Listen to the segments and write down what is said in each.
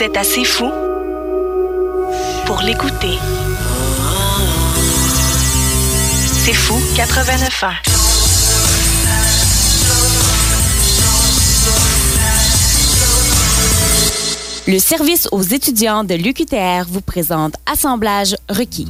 êtes assez fou pour l'écouter. C'est fou 89 ans. Le service aux étudiants de l'UQTR vous présente Assemblage requis.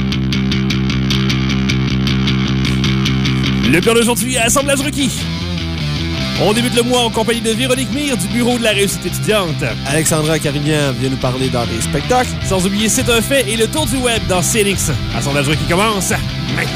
Le pire d'aujourd'hui, Assemblage requis. On débute le mois en compagnie de Véronique Mire du Bureau de la réussite étudiante. Alexandra Carignan vient nous parler dans les spectacles. Sans oublier C'est un fait et le tour du web dans CNX. Assemblage requis commence maintenant.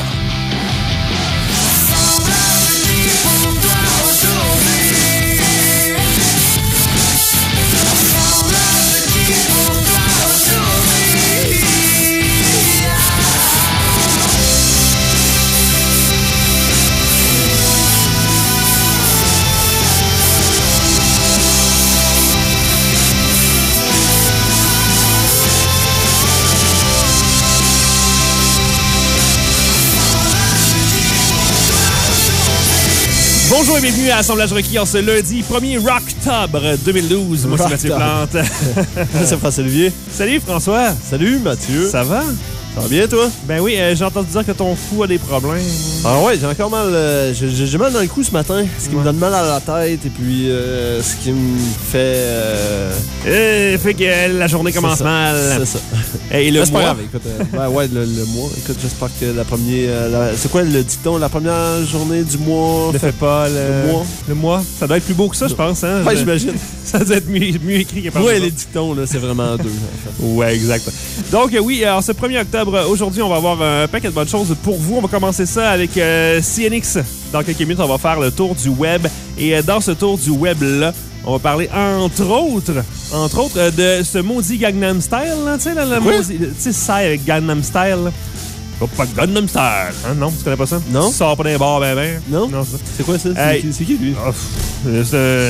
Bonjour et bienvenue à Assemblage requis en ce lundi 1er octobre 2012. Moi, c'est Mathieu Plante. C'est François-Olivier. Salut François. Salut Mathieu. Ça va? Ça va bien, toi? Ben oui, j'ai entendu dire que ton fou a des problèmes. Ah ouais, j'ai encore mal. J'ai mal dans le cou ce matin. Ce qui me donne mal à la tête et puis ce qui me fait. Fait que la journée commence mal. C'est ça. Et le c'est mois. pas grave, écoute. Le mois. Écoute, j'espère que la première. C'est quoi le dicton? La première journée du mois. Ne fais pas le mois. Le mois. Ça doit être plus beau que ça, je pense. Hein? Ouais, j'imagine. Ça doit être mieux écrit que par Ouais, les dictons, là, c'est vraiment deux. En fait. Ouais, exact. Donc, oui, alors ce 1er octobre, aujourd'hui, on va avoir un paquet de bonnes choses pour vous. On va commencer ça avec CNX. Dans quelques minutes, on va faire le tour du web. Et dans ce tour du web-là, on va parler, entre autres, de ce maudit Gangnam Style, là, tu sais, le maudit, tu sais, ça avec Gangnam Style, là. Oh, pas Gangnam Style. Hein, non, tu connais pas ça? Non. Tu sors pas d'un bar, ben. Non? C'est quoi ça? C'est qui, lui? Je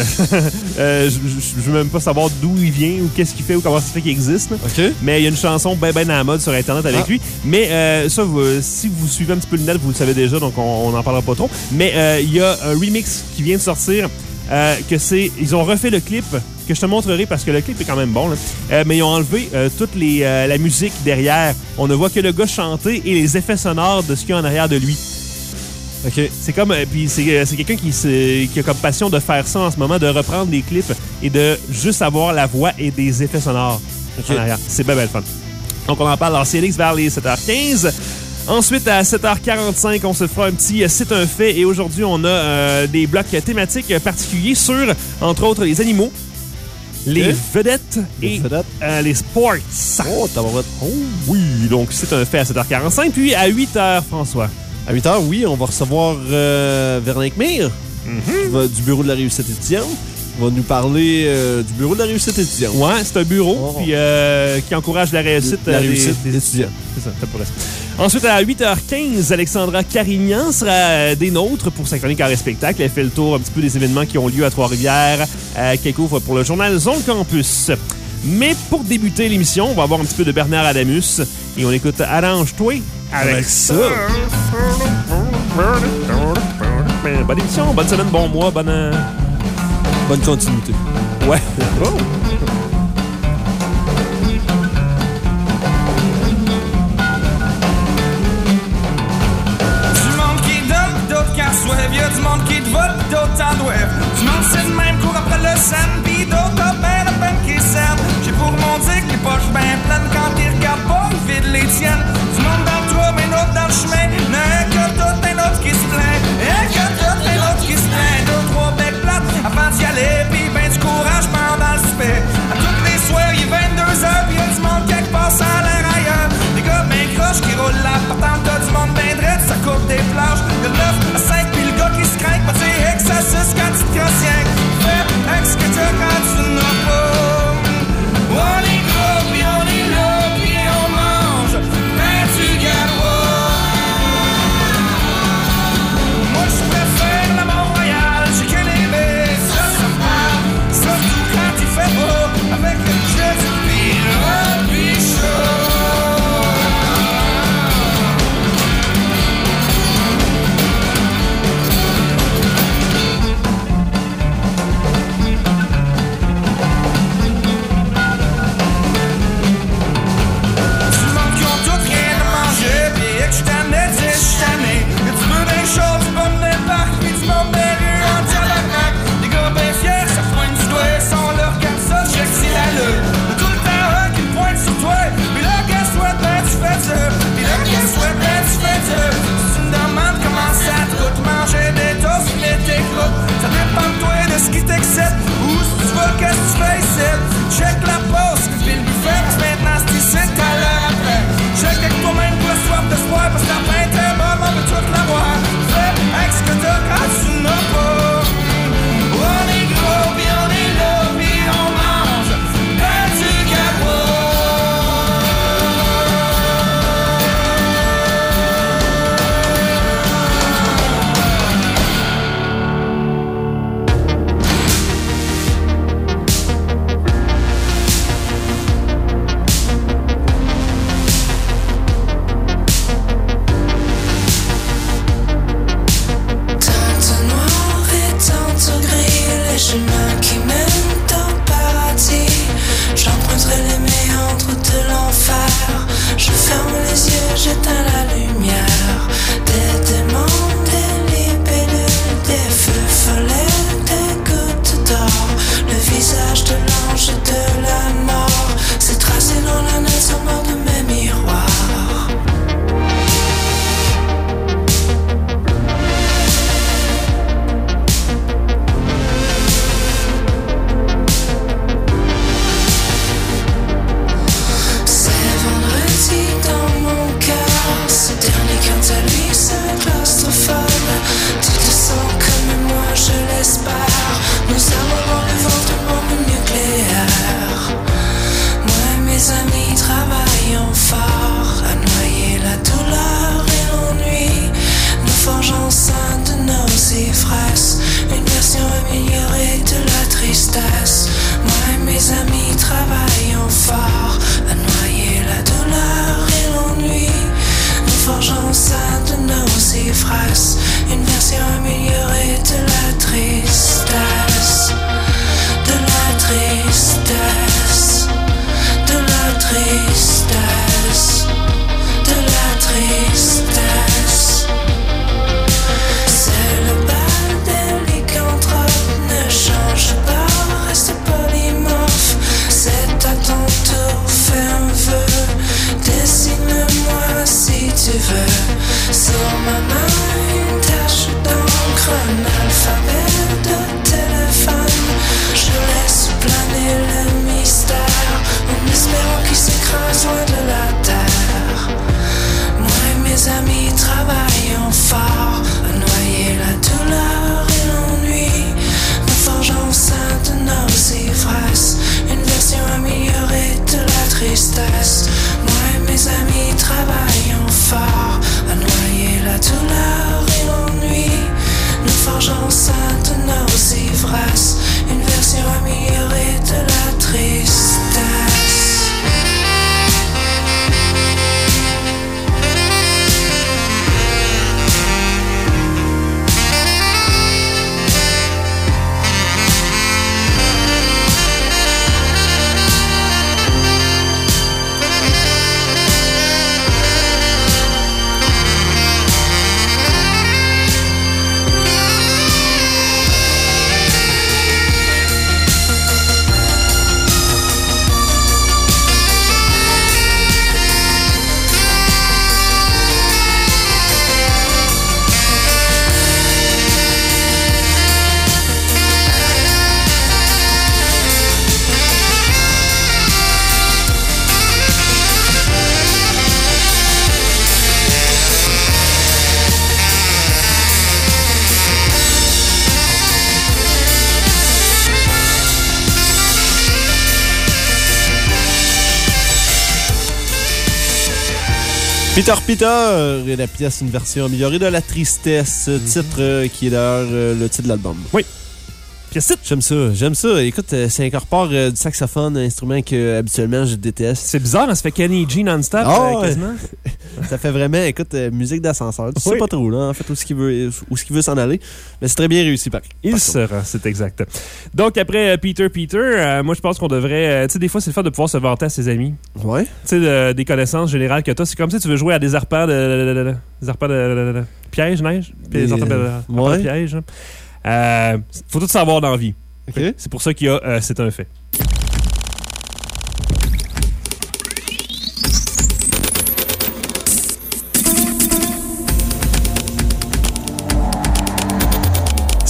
veux même pas savoir d'où il vient ou qu'est-ce qu'il fait ou comment ça fait qu'il existe. Là. OK. Mais il y a une chanson ben à la mode sur Internet avec lui. Mais ça, si vous suivez un petit peu le net, vous le savez déjà, donc on n'en parlera pas trop. Mais il y a un remix qui vient de sortir. Ils ont refait le clip que je te montrerai parce que le clip est quand même bon. Là. Mais ils ont enlevé toute la musique derrière. On ne voit que le gars chanter et les effets sonores de ce qu'il y a en arrière de lui. OK. C'est comme puis c'est quelqu'un qui a comme passion de faire ça en ce moment, de reprendre des clips et de juste avoir la voix et des effets sonores en arrière. C'est bien le fun. Donc on en parle dans CNX vers les 7h15. Ensuite, à 7h45, on se fera un petit C'est un fait. Et aujourd'hui, on a des blocs thématiques particuliers sur, entre autres, les animaux, les vedettes et les sports. Oh, t'as pas. Oh oui, donc c'est un fait à 7h45. Puis à 8h, François. À 8h, oui, on va recevoir Véronique Mire du Bureau de la réussite étudiante. Il va nous parler du Bureau de la réussite étudiante. Ouais, c'est un bureau puis, qui encourage la réussite, des étudiants. C'est ça, c'est pour ça. Ensuite, à 8h15, Alexandra Carignan sera des nôtres pour sa chronique en spectacle. Elle fait le tour un petit peu des événements qui ont lieu à Trois-Rivières, qu'elle couvre pour le journal Zone Campus. Mais pour débuter l'émission, on va avoir un petit peu de Bernard Adamus et on écoute Arrange-toi avec ça. Bonne émission, bonne semaine, bon mois, bonne continuité. Ouais. Oh. Y'a du monde qui te vote, d'autres t'en doivent. Du monde c'est le même, court après le scène, pis d'autres t'as ben la peine qui servent. J'ai pour mon dire que les poches ben pleines quand ils regardent pas, ils vident les tiennes. Du monde dans le toit, mais d'autres dans le chemin. N'a que tout un autre qui se plaint. Y'a que tout un autre qui se plaint. Deux, trois becs plates avant d'y aller, pis ben du courage pendant le super. facile. Check la pause, file le buffet, parce que maintenant c'est ici, t'as l'heure après. Check avec toi-même pour la soif d'espoir, parce que la fin t'es bonne, on veut tout l'avoir. Fais avec ce que t'as quand tu n'as pas. On est gros, pis on est là, pis on mange ben du gabois. Chemin qui mène au paradis, j'emprunterai les méandres de l'enfer. Je ferme les yeux, j'éteins la lumière. Des démons, des libellules, des feux follets, des gouttes d'or. Le visage de l'ange de la mort s'est tracé dans la neige sonore de mes miroirs. Tu te sens comme moi, je l'espère. Nous avons dans le ventre une bombe nucléaire. Moi et mes amis travaillons fort à noyer la douleur et l'ennui. Nous forgeons au sein de nos ivresses une version améliorée de la tristesse. Moi et mes amis travaillons fort à noyer la douleur et l'ennui. Nous forgeons au sein de nos ivresses une version améliorée de la tristesse. De la tristesse. De la tristesse. De la tristesse. C'est le bal des lycanthropes. Ne change pas, reste polymorphe. C'est à ton tour, fais un vœu. Dessine-moi si tu veux. Sur ma main une tache d'encre, un alphabet de téléphone. Je laisse planer le mystère en espérant qu'il s'écrase loin de la terre. Moi et mes amis travaillons fort à noyer la douleur et l'ennui. Nous forgeons au sein de nos ivresses une version améliorée de la tristesse. Moi et mes amis travaillons fort à noyer la douleur et l'ennui. Nous forgeons au sein de nos ivresses une version améliorée de la tristesse. Peter, et la pièce, une version améliorée de la tristesse, titre qui est d'ailleurs le titre de l'album. Oui. Pièce titre. J'aime ça. Écoute, ça incorpore du saxophone, un instrument que habituellement je déteste. C'est bizarre, hein, ça fait Kenny G non-stop, quasiment. Ça fait vraiment, écoute, musique d'ascenseur. Tu sais pas trop, là, en fait, où ce qu'il veut s'en aller. Mais c'est très bien réussi, par Il sera, c'est exact. Donc, après Peter, moi, je pense qu'on devrait... tu sais, des fois, c'est le fait de pouvoir se vanter à ses amis. Ouais. Tu sais, des connaisses générales que tu as. C'est comme si tu veux jouer à des arpents de piège, neige. Des arpents de piège. Faut tout savoir dans la vie. Okay. C'est pour ça qu'il y a C'est un fait.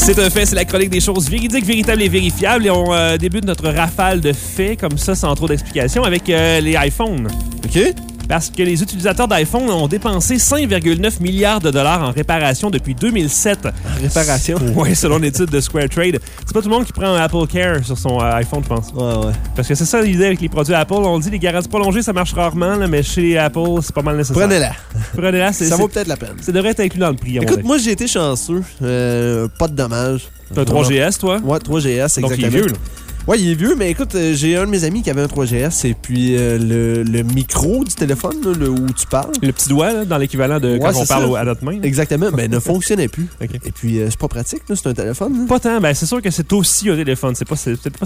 C'est un fait, c'est la chronique des choses véridiques, véritables et vérifiables. Et on débute notre rafale de faits, comme ça, sans trop d'explications, avec les iPhones. OK? Parce que les utilisateurs d'iPhone ont dépensé 5,9 milliards de dollars en réparation depuis 2007. Réparation? Oui, selon l'étude de Square Trade. C'est pas tout le monde qui prend un Apple Care sur son iPhone, je pense. Ouais. Parce que c'est ça l'idée avec les produits Apple. On dit les garanties prolongées, ça marche rarement, là, mais chez Apple, c'est pas mal nécessaire. Prenez-la. Ça vaut peut-être la peine. Ça devrait être inclus dans le prix. Écoute, moi, j'ai été chanceux. Pas de dommages. T'as un 3GS, toi? Ouais, 3GS, exactement. Donc, il est vieux, là. Ouais, il est vieux, mais écoute, j'ai un de mes amis qui avait un 3GS et puis le micro du téléphone, là, où tu parles. Le petit doigt, là, dans l'équivalent de quand on parle à notre main. Là. Exactement, mais ne fonctionnait plus. Okay. Et puis, c'est pas pratique, là, c'est un téléphone. Là. Pas tant, ben c'est sûr que c'est aussi un téléphone. C'est peut-être pas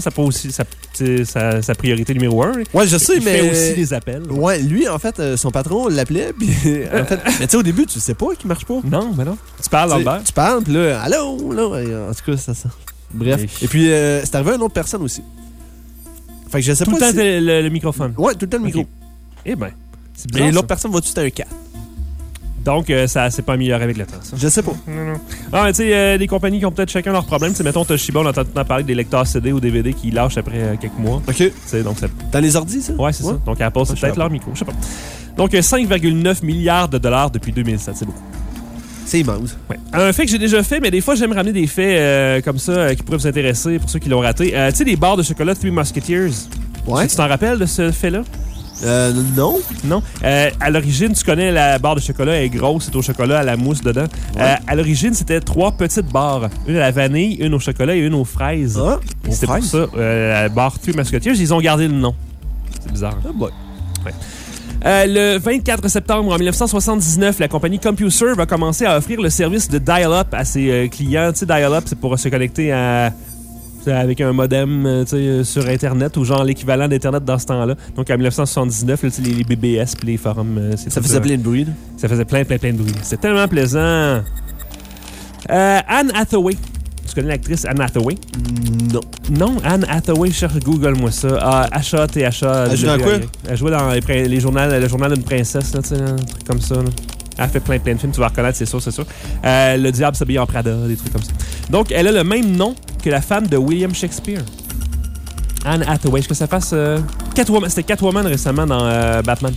sa priorité numéro 1. Ouais, je sais, il mais. fait aussi des appels. Ouais, lui, en fait, son patron l'appelait, puis en fait. Mais tu sais, au début, tu sais pas qu'il marche pas. Non, mais non. Tu parles dans le bar. Tu parles, puis là, allô, là. En tout cas, ça. Bref. Et puis, c'est arrivé à une autre personne aussi. Fait que je sais tout pas le temps le microphone. Ouais, tout le temps le micro. Okay. Eh ben, c'est bizarre. Et l'autre personne va-tu, c'était un 4. Donc, ça s'est pas amélioré avec le temps, ça. Je sais pas. Non. Ah, mais tu sais, les compagnies qui ont peut-être chacun leurs problèmes. Tu mettons, Toshiba, on entend tout le temps parler des lecteurs CD ou DVD qui lâchent après quelques mois. OK. Donc, dans les ordis, ça? Ouais, c'est ça. Donc, Apple, c'est peut-être leur micro. Je sais pas. Donc, 5,9 milliards de dollars depuis 2007. C'est beaucoup. C'est immense. Ouais. Un fait que j'ai déjà fait, mais des fois, j'aime ramener des faits comme ça qui pourraient vous intéresser pour ceux qui l'ont raté. Tu sais, les barres de chocolat Three Musketeers. Ouais. Tu t'en rappelles de ce fait-là? Non. Non. À l'origine, tu connais la barre de chocolat, elle est grosse, c'est au chocolat, à la mousse dedans. Ouais. À l'origine, c'était 3 petites barres. Une à la vanille, une au chocolat et une aux fraises. Ah, et c'était pour ça, la barre Three Musketeers, ils ont gardé le nom. C'est bizarre. Ah, boy. Ouais. Le 24 septembre en 1979, la compagnie CompuServe a commencé à offrir le service de dial-up à ses clients. Tu sais, dial-up, c'est pour se connecter avec un modem sur Internet ou genre l'équivalent d'Internet dans ce temps-là. Donc en 1979, là, les BBS puis les forums. Ça faisait plein de bruit. Là. Ça faisait plein de bruit. C'était tellement plaisant. Anne Hathaway. Tu connais l'actrice Anne Hathaway? Non. Non, Anne Hathaway, cherche Google-moi ça. H-A-T-H-A. Elle jouait dans quoi? Elle jouait dans le journal d'une princesse, là, un truc comme ça. Là. Elle fait plein de films, tu vas reconnaître, c'est sûr. Le diable s'habille en Prada, des trucs comme ça. Donc, elle a le même nom que la femme de William Shakespeare. Anne Hathaway. Est-ce que ça fasse... Catwoman. C'était Catwoman récemment dans Batman.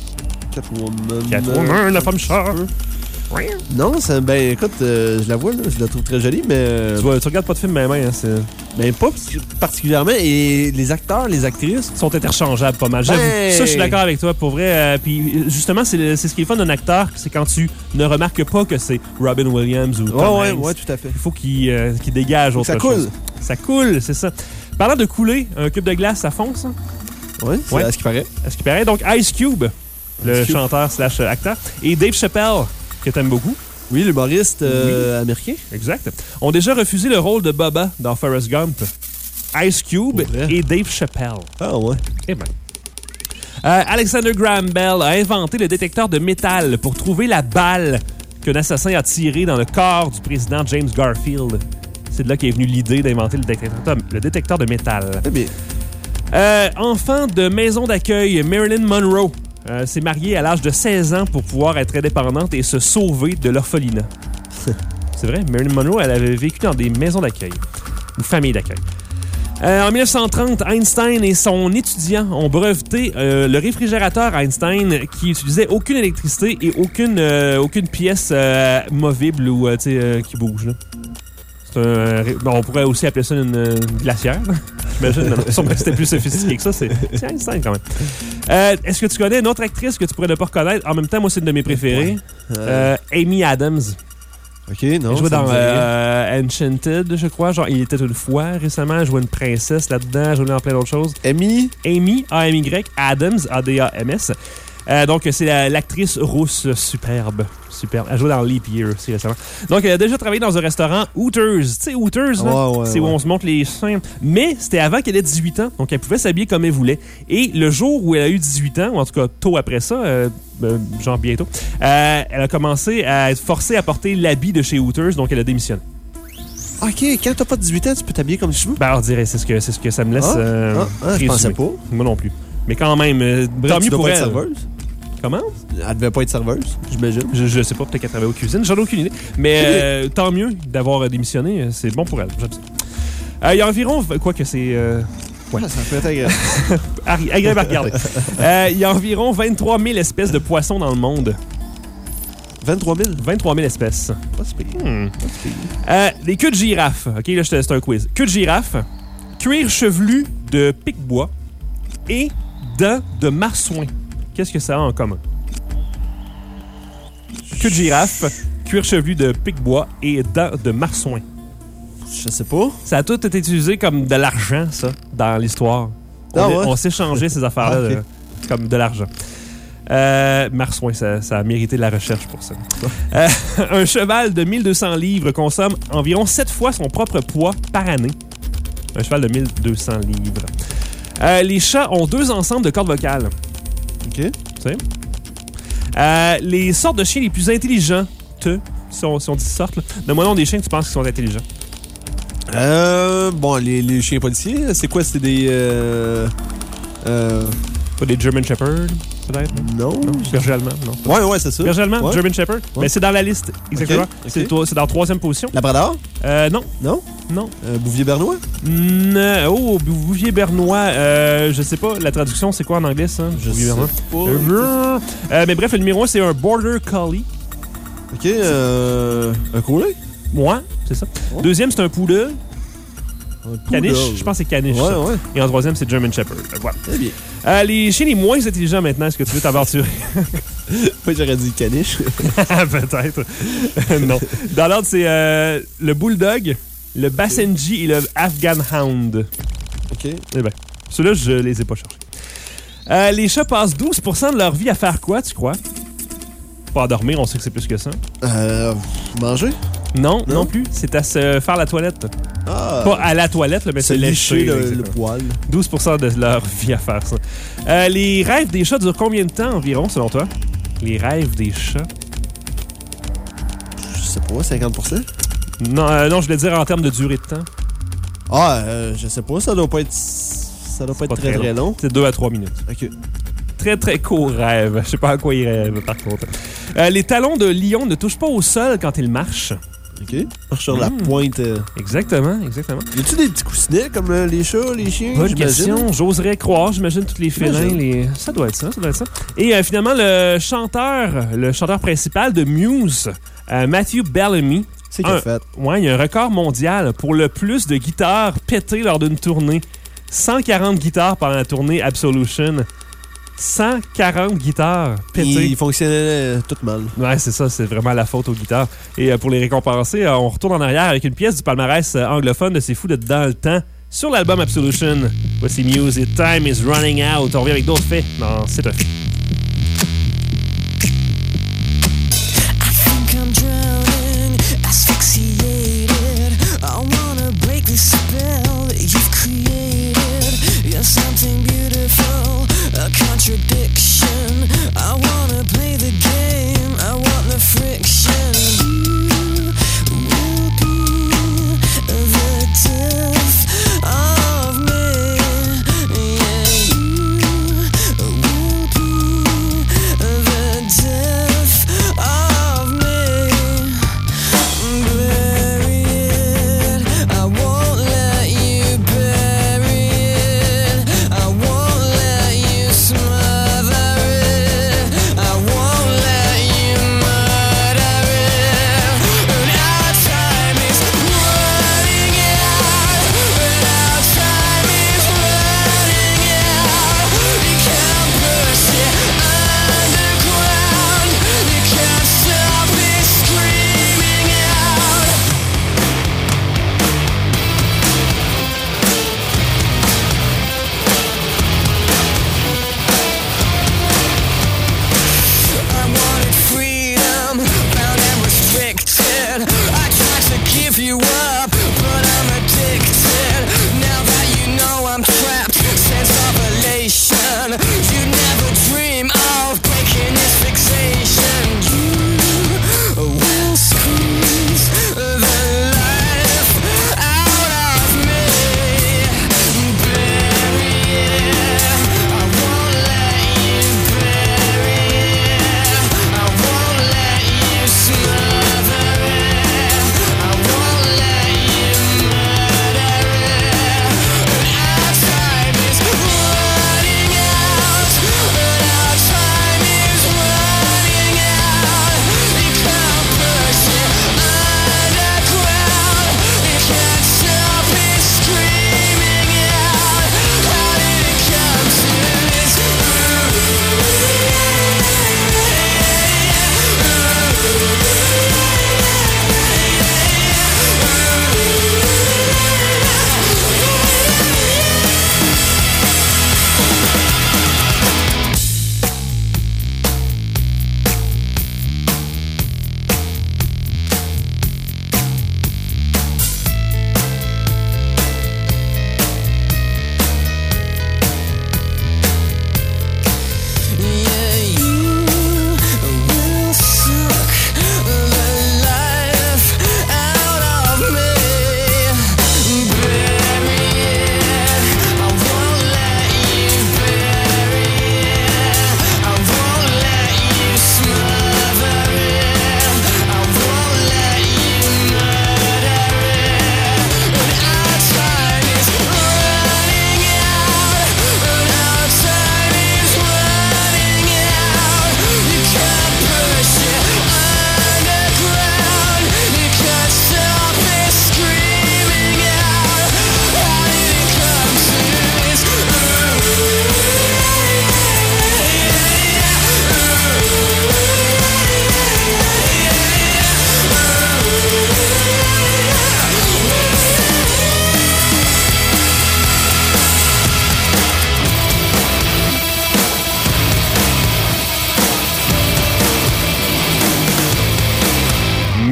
Catwoman, la femme chat. Non, ben écoute, je la vois, là, je la trouve très jolie, mais... Tu regardes pas de film, mais c'est... Ben pas particulièrement, et les acteurs, les actrices... sont interchangeables pas mal. Ça, je suis d'accord avec toi, pour vrai. Puis justement, c'est ce qui est fun d'un acteur, c'est quand tu ne remarques pas que c'est Robin Williams ou Tom Hanks. Ouais, tout à fait. Il faut qu'il dégage autre chose. Ça coule, c'est ça. Parlant de couler, un cube de glace, ça fond, ça? Oui, c'est à ce qui paraît. À ce qui paraît. Donc, Ice Cube, le chanteur / acteur, et Dave Chappelle, que t'aimes beaucoup. Oui, l'humoriste américain. Exact. Ont déjà refusé le rôle de Bubba dans Forrest Gump. Ice Cube et Dave Chappelle. Ah ouais. Eh ben. Alexander Graham Bell a inventé le détecteur de métal pour trouver la balle qu'un assassin a tirée dans le corps du président James Garfield. C'est de là qu'est venue l'idée d'inventer le détecteur de métal. Eh bien. Enfant de maison d'accueil, Marilyn Monroe s'est mariée à l'âge de 16 ans pour pouvoir être indépendante et se sauver de l'orphelinat. C'est vrai, Marilyn Monroe, elle avait vécu dans des maisons d'accueil, une famille d'accueil. En 1930, Einstein et son étudiant ont breveté le réfrigérateur Einstein qui utilisait aucune électricité et aucune pièce movible ou qui bouge. Là. On pourrait aussi appeler ça une glacière. J'imagine, mais c'était plus sophistiqué que ça. C'est Einstein quand même. Est-ce que tu connais une autre actrice que tu pourrais ne pas reconnaître? En même temps, moi, c'est une de mes préférées. Amy Adams. OK, non. Elle jouait dans Enchanted, je crois. Genre, il était une fois récemment. Elle jouait une princesse là-dedans. Elle jouait dans plein d'autres choses. Amy, A-M-Y, Adams, A-D-A-M-S. Donc, c'est l'actrice rousse superbe. Elle joue dans Leap Year aussi récemment. Donc, elle a déjà travaillé dans un restaurant Hooters. Tu sais, Hooters, là, c'est où on se montre les seins. Mais c'était avant qu'elle ait 18 ans. Donc, elle pouvait s'habiller comme elle voulait. Et le jour où elle a eu 18 ans, ou en tout cas tôt après ça, genre bientôt, elle a commencé à être forcée à porter l'habit de chez Hooters. Donc, elle a démissionné. OK, quand t'as pas 18 ans, tu peux t'habiller comme tu veux? Ben, on dirait, c'est ce que ça me laisse je pensais pas. Moi non plus. Mais quand même, tant mieux pour elle. Serveuse? Comment? Elle devait pas être serveuse, j'imagine. Je sais pas, peut-être qu'elle travaille aux cuisines. J'en ai aucune idée. Mais tant mieux d'avoir démissionné. C'est bon pour elle. J'aime ça. Il y a environ... Quoi que c'est... Ouais. Ah, ça peut être agréable. Agréable à regarder. Il y a environ 23 000 espèces de poissons dans le monde. 23 000? 23 000 espèces. Pas si pire. Les queues de girafe. OK, là, c'est un quiz. Queue de girafe, cuir chevelu de pic-bois et dents de marsouin. Qu'est-ce que ça a en commun? Queue de girafe, cuir chevelu de pic-bois et dents de marsouin. Je sais pas. Ça a tout été utilisé comme de l'argent, ça, dans l'histoire. Ah ouais? On s'échangeait ces affaires-là Ah, okay. comme de l'argent. Marsouin, ça a mérité de la recherche pour ça. Un cheval de 1200 livres consomme environ 7 fois son propre poids par année. Un cheval de 1200 livres. Les chats ont 2 ensembles de cordes vocales. OK. Tu sais? Les sortes de chiens les plus intelligents, si on dit sortes, donne-moi le nom des chiens que tu penses qui sont intelligents. Bon, les chiens policiers, c'est quoi? C'est des... Pas des German Shepherd, peut-être? Non. Berger allemand, non. Ouais, c'est ça. Berger allemand, Ouais. German Shepherd. Ouais. Mais c'est dans la liste, exactement. Ok. C'est dans la 3e position. Labrador? Non. Non. Non. Bouvier bernois? Bouvier bernois. Je sais pas, la traduction, c'est quoi en anglais, ça? Je Bouvier sais bernois. pas. Mais bref, le numéro 1, c'est un Border Collie. OK, un collet? Moi, c'est ça. Ouais. 2e, c'est un poodle. Caniche, je pense que c'est caniche. ça. Ouais. Et en 3e, c'est German Shepherd. Voilà. Très bien. Les chiens les moins intelligents maintenant, est-ce que tu veux t'aventurer? Moi, j'aurais dit caniche. Peut-être. Non. Dans l'ordre, c'est le Bulldog, le Basenji et le Afghan Hound. OK. Eh bien, ceux-là, je les ai pas cherchés. Les chats passent 12% de leur vie à faire quoi, tu crois? Pas à dormir, on sait que c'est plus que ça. Manger? Non plus. C'est à se faire la toilette. Ah. Pas à la toilette, là, mais Se se lécher lécher. le poil. 12% de leur vie à faire ça. Les rêves des chats durent combien de temps environ, selon toi? Les rêves des chats? Je sais pas, 50%? Non, je voulais dire en termes de durée de temps. Je sais pas, ça doit pas être... Ça doit pas être très long. C'est 2 à 3 minutes. OK. Très, très court rêve. Je sais pas à quoi il rêve, par contre. Les talons de lion ne touchent pas au sol quand ils marchent. OK. Marche sur la pointe. Exactement. Y a-tu des petits coussinets comme les chats, les chiens? Bonne j'imagine? question. J'oserais croire. J'imagine tous les félins. Ça doit être ça. Et finalement, le chanteur principal de Muse, Matthew Bellamy. C'est qu'il a fait. Ouais, il y a un record mondial pour le plus de guitares pétées lors d'une tournée. 140 guitares pendant la tournée Absolution. 140 guitares pétées. Il fonctionnait tout mal. Ouais, c'est ça, c'est vraiment la faute aux guitares. Et pour les récompenser, on retourne en arrière avec une pièce du palmarès anglophone de C'est fou d'être dans le temps sur l'album Absolution. Voici Muse et Time is Running Out. On revient avec d'autres faits. Non, c'est un fait. Something beautiful, a contradiction. I wanna play the game, I want the friction. You will be the death of me. Yeah, you will be the death of me. Bury it, I won't let you bury it. I won't let you smother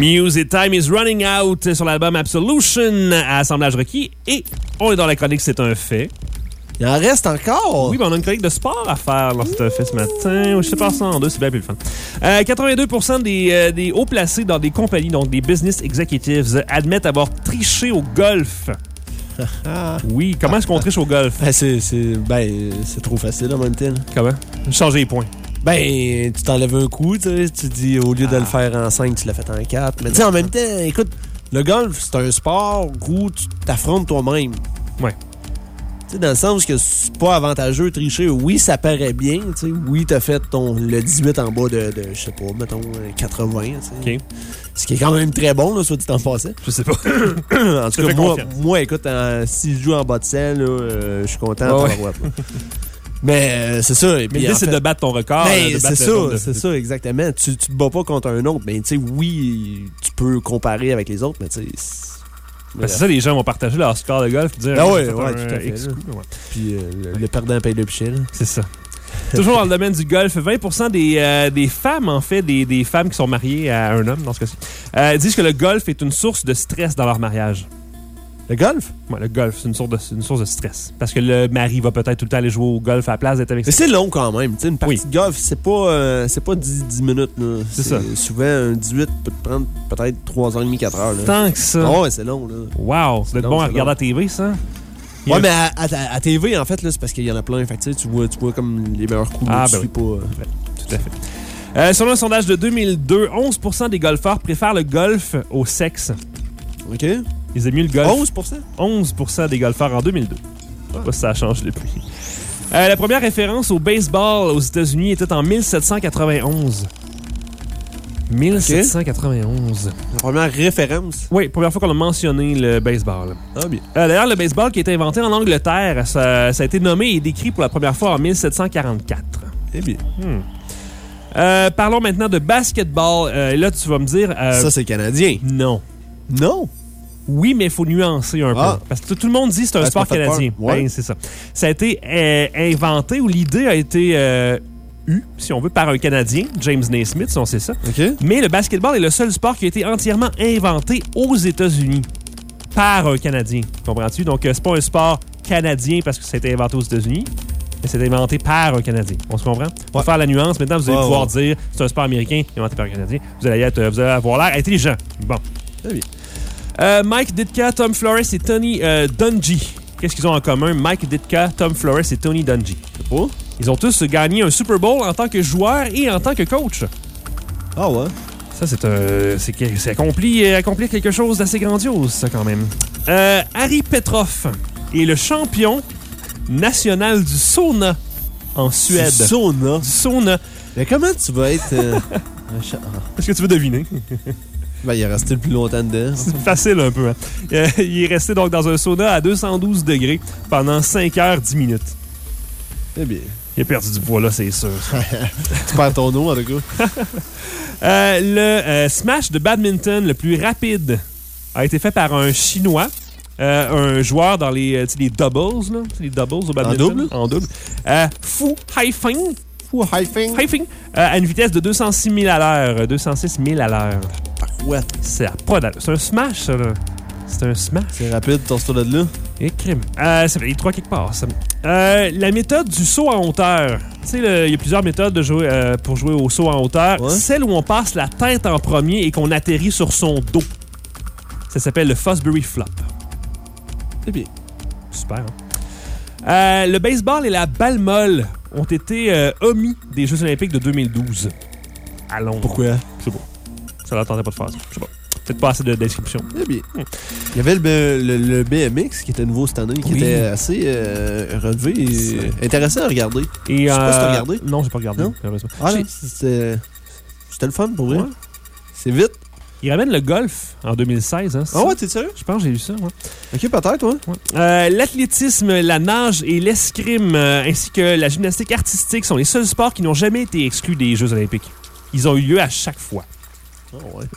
Music Time is Running Out sur l'album Absolution à Assemblage requis. Et on est dans la chronique C'est un fait. Il en reste encore? Oui, ben on a une chronique de sport à faire dans C'est un fait ce matin. Je sais pas ça en deux, c'est bien plus le fun. 82% des hauts placés dans des compagnies, donc des business executives, admettent avoir triché au golf. Oui, comment est-ce qu'on triche au golf? C'est trop facile en même temps. Comment? Changer les points. Ben, tu t'enlèves un coup, tu dis au lieu de le faire en 5, tu l'as fait en 4. Mais tu sais, en même temps, écoute, le golf, c'est un sport où tu t'affrontes toi-même. Ouais. Tu sais, dans le sens que c'est pas avantageux de tricher. Oui, ça paraît bien, tu sais. Oui, t'as fait le 18 en bas de je sais pas, mettons, 80, tu sais. OK. Ce qui est quand même très bon, là, soit dit en passant. Je sais pas. En tout cas, moi, écoute, si je joue en bas de selle, je suis content. Mais c'est ça. Et mais l'idée, c'est de battre ton record. C'est ça, exactement. Tu te bats pas contre un autre. Mais tu sais, oui, tu peux comparer avec les autres, mais tu sais... C'est ça, les gens vont partager leur score de golf et dire... Ah ouais, tout à fait. Puis le perdant paye le pichet. C'est ça. Toujours dans le domaine du golf, 20% des femmes, en fait, des femmes qui sont mariées à un homme, dans ce cas-ci, disent que le golf est une source de stress dans leur mariage. Le golf? Oui, le golf, c'est une source de stress. Parce que le mari va peut-être tout le temps aller jouer au golf à la place d'être avec Mais c'est long quand même. T'sais, une partie de golf, c'est pas 10 minutes. Là. C'est ça. Souvent, un 18 peut te prendre peut-être 3h30, 4h. Là. Tant que ça. Oh, ouais, c'est long. Là. Wow, c'est bon à regarder à la TV, ça? Ouais, mais à TV, en fait, là, c'est parce qu'il y en a plein. Fait que, tu vois comme les meilleurs coups. Ah, ben oui. pas, tout à fait. Selon un sondage de 2002, 11% des golfeurs préfèrent le golf au sexe. OK. Ils aiment mieux le golf. 11%? 11% des golfeurs en 2002. Je sais pas si ça a changé depuis. La première référence au baseball aux États-Unis était en 1791. 1791. La première référence? Oui, première fois qu'on a mentionné le baseball. Ah, bien. D'ailleurs, le baseball qui a été inventé en Angleterre, ça a été nommé et décrit pour la première fois en 1744. Eh bien. Parlons maintenant de basketball. Là, tu vas me dire... ça, c'est canadien. Non. Non? Oui, mais il faut nuancer un peu. Parce que tout le monde dit que c'est un sport canadien. Ouais. Ben, c'est ça. Ça a été inventé, ou l'idée a été eue, si on veut, par un Canadien, James Naismith, si on sait ça. OK. Mais le basketball est le seul sport qui a été entièrement inventé aux États-Unis par un Canadien. Comprends-tu? Donc, c'est pas un sport canadien parce que ça a été inventé aux États-Unis, mais c'est inventé par un Canadien. On se comprend? On va faire la nuance. Maintenant, vous allez pouvoir dire c'est un sport américain inventé par un Canadien. Vous allez avoir l'air intelligent. Bon. Très bien. Mike Ditka, Tom Flores et Tony Dungy. Qu'est-ce qu'ils ont en commun? Mike Ditka, Tom Flores et Tony Dungy. Ils ont tous gagné un Super Bowl en tant que joueur et en tant que coach. Ah ouais? Ça, c'est accomplir quelque chose d'assez grandiose, ça, quand même. Harry Petrov est le champion national du sauna en Suède. Du sauna? Du sauna. Mais comment tu vas être... Est-ce que tu veux deviner? Ben, il est resté le plus longtemps dedans. C'est facile un peu. Hein? Il est resté donc dans un sauna à 212 degrés pendant 5 heures 10 minutes. Eh bien. Il a perdu du poids là, c'est sûr. Tu perds ton eau, en tout cas. Le smash de badminton le plus rapide a été fait par un Chinois. Un joueur dans les doubles, là. Les doubles au badminton. En double? Fu Haifeng. À une vitesse de 206 000 à l'heure. 206 000 à l'heure. Ouais. C'est un smash, ça, là. C'est un smash. C'est rapide, ton style de là. Et crime. Ça fait les trois quelque part, ça. La méthode du saut en hauteur. Tu sais, il y a plusieurs méthodes pour jouer au saut en hauteur. Ouais. Celle où on passe la tête en premier et qu'on atterrit sur son dos. Ça s'appelle le Fosbury Flop. C'est bien. Super, hein? Le baseball et la balle molle ont été omis des Jeux olympiques de 2012 à Londres. Pourquoi? Je sais pas. Ça l'attendait pas de faire ça. Je sais pas. Peut-être pas assez d'inscriptions. Eh bien. Il y avait le BMX qui était nouveau cette année, qui était assez relevé et intéressant à regarder. Et, je sais pas si t'as regardé. Non, j'ai pas regardé. Non? C'était le fun pour vrai. Ouais. C'est vite. Il ramène le golf en 2016. Hein, ouais, t'es sérieux? Je pense que j'ai lu ça. Ouais. Ok, peut-être, ouais. L'athlétisme, la nage et l'escrime, ainsi que la gymnastique artistique sont les seuls sports qui n'ont jamais été exclus des Jeux olympiques. Ils ont eu lieu à chaque fois. Oh, ouais.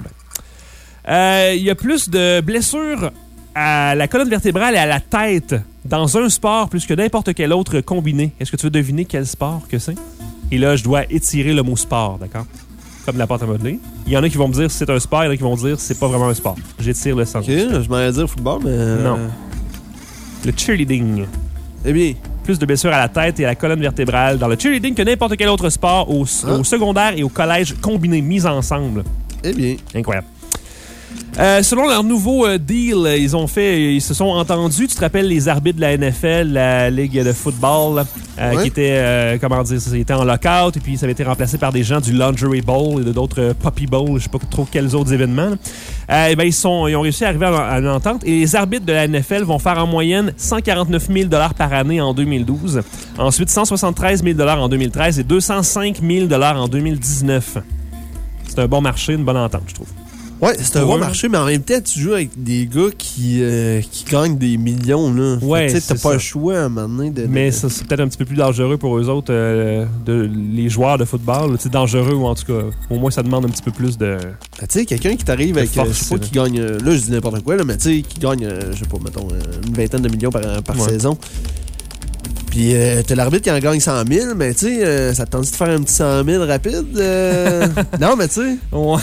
Il y a plus de blessures à la colonne vertébrale et à la tête dans un sport plus que n'importe quel autre combiné. Est-ce que tu veux deviner quel sport que c'est? Et là, je dois étirer le mot sport, d'accord? comme la pâte à modeler. Il y en a qui vont me dire c'est un sport, il y en a qui vont dire c'est pas vraiment un sport. J'étire le sens. OK, je m'en allais dire football, mais... Non. Le cheerleading. Eh bien... Plus de blessures à la tête et à la colonne vertébrale dans le cheerleading que n'importe quel autre sport au secondaire et au collège combiné, mis ensemble. Eh bien... Incroyable. Selon leur nouveau deal, ils se sont entendus. Tu te rappelles les arbitres de la NFL, la Ligue de football, qui étaient, ils étaient en lockout et puis ça avait été remplacé par des gens du Lingerie Bowl et de d'autres Puppy Bowl, je sais pas trop quels autres événements. Ils ont réussi à arriver à une entente et les arbitres de la NFL vont faire en moyenne 149 000 $ par année en 2012. Ensuite, 173 000 $ en 2013 et 205 000 $ en 2019. C'est un bon marché, une bonne entente, je trouve. Ouais, c'est un bon marché, mais en même temps, tu joues avec des gars qui gagnent des millions, là. Ouais, tu sais, t'as pas le choix à un moment donné de... Mais ça, c'est peut-être un petit peu plus dangereux pour eux autres, les joueurs de football. C'est dangereux, ou en tout cas, au moins, ça demande un petit peu plus de... Tu sais, quelqu'un qui t'arrive avec, force, je sais pas, qui gagne... Là, je dis n'importe quoi, là, mais tu sais, qui gagne, je sais pas, mettons, une vingtaine de millions par saison. Puis t'as l'arbitre qui en gagne 100 000, mais tu sais, ça te tente de faire un petit 100 000 rapide? Non, mais tu sais... Ouais.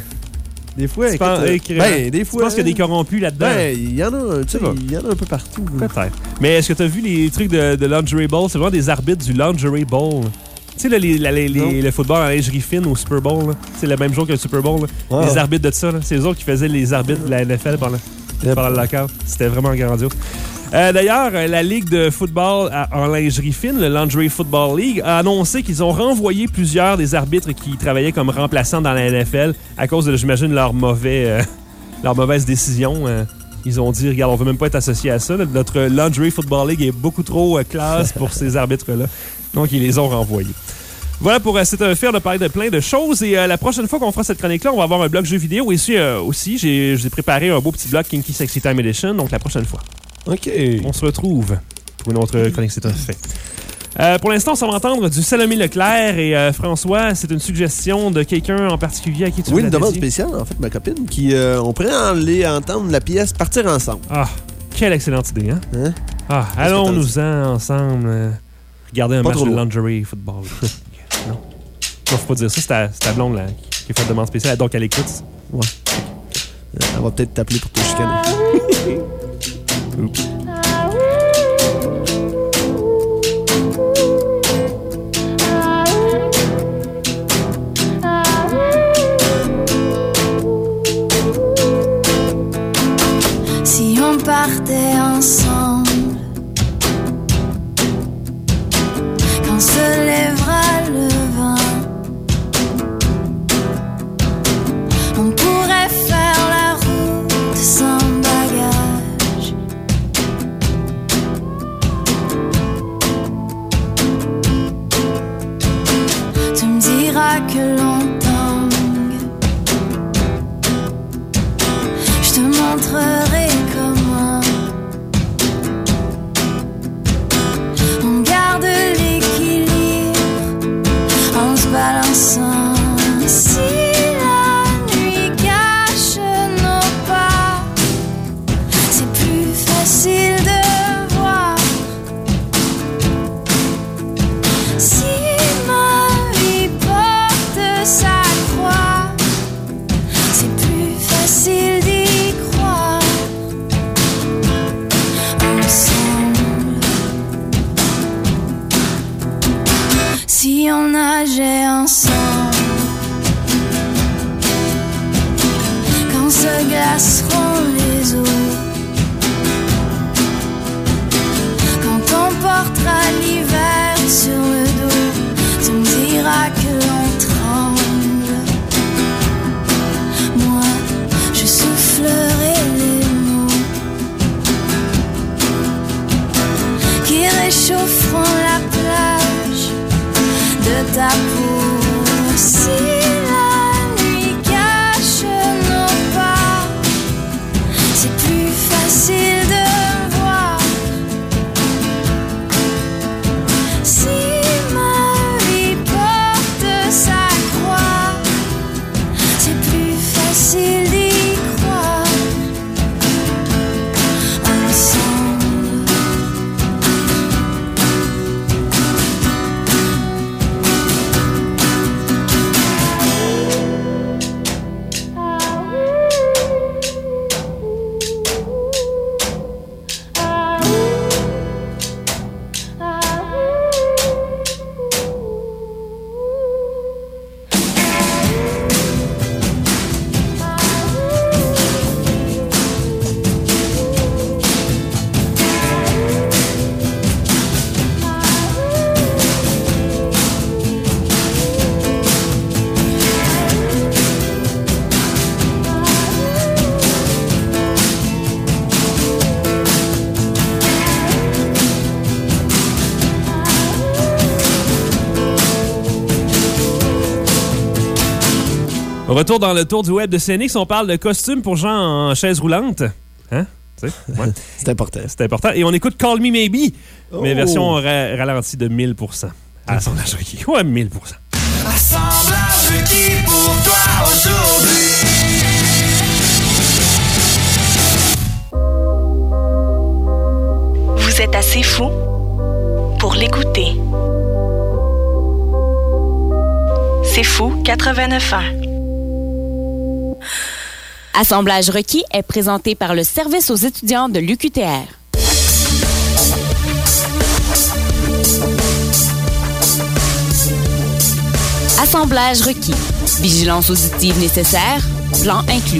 Des fois, des fois. Je pense qu'il y a des corrompus là-dedans. Il y en a, tu sais, il y en a un peu partout. Peut-être. Mais est-ce que tu as vu les trucs de Lingerie Bowl? C'est vraiment des arbitres du Lingerie Bowl. Tu sais, le football en lingerie fine au Super Bowl, c'est le même jour que le Super Bowl. Là. Les arbitres de ça, là. C'est eux autres qui faisaient les arbitres de la NFL pendant le lockout. C'était vraiment grandiose. D'ailleurs, la Ligue de football en lingerie fine, le Lingerie Football League, a annoncé qu'ils ont renvoyé plusieurs des arbitres qui travaillaient comme remplaçants dans la NFL à cause de, j'imagine, leur mauvaise décision. Ils ont dit, regarde, on veut même pas être associé à ça. Notre Lingerie Football League est beaucoup trop classe pour ces arbitres-là. Donc, ils les ont renvoyés. Voilà pour cette affaire de parler de plein de choses. Et la prochaine fois qu'on fera cette chronique-là, on va avoir un blog jeux vidéo. Et aussi, j'ai préparé un beau petit blog Kinky Sexy Time Edition. Donc, la prochaine fois. OK. On se retrouve pour une autre chronique, c'est un fait. Pour l'instant, on va entendre du Salomé Leclerc et François, c'est une suggestion de quelqu'un en particulier à qui tu veux une demande spéciale, en fait, ma copine, qui on pourrait aller entendre la pièce Partir ensemble. Ah, quelle excellente idée, hein? Ah, allons-nous-en ensemble. Regarder un match de lingerie football. Non, faut pas dire ça, c'est ta blonde là, qui fait une demande spéciale, donc elle écoute. Ouais. Elle va peut-être t'appeler pour te chicaner. Oups. Si on partait ensemble, quand se lèvera le vent, on pourrait faire la route sans bagage. Tu me diras que l'on tangue, je te montrerai comment on garde l'équilibre en se balançant. Si la nuit cache nos pas, c'est plus facile de voir. Si ma vie porte sa croix, c'est plus facile d'y croire. Ensemble, si on nageait ensemble, quand se glaceront les eaux, quand on portera l'hiver sur le dos, tu me diras que l'on tremble. Moi, je soufflerai les mots qui réchaufferont la plage de ta peau. Si la nuit cache nos pas, c'est plus facile de voir. Si ma vie porte sa croix, c'est plus facile d'y croire. Ensemble, Retour dans le tour du web de CNX, on parle de costumes pour gens en chaise roulante. Hein? Tu sais? Ouais. C'est important. C'est important. Et on écoute Call Me Maybe, mais version ralentie de 1000%. Assemblage requis. Ouais, 1000%. Assemblage requis pour toi aujourd'hui. Vous êtes assez fou pour l'écouter. C'est fou 89.1. Assemblage requis est présenté par le service aux étudiants de l'UQTR. Assemblage requis. Vigilance auditive nécessaire. Plan inclus.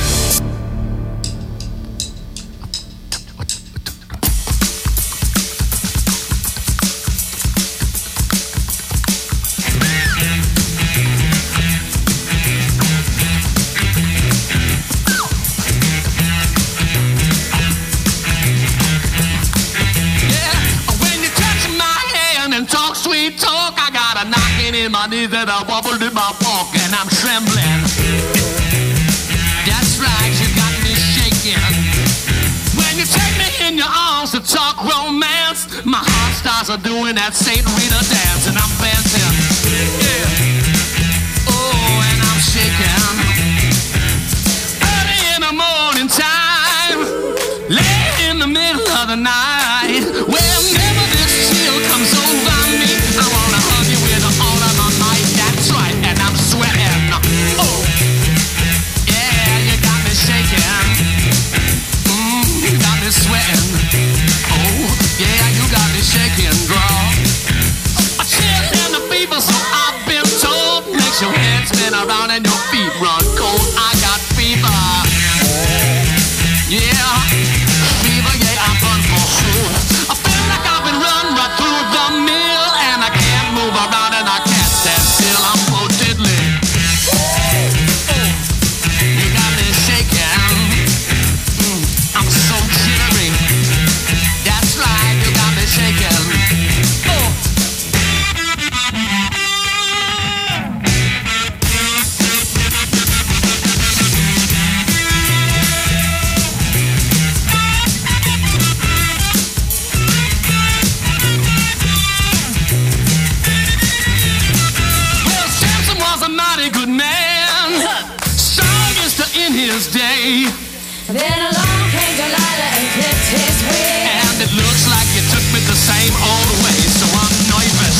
In my knees and I wobbled in my walk and I'm trembling. That's right, you got me shaking. When you take me in your arms to talk romance, my heart starts a doing that St. Rita dance and I'm dancing. Yeah. Oh, and I'm shaking. Early in the morning time, late in the middle of the night, whenever this chill comes over me, I wanna hug you with all of my might. That's right, and I'm sweating. Oh, yeah, you got me shaking. You got me sweating. Oh, yeah, you got me shaking, girl. A chill and the fever, so I've been told, makes your head spin around and your feet run cold. I got fever. Yeah, fever, yeah, I'm run for sure. I feel like I've been run right through the mill, and I can't move around and I can't stand still. I'm so diddly. You got me shaking. I'm so jittery. That's right, you got me shaking. Well, Samson was a mighty good man, strongest in his day. Then along came Delilah and clipped his wig. And it looks like you took me the same old way, so I'm nervous.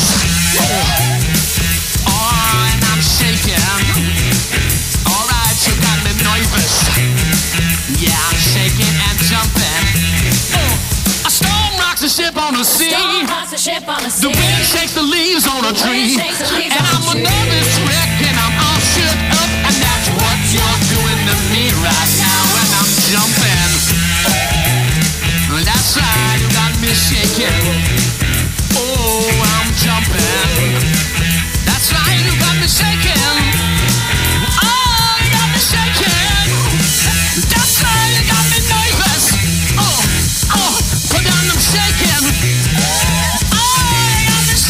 Oh, and I'm shaking. Alright, you got me nervous. Yeah, I'm shaking and jumping. A storm rocks a ship on the sea. Storm rocks the ship on the sea. The wind shakes the leaves on a The tree. wind shakes the leaves And on I'm a a tree. nervous wreck and I'm all shook up. And that's what you're doing to me right now when I'm jumping. That's right, you got me shaking. Oh, I'm jumping. That's right, you got me shaking. Oh, you got me shaking. That's right, you got me nervous. Oh, put down them shaking. Oh, you got me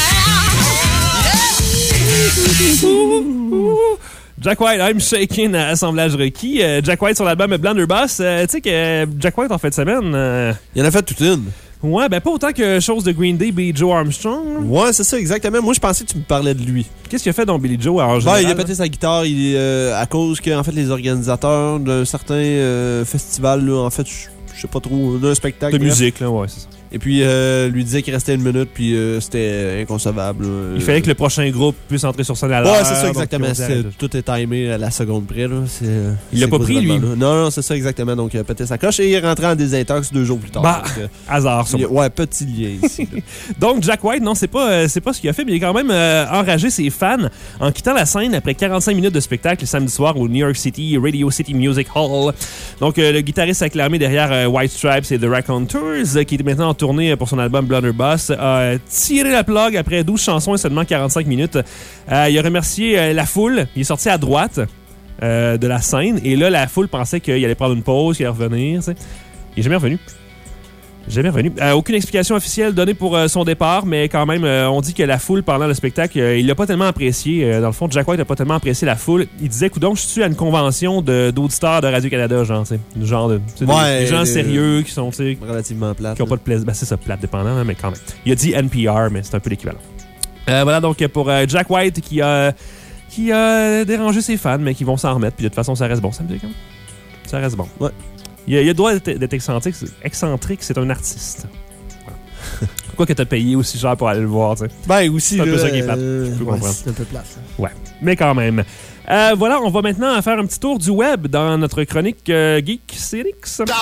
shaking. Yeah. Jack White, I'm shaking à Assemblage requis. Jack White sur l'album Blunderbuss. Tu sais que Jack White en fin de semaine... Il en a fait toute une. Ouais, ben pas autant que chose de Green Day, Billy Joe Armstrong. Ouais, c'est ça, exactement. Moi, je pensais que tu me parlais de lui. Qu'est-ce qu'il a fait dans Billy Joe en Ben, général? il a pété sa guitare à cause que, en fait, les organisateurs d'un certain festival, là, en fait, je sais pas trop, d'un spectacle. De musique, là, ouais, c'est ça. Et puis, lui disait qu'il restait une minute, puis c'était inconcevable. Il fallait que le prochain groupe puisse entrer sur scène à l'heure. Ouais, c'est ça, donc exactement. ils ont dit, arrête. Tout est timé à la seconde près. Là. Il l'a pas pris, lui? Non, c'est ça, exactement. Donc, il a pété sa coche et il est rentré en désintox 2 jours plus tard. Bah, donc, hasard, ça. ouais, petit lien ici. Donc, Jack White, non, c'est pas ce qu'il a fait, mais il a quand même enragé ses fans en quittant la scène après 45 minutes de spectacle le samedi soir au New York City Radio City Music Hall. Donc, le guitariste acclamé derrière White Stripes et The Raconteurs, qui est maintenant en tournée pour son album Blunderbuss, a tiré la plug après 12 chansons et seulement 45 minutes. Il a remercié la foule. Il est sorti à droite de la scène et là, la foule pensait qu'il allait prendre une pause, qu'il allait revenir. T'sais. Il est jamais revenu. Jamais revenu. Aucune explication officielle donnée pour son départ, mais quand même, on dit que la foule pendant le spectacle, il l'a pas tellement apprécié. Dans le fond, Jack White n'a pas tellement apprécié la foule. Il disait, coudonc, je suis à une convention d'auditeurs de Radio-Canada, genre, tu sais. Genre de. Des gens sérieux qui sont, tu sais. Relativement plates. Qui n'ont pas de plaisir. Ben, c'est ça, plate, dépendant, hein, mais quand même. Il a dit NPR, mais c'est un peu l'équivalent. Voilà, donc, pour Jack White qui a dérangé ses fans, mais qui vont s'en remettre. Puis de toute façon, ça reste bon, ça me dit quand même. Ça reste bon. Ouais. Il a le droit d'être excentrique, c'est un artiste. Voilà. Pourquoi que t'as payé aussi cher pour aller le voir, tu sais? Ben, aussi, c'est un peu ça qui est plate. Je peux comprendre. C'est un peu plate. Ouais, mais quand même. Voilà, on va maintenant faire un petit tour du web dans notre chronique Geek Célix. La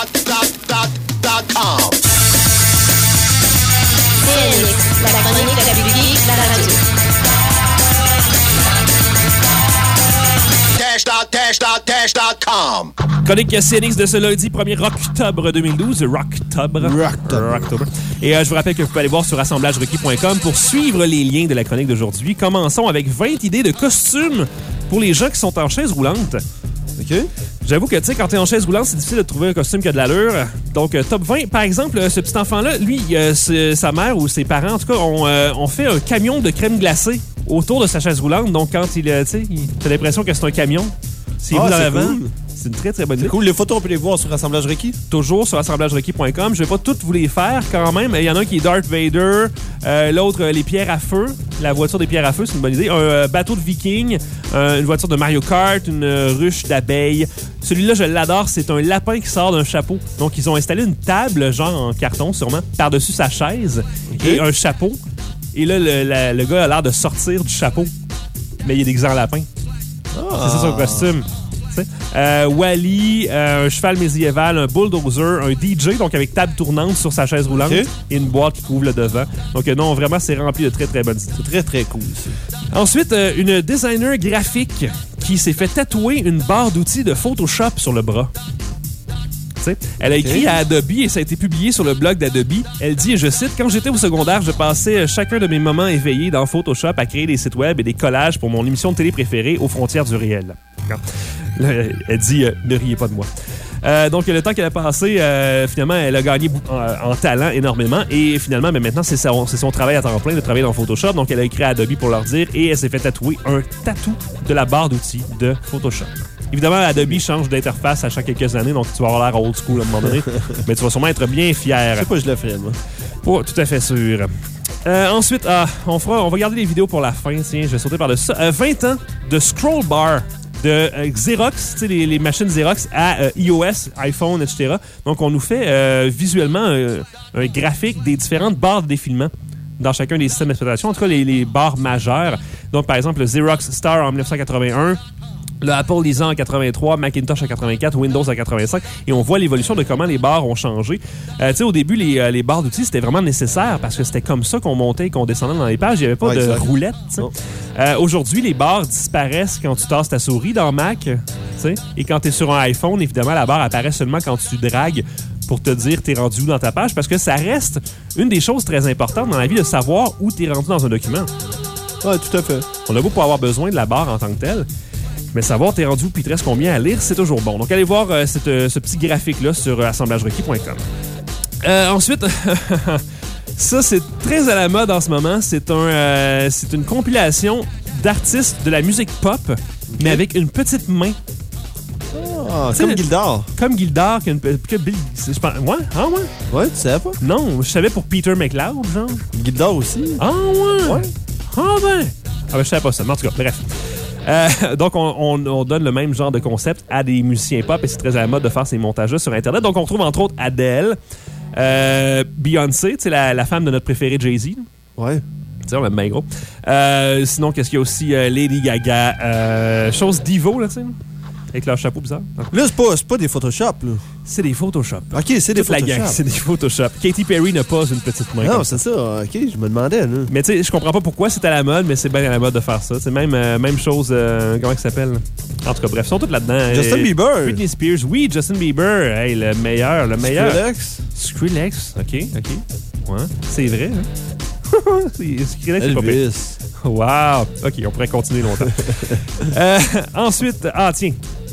chronique de la Geek, la radio. Dash.com. Chronique CNX de ce lundi 1er octobre 2012. Rocktober. Et je vous rappelle que vous pouvez aller voir sur assemblagerequis.com pour suivre les liens de la chronique d'aujourd'hui. Commençons avec 20 idées de costumes pour les gens qui sont en chaise roulante. OK. J'avoue que, tu sais, quand t'es en chaise roulante, c'est difficile de trouver un costume qui a de l'allure. Donc, top 20, par exemple, ce petit enfant-là, lui, sa mère ou ses parents, en tout cas, ont fait un camion de crème glacée autour de sa chaise roulante. Donc, quand tu sais, t'as l'impression que c'est un camion. C'est dans l'avant. Cool. C'est une très, très bonne idée. C'est cool. Les photos, on peut les voir sur Assemblage Requis. Toujours sur assemblagerequis.com. Je vais pas toutes vous les faire quand même. Il y en a un qui est Darth Vader. L'autre, les pierres à feu. La voiture des pierres à feu, c'est une bonne idée. Un bateau de viking. Une voiture de Mario Kart. Une ruche d'abeilles. Celui-là, je l'adore. C'est un lapin qui sort d'un chapeau. Donc, ils ont installé une table, genre en carton sûrement, par-dessus sa chaise. Okay. Et un chapeau. Et là, le gars a l'air de sortir du chapeau. Mais il est déguisé en lapin. C'est ça son costume. Wally, un cheval médiéval, un bulldozer, un DJ, donc avec table tournante sur sa chaise roulante, et une boîte qui couvre le devant. Donc non, vraiment, c'est rempli de très, très bonnes idées. C'est très, très cool, ça. Ensuite, une designer graphique qui s'est fait tatouer une barre d'outils de Photoshop sur le bras. Elle a écrit à Adobe et ça a été publié sur le blog d'Adobe. Elle dit, et je cite, « Quand j'étais au secondaire, je passais chacun de mes moments éveillés dans Photoshop à créer des sites web et des collages pour mon émission de télé préférée aux frontières du réel. » Là, elle dit, ne riez pas de moi. Donc, le temps qu'elle a passé, finalement, elle a gagné en talent énormément. Et finalement, mais maintenant, c'est son travail à temps plein de travailler dans Photoshop. Donc, elle a écrit à Adobe pour leur dire et elle s'est fait tatouer un tatou de la barre d'outils de Photoshop. Évidemment, Adobe change d'interface à chaque quelques années, donc tu vas avoir l'air old school à un moment donné. Mais tu vas sûrement être bien fier. Je sais pas, je le ferais, moi. Oh, tout à fait sûr. Ensuite, on va garder les vidéos pour la fin. Tiens, je vais sauter par-dessus ça. 20 ans de scroll bar de Xerox, tu sais, les machines Xerox à iOS, iPhone, etc. Donc, on nous fait visuellement un graphique des différentes barres de défilement dans chacun des systèmes d'exploitation. En tout cas, les barres majeures. Donc, par exemple, le Xerox Star en 1981, le Apple Lisa en 83, Macintosh en 84, Windows en 85, et on voit l'évolution de comment les barres ont changé. Tu sais, au début, les barres d'outils, c'était vraiment nécessaire parce que c'était comme ça qu'on montait et qu'on descendait dans les pages. Il n'y avait pas de roulette. Aujourd'hui, les barres disparaissent quand tu tasses ta souris dans Mac. Et quand tu es sur un iPhone, évidemment, la barre apparaît seulement quand tu dragues pour te dire t'es rendu où dans ta page, parce que ça reste une des choses très importantes dans la vie de savoir où t'es rendu dans un document. Oui, tout à fait. On a beau pas avoir besoin de la barre en tant que telle, mais savoir t'es rendu où puis il te reste combien à lire, c'est toujours bon. Donc allez voir ce petit graphique-là sur assemblagerequis.com. Ensuite, ça c'est très à la mode en ce moment. C'est une compilation d'artistes de la musique pop, mais avec une petite main. Ah, comme Gildor. Comme Gildor. Ouais? Ah ouais? Ouais, tu savais pas? Non, je savais pour Peter McLeod, genre. Gildor aussi. Ah ouais? Ah ben! Ah ben, je savais pas ça. Mais en tout cas, bref. Donc, on donne le même genre de concept à des musiciens pop et c'est très à la mode de faire ces montages-là sur Internet. Donc, on retrouve entre autres Adele, Beyoncé, tu sais, la femme de notre préféré Jay-Z. Ouais. Tu sais, on l'aime bien gros. Sinon, qu'est-ce qu'il y a aussi? Lady Gaga. Chose Divo, là, tu sais. Avec leur chapeau bizarre. Là, c'est pas des Photoshop, là. C'est des Photoshop. OK, c'est des Photoshop. La gang, c'est des Photoshop. Katy Perry n'a pas une petite main. Non, c'est ça. OK, je me demandais, là. Mais tu sais, je comprends pas pourquoi c'est à la mode, mais c'est bien à la mode de faire ça. C'est même chose, comment ça s'appelle? En tout cas, bref, ils sont tous là-dedans. Justin Bieber. Britney Spears. Oui, Justin Bieber. Hey, le meilleur. Skrillex. Skrillex. OK. Ouais, c'est vrai, hein? Skrillex, c'est pas pire. Wow. OK, on pourrait continuer longtemps. Ensuite, tiens.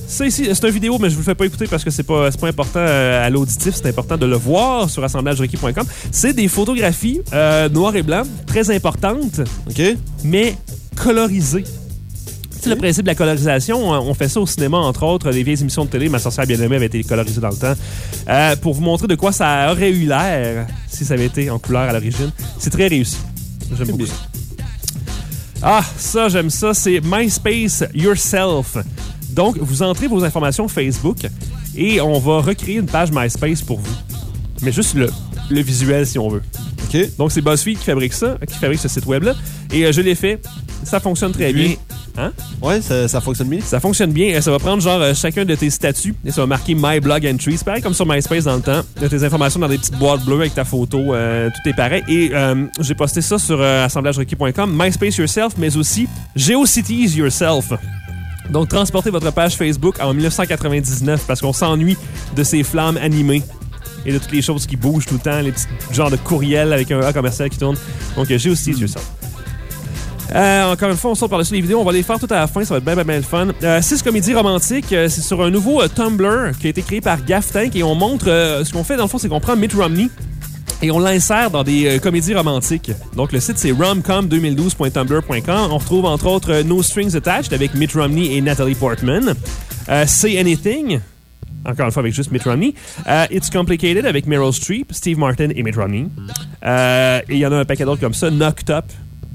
Ça ici, c'est une vidéo, mais je vous le fais pas écouter parce que c'est pas important à l'auditif, c'est important de le voir sur assemblagerequis.com. C'est des photographies noir et blanc, très importantes, OK. mais colorisées. C'est le principe de la colorisation. On fait ça au cinéma, entre autres. Les vieilles émissions de télé, Ma sorcière bien-aimée avait été colorisée dans le temps. Pour vous montrer de quoi ça aurait eu l'air si ça avait été en couleur à l'origine. C'est très réussi. J'aime beaucoup ça. Ah, ça, j'aime ça. C'est MySpace Yourself. Donc, vous entrez vos informations Facebook et on va recréer une page MySpace pour vous. Mais juste le visuel, si on veut. OK. Donc, c'est BuzzFeed qui fabrique ça, qui fabrique ce site web-là. Et je l'ai fait. Ça fonctionne très bien. Hein? Ouais, ça fonctionne bien. Ça fonctionne bien. Ça va prendre genre chacun de tes statuts et ça va marquer My Blog Entry. C'est pareil comme sur MySpace dans le temps. Tu as tes informations dans des petites boîtes bleues avec ta photo. Tout est pareil. Et j'ai posté ça sur assemblagerequis.com. MySpace Yourself, mais aussi GeoCities Yourself. Donc, transportez votre page Facebook en 1999 parce qu'on s'ennuie de ces flammes animées et de toutes les choses qui bougent tout le temps, les petits genres de courriels avec un A commercial qui tourne. Donc, GeoCities Yourself. Encore une fois, on sort par-dessus les vidéos. On va les faire tout à la fin. Ça va être bien le fun. 6 comédies romantiques. C'est sur un nouveau Tumblr qui a été créé par Gaff Tank. Et on montre... ce qu'on fait, dans le fond, c'est qu'on prend Mitt Romney et on l'insère dans des comédies romantiques. Donc, le site, c'est romcom2012.tumblr.com. On retrouve, entre autres, No Strings Attached avec Mitt Romney et Natalie Portman. Say Anything... Encore une fois, avec juste Mitt Romney. It's Complicated avec Meryl Streep, Steve Martin et Mitt Romney. Et il y en a un paquet d'autres comme ça. Knocked Up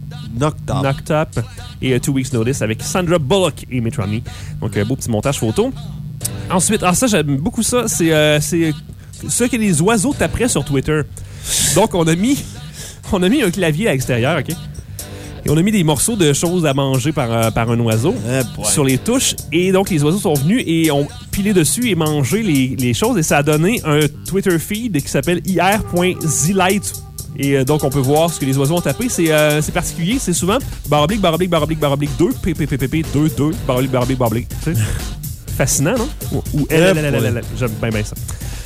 et 2 Weeks Notice avec Sandra Bullock et Mitt Romney. Donc, beau petit montage photo. Ensuite, ça, j'aime beaucoup ça. C'est ce que les oiseaux taperaient sur Twitter. Donc, on a mis un clavier à l'extérieur, OK? Et on a mis des morceaux de choses à manger par un oiseau sur les touches. Et donc, les oiseaux sont venus et ont pilé dessus et mangé les choses. Et ça a donné un Twitter feed qui s'appelle ir.zlight. Et donc, on peut voir ce que les oiseaux ont tapé. C'est particulier. C'est souvent baroblique, 2, pppp, 2, baroblique. Tu sais? Fascinant, non? Ou j'aime bien ça.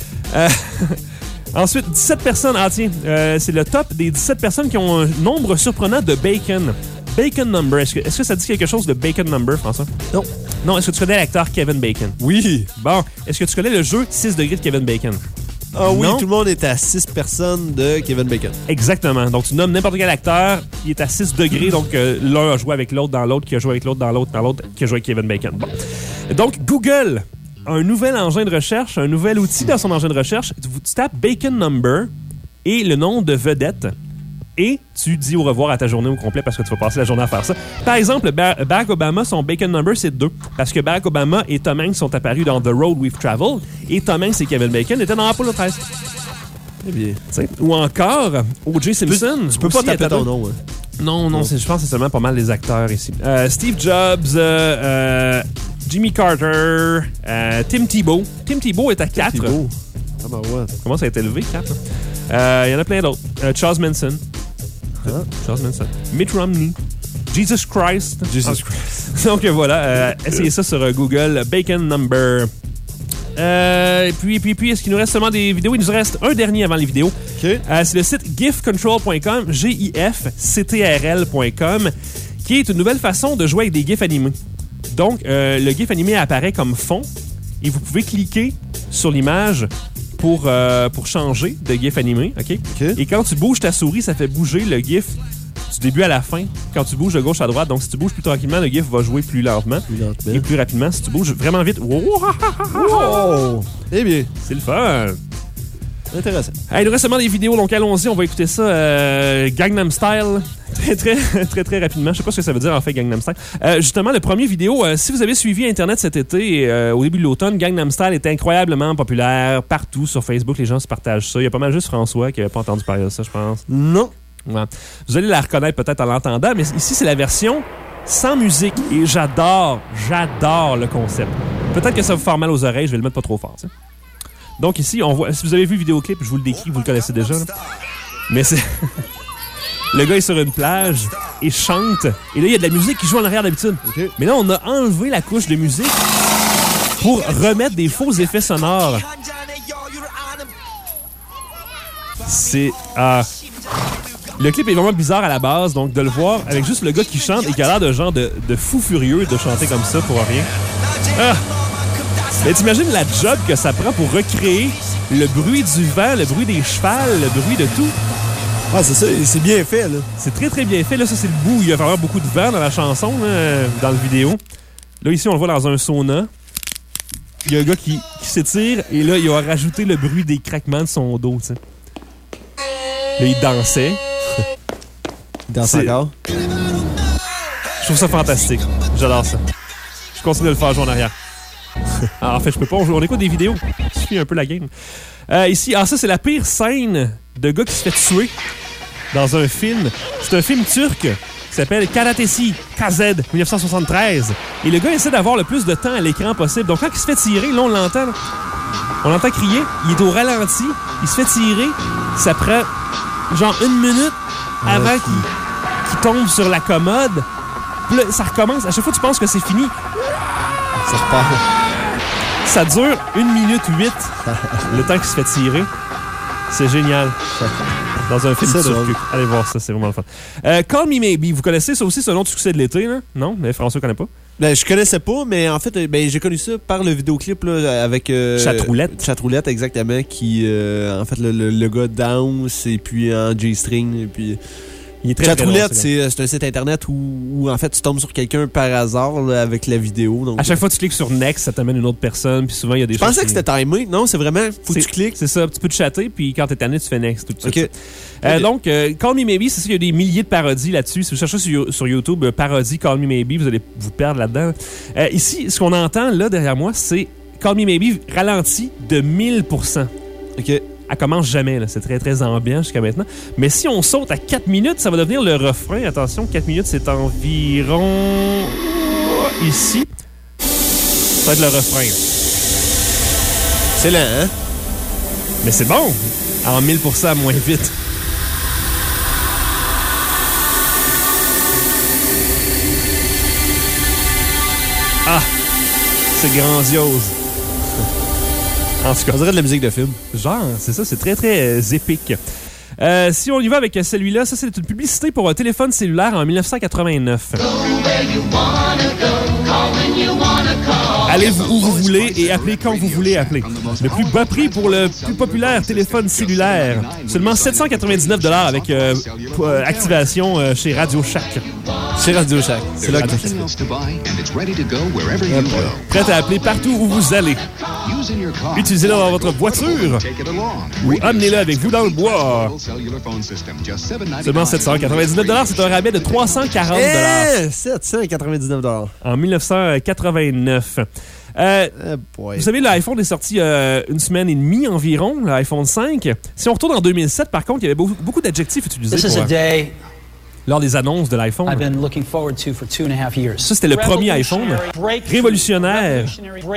Ensuite, 17 personnes. Ah, tiens, c'est le top des 17 personnes qui ont un nombre surprenant de bacon. Bacon Number. Est-ce que ça dit quelque chose de Bacon Number, François? Non. Non, est-ce que tu connais l'acteur Kevin Bacon? Oui. Bon, est-ce que tu connais le jeu 6 degrés de Kevin Bacon? Ah oui, non? tout le monde est à 6 personnes de Kevin Bacon. Exactement. Donc, tu nommes n'importe quel acteur, il est à 6 degrés, donc l'un a joué avec l'autre dans l'autre, qui a joué avec l'autre dans l'autre, qui a joué avec Kevin Bacon. Bon. Donc, Google a un nouvel engin de recherche, un nouvel outil dans son engin de recherche. Tu tapes Bacon Number et le nom de vedette et tu dis au revoir à ta journée au complet parce que tu vas passer la journée à faire ça. Par exemple, Barack Obama, son Bacon Number, c'est 2. Parce que Barack Obama et Tom Hanks sont apparus dans The Road We've Traveled et Tom Hanks et Kevin Bacon étaient dans Apollo 13. Eh bien. Ou encore, O.J. Simpson. Tu peux pas taper ton nom. Hein. Non, je pense que c'est seulement pas mal les acteurs ici. Steve Jobs, Jimmy Carter, Tim Tebow. Tim Tebow est à 4. Ah ben ouais. Comment ça a été élevé, 4? Il y en a plein d'autres. Charles Manson. Charles Manson. Mitt Romney. Jesus Christ. Donc voilà, essayez ça sur Google. Bacon Number. Et puis, est-ce qu'il nous reste seulement des vidéos? Il nous reste un dernier avant les vidéos. Okay. C'est le site gifcontrol.com, gifctrl.com, qui est une nouvelle façon de jouer avec des gifs animés. Donc, le gif animé apparaît comme fond et vous pouvez cliquer sur l'image pour changer de gif animé. Okay? Et quand tu bouges ta souris, ça fait bouger le gif du début à la fin quand tu bouges de gauche à droite. Donc, si tu bouges plus tranquillement, le gif va jouer plus lentement. Et plus rapidement. Si tu bouges vraiment vite, wow! Eh bien, c'est le fun! Intéressant. Il nous reste seulement des vidéos, donc allons-y, on va écouter ça. Gangnam Style, très rapidement. Je sais pas ce que ça veut dire en fait, Gangnam Style. Justement, le premier vidéo, si vous avez suivi Internet cet été, au début de l'automne, Gangnam Style est incroyablement populaire partout sur Facebook. Les gens se partagent ça. Il y a pas mal juste François qui n'avait pas entendu parler de ça, je pense. Non. Ouais. Vous allez la reconnaître peut-être en l'entendant, mais ici, c'est la version sans musique et j'adore le concept. Peut-être que ça vous fait mal aux oreilles, je vais le mettre pas trop fort, t'sais. Donc ici, on voit. Si vous avez vu le vidéoclip, je vous le décris, vous le connaissez déjà. Là. Mais c'est. Le gars est sur une plage et chante. Et là, il y a de la musique qui joue en arrière d'habitude. Okay. Mais là, on a enlevé la couche de musique pour remettre des faux effets sonores. C'est. Le clip est vraiment bizarre à la base, donc de le voir avec juste le gars qui chante et qui a l'air de genre de fou furieux de chanter comme ça pour rien. Mais t'imagines la job que ça prend pour recréer le bruit du vent, le bruit des chevals, le bruit de tout. Ah, c'est ça, c'est bien fait, là. C'est très, très bien fait. Là, ça, c'est le bout où il y a vraiment beaucoup de vent dans la chanson, là, dans le vidéo. Là, ici, on le voit dans un sauna. Il y a un gars qui s'étire et là, il a rajouté le bruit des craquements de son dos, tu sais. Là, il dansait. Il danse encore. Je trouve ça fantastique. J'adore ça. Je continue de le faire jouer en arrière. Alors, en fait, je peux pas. On écoute des vidéos. Je suis un peu la game. Ici, ça, c'est la pire scène de gars qui se fait tuer dans un film. C'est un film turc qui s'appelle Karatesi KZ 1973. Et le gars essaie d'avoir le plus de temps à l'écran possible. Donc, quand il se fait tirer, là, on l'entend. On l'entend crier. Il est au ralenti. Il se fait tirer. Ça prend genre 1 minute avant qu'il tombe sur la commode. Puis là, ça recommence. À chaque fois, tu penses que c'est fini. Ça repart. Ça dure 1 minute 8, le temps qu'il se fait tirer. C'est génial. Dans un film turc. Allez voir ça, c'est vraiment le fun. Call Me Maybe, vous connaissez ça aussi, c'est un nom de succès de l'été, là? Non? Mais François connaît pas? Ben, je connaissais pas, mais en fait, j'ai connu ça par le vidéoclip là, avec... Chatroulette. Chatroulette, exactement, qui... en fait, le gars danse, et puis en G-string, et puis... Chatroulette, c'est un site internet où en fait tu tombes sur quelqu'un par hasard là, avec la vidéo. Donc, à chaque fois que tu cliques sur Next, ça t'amène une autre personne, puis souvent il y a des choses. Je pensais que c'était timé. Non, c'est vraiment, faut que tu cliques. C'est ça, tu peux te chatter, puis quand t'es tanné, tu fais Next. Tout okay. Donc, Call Me Maybe, c'est ça, il y a des milliers de parodies là-dessus. Si vous cherchez sur YouTube, parodie Call Me Maybe, vous allez vous perdre là-dedans. Ici, ce qu'on entend là derrière moi, c'est Call Me Maybe ralenti de 1000%. OK. Elle commence jamais, là. C'est très, très ambiant jusqu'à maintenant. Mais si on saute à 4 minutes, ça va devenir le refrain. Attention, 4 minutes, c'est environ... ici. Ça va être le refrain. C'est lent, hein? Mais c'est bon! En 1000% moins vite. Ah! C'est grandiose. En tout cas, on dirait de la musique de film. Genre, c'est ça, c'est très, très épique. Si on y va avec celui-là, ça, c'est une publicité pour un téléphone cellulaire en 1989. Allez où vous voulez et appelez quand vous voulez appeler. Le plus bas prix pour le plus populaire téléphone cellulaire. Seulement 799$ avec activation chez Radio Shack. Chez Radio Shack. C'est là que prêt à appeler partout où vous allez. Utilisez-le dans votre voiture ou amenez-le avec vous dans le bois. Seulement 799$, c'est un rabais de 340$. 799$. En 1989. Vous savez, l'iPhone est sorti une semaine et demie environ, l'iPhone 5. Si on retourne en 2007, par contre, il y avait beaucoup d'adjectifs utilisés lors des annonces de l'iPhone. Ça, c'était le premier iPhone. Révolutionnaire.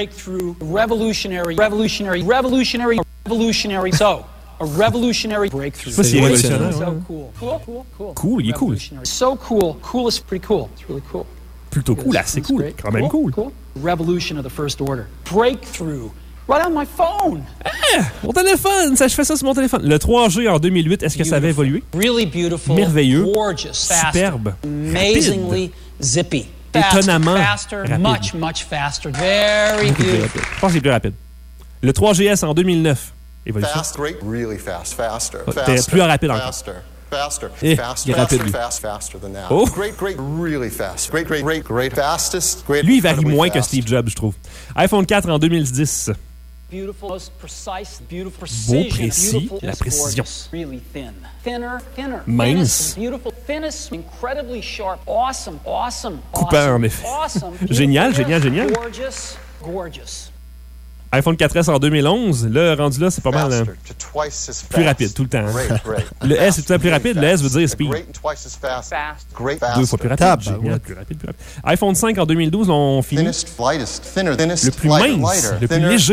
A revolutionary breakthrough. Ça, c'est révolutionnaire. So cool. Cool, il est cool. So cool. Cool is pretty cool. It's really cool. Plutôt cool, assez cool. Quand même cool. Revolution of the first order. Breakthrough. Right on my phone. Ah, mon téléphone! Ça, je fais ça sur mon téléphone. Le 3G en 2008, est-ce que ça avait évolué? Really beautiful. Merveilleux. Gorgeous. Superbe. Amazingly zippy. Étonnamment rapide. Much faster. Very beautiful. Je pense que c'est plus rapide. Le 3GS en 2009. Évolution. Fast, great, really fast, faster. Plus rapide encore. Faster, il est faster, rapide, faster than that. Oh. Great, really fast. Great, fastest, great. Lui, il varie moins que Steve Jobs, je trouve. iPhone 4 en 2010. Beautiful, precise, beautiful beau, précis, la précision. Really thin. Thinner. Mince. Beautiful, thinnest, incredibly sharp, awesome. Coupant, en effet. Génial. Gorgeous. iPhone 4S en 2011, là, rendu là, c'est pas mal plus rapide tout le temps. Le S est tout le temps plus rapide, le S veut dire speed. 2 fois plus rapide. Génial, plus rapide. iPhone 5 en 2012, on finit. Le plus mince, le plus léger.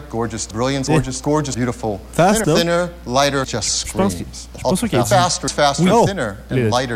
Fast, non? Je pense qu'il y a faster, thinner, and lighter,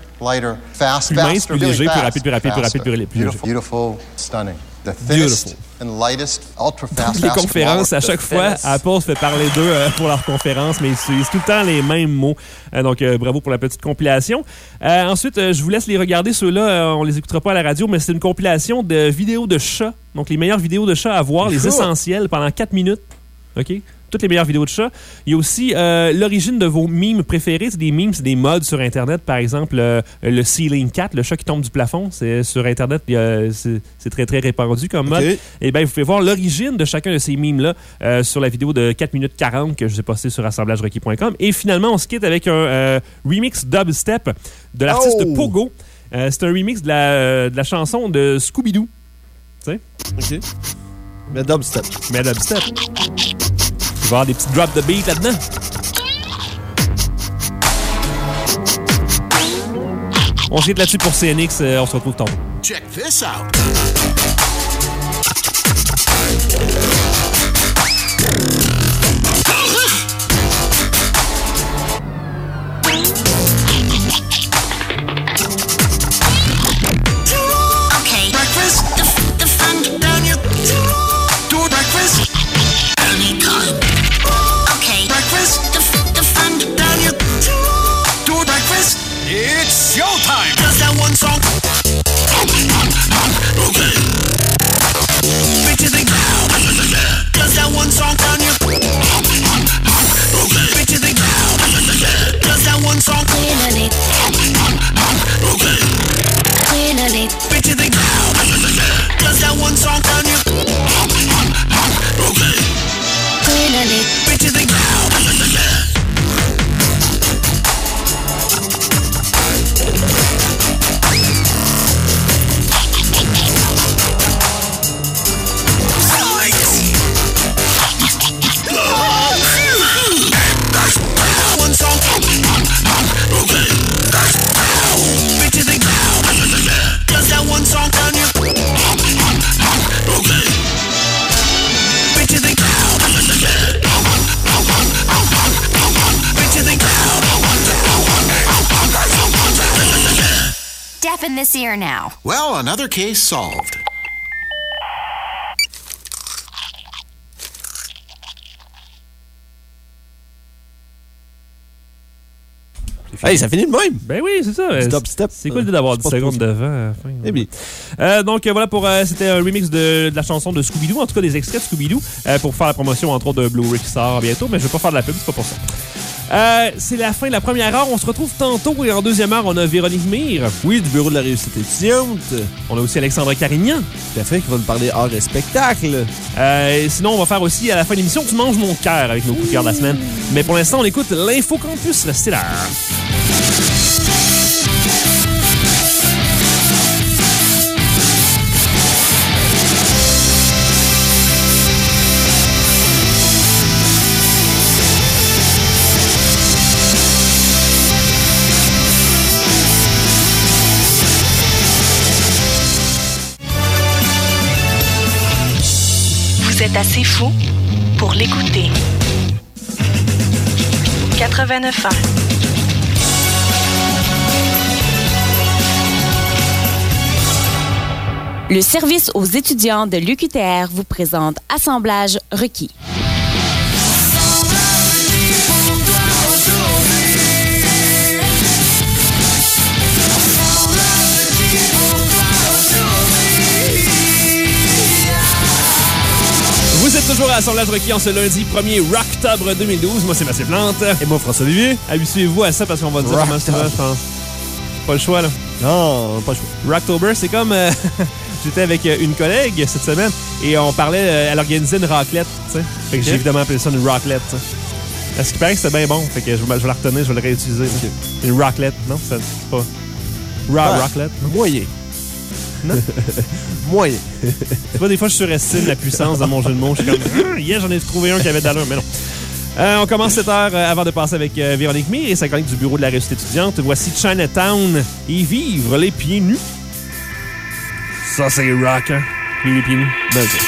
plus mince, plus léger, plus rapide, plus léger. Beautiful, stunning. The thinnest, and lightest, ultra-fast Les conférences, à chaque fois, Apple se fait parler d'eux pour leurs conférences, mais ils utilisent tout le temps les mêmes mots. Donc, bravo pour la petite compilation. Ensuite, je vous laisse les regarder. Ceux-là, on les écoutera pas à la radio, mais c'est une compilation de vidéos de chats. Donc, les meilleures vidéos de chats à voir, les essentiels, pendant 4 minutes. OK? Toutes les meilleures vidéos de chats. Il y a aussi l'origine de vos memes préférés. C'est des memes, c'est des mods sur Internet. Par exemple, le Ceiling Cat, le chat qui tombe du plafond. C'est sur Internet, c'est très, très répandu comme mode. Et bien, vous pouvez voir l'origine de chacun de ces memes-là sur la vidéo de 4 minutes 40 que je vous ai postée sur assemblagerequis.com. Et finalement, on se quitte avec un remix dubstep de l'artiste Pogo. C'est un remix de la chanson de Scooby-Doo. Tu sais? OK. Mais dubstep. Il va y avoir des petits drops de beat là-dedans. On se quitte là-dessus pour CNX. On se retrouve tantôt. Check this out. Okay. Breakfast, the fun down your... Do breakfast anytime. Okay. Breakfast, the fun down your... Do breakfast. It's showtime. Does that one song... Okay. Bitches think... Does that one song down your... Okay. Bitches think... Does that one song... Cleanly. Okay. Cleanly. Bitches think... Does that one song down your... Okay. Cleanly. Bitches think... One song. Okay. Bitches think... Does that one song down your... Okay. Bitches think... Bitches think... Deaf in this ear now. Well, another case solved. Hey, ça finit de même. Ben oui, c'est ça. Dubstep. C'est cool d'avoir 10 secondes de vent à la fin. Eh bien. Donc voilà, c'était un remix de la chanson de Scooby-Doo, en tout cas des extraits de Scooby-Doo, pour faire la promotion entre autres de Blu-ray qui sort bientôt, mais je vais pas faire de la pub, c'est pas pour ça. C'est la fin de la première heure. On se retrouve tantôt et en deuxième heure, on a Véronique Mire. Oui, du Bureau de la réussite étudiante. On a aussi Alexandra Carignan. Tout à fait, qui va nous parler art et spectacle. Sinon, on va faire aussi à la fin de l'émission, Tu manges mon cœur avec nos coups de cœur de la semaine. Mais pour l'instant, on écoute l'Info Campus. Restez là. Vous êtes assez fou pour l'écouter. 89 ans. Le service aux étudiants de l'UQTR vous présente Assemblage requis. Vous êtes toujours à Assemblage requis en ce lundi 1er Rocktobre 2012. Moi, c'est Mathieu Plante. Et moi, François Olivier. Habituez-vous à ça parce qu'on va dire comment ça va, je pense. Pas le choix, là. Non, pas le choix. Rocktober, c'est comme... J'étais avec une collègue cette semaine et on parlait... elle organisait une raclette, tu sais. Fait que j'ai évidemment appelé ça une raclette, tu sais. Parce qu'il paraît que c'était bien bon. Fait que je vais la retenir, je vais le réutiliser. Okay. Une raclette, non? C'est pas... Raclette, non? Moyen. Non? Moyen. Tu vois, des fois, je surestime la puissance de mon jeu de mots. Je suis comme... Hier, j'en ai trouvé un qui avait d'allure, mais non. On commence cette heure avant de passer avec Véronique Mire et sa chronique du Bureau de la réussite étudiante. Voici Chinatown et vivre les pieds nus. Ça, c'est rock, hein? Les pieds nus. Ben, okay.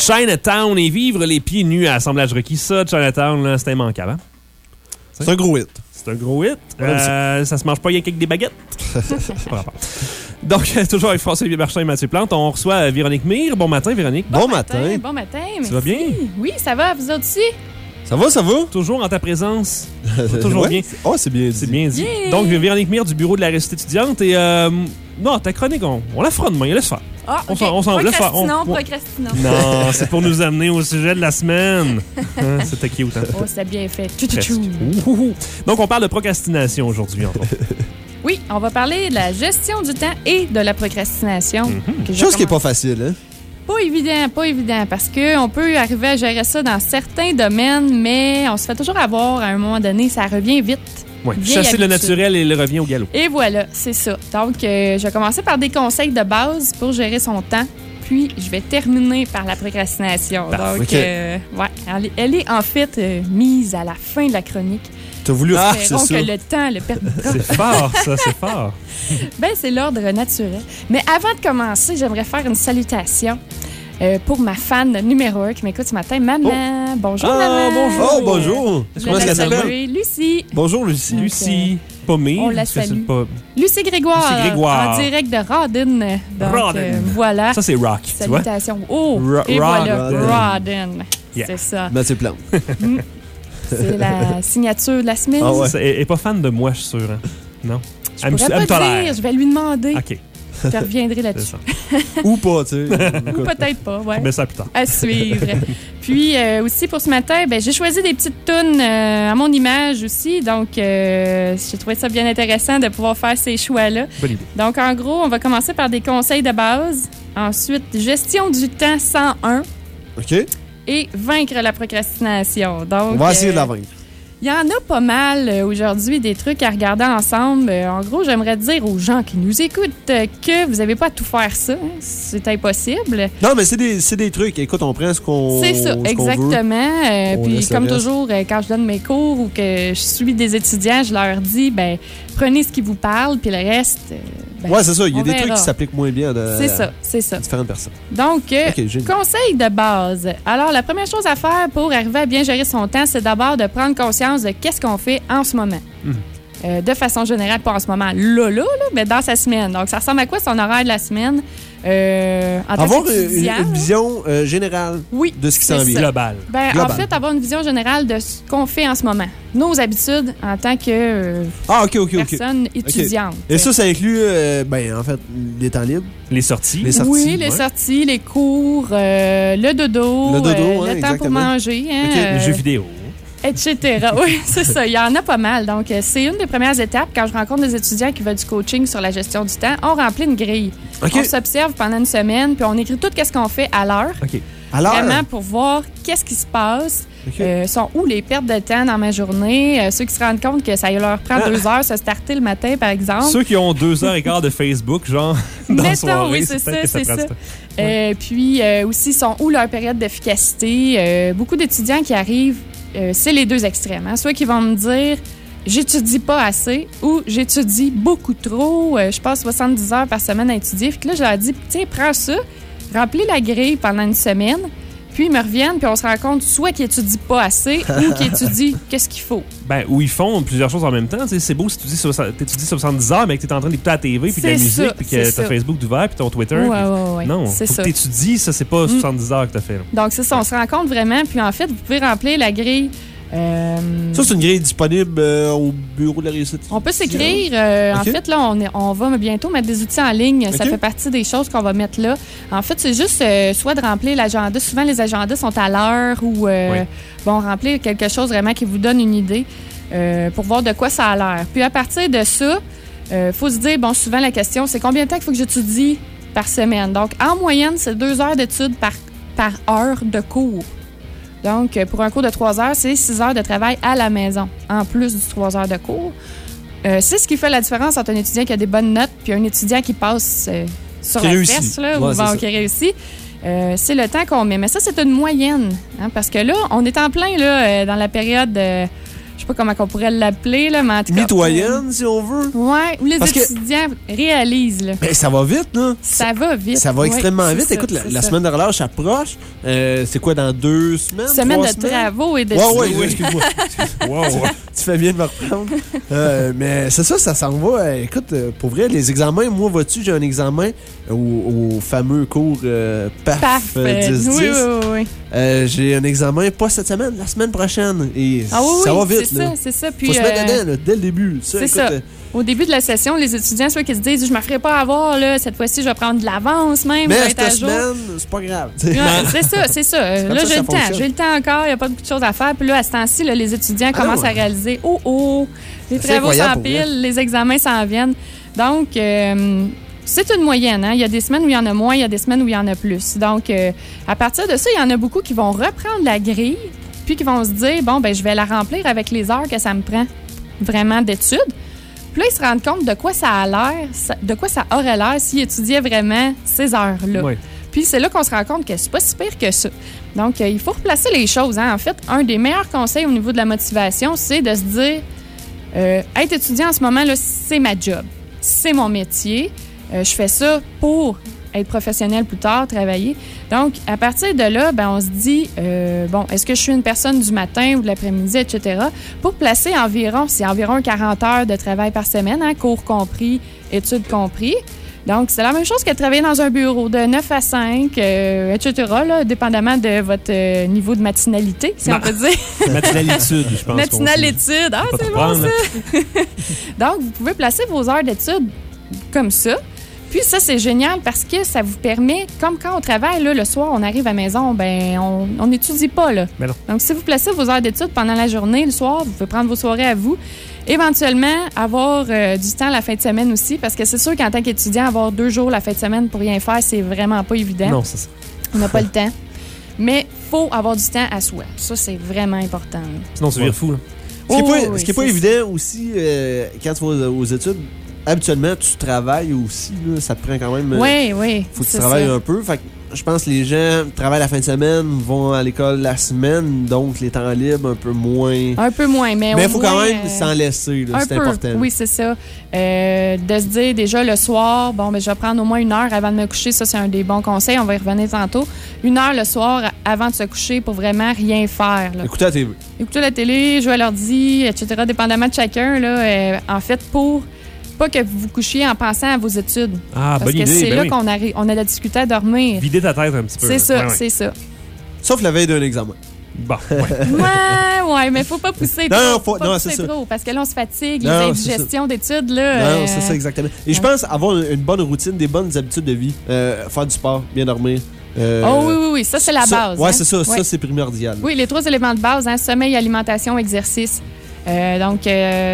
Chinatown et vivre les pieds nus à Assemblage requis. Ça, Chinatown, là, c'était immanquable. Hein? C'est un gros hit. C'est un gros hit. Ça se mange pas rien qu'avec des baguettes. Pas rapport. Donc, toujours avec François-Olivier Marchand et Mathieu Plante, on reçoit Véronique Mire. Bon matin, Véronique. Bon matin. Bon matin, merci. Ça va bien? Oui, ça va, vous autres aussi? Ça va, ça va? Toujours en ta présence. Toujours ouais. bien. Oh, c'est bien dit. C'est bien dit. Yeah. Donc, Véronique Mire du bureau de la réussite étudiante. Et, non, ta chronique, on la fera demain. Laisse faire. Ah, On OK. s'en laisse faire. Procrastinons. Non, c'est pour nous amener au sujet de la semaine. Hein, c'était cute, hein? Oh, c'est bien fait. Presque. Ouhouhou. Donc, on parle de procrastination aujourd'hui, entre autres. Oui, on va parler de la gestion du temps et de la procrastination. Chose qui n'est pas facile, hein? Pas évident, parce qu'on peut arriver à gérer ça dans certains domaines, mais on se fait toujours avoir à un moment donné, ça revient vite. Ouais. Chasser le naturel et le revient au galop. Et voilà, c'est ça. Donc, je vais commencer par des conseils de base pour gérer son temps, puis je vais terminer par la procrastination. Donc, okay. Ouais, elle est en fait mise à la fin de la chronique. T'as voulu c'est ça. Que le temps le perdra. C'est fort, ça, c'est fort. Ben, c'est l'ordre naturel. Mais avant de commencer, j'aimerais faire une salutation pour ma fan numéro 1 qui m'écoute ce matin. Maman. Bonjour, maman. Bonjour. Oh, bonjour. Comment est-ce qu'elle s'appelle? Lucie. Bonjour, Lucie. Donc, Lucie. Pas Mire. On la salue. Pas... Lucie Grégoire. Lucie Grégoire. En direct de Rawdon. Donc, voilà. Ça, c'est rock. Salutations. Oh, et voilà. Rawdon. Yeah. C'est ça. Mathieu Plante. C'est la signature de la semaine. Ah ouais. Elle n'est pas fan de moi, je suis sûr. Hein? Non. Je pourrais pas dire. Je vais lui demander. OK. Je reviendrai là-dessus. Ou pas, tu sais. Ou peut-être pas, ouais. Mais ça plus tard. À suivre. Puis aussi pour ce matin, ben, j'ai choisi des petites tounes à mon image aussi. Donc, j'ai trouvé ça bien intéressant de pouvoir faire ces choix-là. Bonne idée. Donc, en gros, on va commencer par des conseils de base. Ensuite, gestion du temps 101. OK. Et vaincre la procrastination. Donc, on va essayer de la vaincre. Il y en a pas mal aujourd'hui, des trucs à regarder ensemble. En gros, j'aimerais dire aux gens qui nous écoutent que vous n'avez pas à tout faire ça. Hein. C'est impossible. Non, mais c'est des trucs. Écoute, on prend ce qu'on C'est ça, exactement. Puis comme reste. toujours, quand je donne mes cours ou que je suis des étudiants, je leur dis, ben prenez ce qui vous parle, puis le reste... ouais, c'est ça. Il y a des verra. trucs qui s'appliquent moins bien c'est ça. à différentes personnes. Donc, conseil de base. Alors, la première chose à faire pour arriver à bien gérer son temps, c'est d'abord de prendre conscience de qu'est-ce qu'on fait en ce moment. De façon générale, pas en ce moment là, mais dans sa semaine. Donc, ça ressemble à quoi son horaire de la semaine? Avoir une vision générale de ce qui s'en vient. Global. En fait, avoir une vision générale de ce qu'on fait en ce moment. Nos habitudes en tant que personne étudiante. Et ça inclut, en fait, les temps libres. Les sorties. Oui, les sorties, les cours, le dodo, le temps pour manger. Les jeux vidéo. Etc. Oui, c'est ça. Il y en a pas mal. Donc, c'est une des premières étapes. Quand je rencontre des étudiants qui veulent du coaching sur la gestion du temps, on remplit une grille. On s'observe pendant une semaine, puis on écrit tout ce qu'on fait à l'heure. À l'heure? Vraiment pour voir qu'est-ce qui se passe. Sont où les pertes de temps dans ma journée. Ceux qui se rendent compte que ça leur prend 2 heures se starter le matin, par exemple. Ceux qui ont 2h15 de Facebook, genre, dans la soirée. Oui, c'est ça. Puis aussi, sont où leur période d'efficacité. Beaucoup d'étudiants qui arrivent, c'est les deux extrêmes. Hein. Soit qui vont me dire j'étudie pas assez ou j'étudie beaucoup trop. Je passe 70 heures par semaine à étudier. Fait que là, je leur dis tiens, prends ça, remplis la grille pendant une semaine. Puis ils me reviennent, puis on se rend compte soit qu'ils étudient pas assez ou qu'ils étudient qu'est-ce qu'il faut. Ou ils font plusieurs choses en même temps. T'sais, c'est beau si tu étudies 70 heures, mais que tu es en train d'écouter la TV, puis de la musique, puis que tu as Facebook d'ouvert, puis ton Twitter. Ouais. Non, faut que tu étudies, ça, c'est pas 70 heures que tu as fait. Là. Donc, c'est ça, on se rend compte vraiment. Puis en fait, vous pouvez remplir la grille. Ça, c'est une grille disponible au bureau de la réussite. On peut s'écrire. En fait, là, on va bientôt mettre des outils en ligne. Ça fait partie des choses qu'on va mettre là. En fait, c'est juste soit de remplir l'agenda. Souvent, les agendas sont à l'heure ou vont remplir quelque chose vraiment qui vous donne une idée pour voir de quoi ça a l'air. Puis à partir de ça, faut se dire, souvent la question, c'est combien de temps il faut que j'étudie par semaine? Donc, en moyenne, c'est 2 heures d'études par heure de cours. Donc, pour un cours de 3 heures, c'est 6 heures de travail à la maison, en plus du 3 heures de cours. C'est ce qui fait la différence entre un étudiant qui a des bonnes notes puis un étudiant qui passe sur la fesse, là, ou qui réussit. C'est le temps qu'on met. Mais ça, c'est une moyenne. Hein, parce que là, on est en plein là, dans la période... sais pas comment on pourrait l'appeler, là, mais en tout cas... Mitoyenne, si on veut. Ouais, où les Parce que- étudiants réalisent, là. Ben, ça va vite, là. Ça va vite. Ça va Ouais, extrêmement c'est vite. ça, Écoute, c'est la ça. semaine de relâche approche. C'est quoi, dans 2 semaines? Semaine 3 de semaines? travaux et de... Ouais, excuse-moi. Wow. Tu fais bien de me reprendre. Mais c'est ça s'en va. Écoute, pour vrai, les examens, moi, vois-tu, j'ai un examen au fameux cours PAF 10-10. Oui. J'ai un examen pas cette semaine, la semaine prochaine. Et Ah oui, ça va oui, vite. c'est là. ça, c'est ça. Puis, Faut se mettre dedans, là, dès le début. c'est écoute, ça. Au début de la session, les étudiants, soit qui se disent « Je me ferai pas avoir, là, cette fois-ci, je vais prendre de l'avance même, je vais mais être à cette jour. » semaine, c'est pas grave. Ouais, c'est ça. comme Là, ça, j'ai ça le temps. fonctionne. J'ai le temps encore. Il n'y a pas beaucoup de choses à faire. Puis là, à ce temps-ci, là, les étudiants commencent à réaliser les C'est travaux incroyable, pour s'empilent, les examens s'en viennent. Donc, c'est une moyenne. Hein? Il y a des semaines où il y en a moins, il y a des semaines où il y en a plus. Donc, à partir de ça, il y en a beaucoup qui vont reprendre la grille puis qui vont se dire bon, ben je vais la remplir avec les heures que ça me prend vraiment d'études. Puis là, ils se rendent compte de quoi ça a l'air, de quoi ça aurait l'air s'ils étudiaient vraiment ces heures-là. Oui. Puis c'est là qu'on se rend compte que c'est pas si pire que ça. Donc, il faut replacer les choses. Hein. En fait, un des meilleurs conseils au niveau de la motivation, c'est de se dire être étudiant en ce moment, là, c'est ma job. C'est mon métier. Je fais ça pour être professionnel plus tard, travailler. Donc, à partir de là, ben, on se dit, bon, est-ce que je suis une personne du matin ou de l'après-midi, etc. Pour placer c'est environ 40 heures de travail par semaine, hein, cours compris, études compris. Donc, c'est la même chose que de travailler dans un bureau de 9 à 5, etc., là, dépendamment de votre niveau de matinalité, si on peut dire. Matinalitude, je pense. Matinalitude, ah, c'est bon ça! Donc, vous pouvez placer vos heures d'études comme ça. Puis ça, c'est génial parce que ça vous permet, comme quand on travaille, là, le soir, on arrive à la maison, ben on n'étudie pas. Là. Ben non. Donc, si vous placez vos heures d'études pendant la journée, le soir, vous pouvez prendre vos soirées à vous. Éventuellement, avoir du temps la fin de semaine aussi, parce que c'est sûr qu'en tant qu'étudiant, avoir 2 jours la fin de semaine pour rien faire, c'est vraiment pas évident. Non, c'est ça. On n'a pas le temps. Mais il faut avoir du temps à soi. Ça, c'est vraiment important. Là. Sinon, tu vires fou. Là. Ce qui n'est pas évident aussi, quand tu vas aux études, habituellement, tu travailles aussi. Là, ça te prend quand même... Oui. Faut que tu travailles un peu. Fait que je pense que les gens travaillent la fin de semaine, vont à l'école la semaine, donc les temps libres un peu moins. Un peu moins, mais il faut quand même s'en laisser. Là, c'est important. Oui, c'est ça. De se dire déjà le soir, bon, ben, je vais prendre au moins 1 heure avant de me coucher. Ça, c'est un des bons conseils. On va y revenir tantôt. 1 heure le soir avant de se coucher pour vraiment rien faire. Là. Écouter la TV. Écouter la télé, jouer à l'ordi, etc. Dépendamment de chacun. Là, en fait, pour pas que vous vous couchiez en pensant à vos études. Ah, parce bonne que idée. c'est ben là oui. qu'on a la difficulté à dormir. Vider ta tête un petit peu. C'est ça, Ouais. c'est ça. Sauf la veille d'un examen. Bon, ouais. Ouais, mais faut pas pousser trop. Non, c'est c'est ça. trop, parce que là, on se fatigue, Non, les c'est indigestions d'études, là. Non, c'est ça, exactement. Et je pense avoir une bonne routine, des bonnes habitudes de vie. Faire du sport, bien dormir. Oui, ça, c'est la base. Ouais, hein? c'est ça. Ouais. Ça, c'est primordial. Oui, les 3 éléments de base, hein, sommeil, alimentation, exercice. Donc,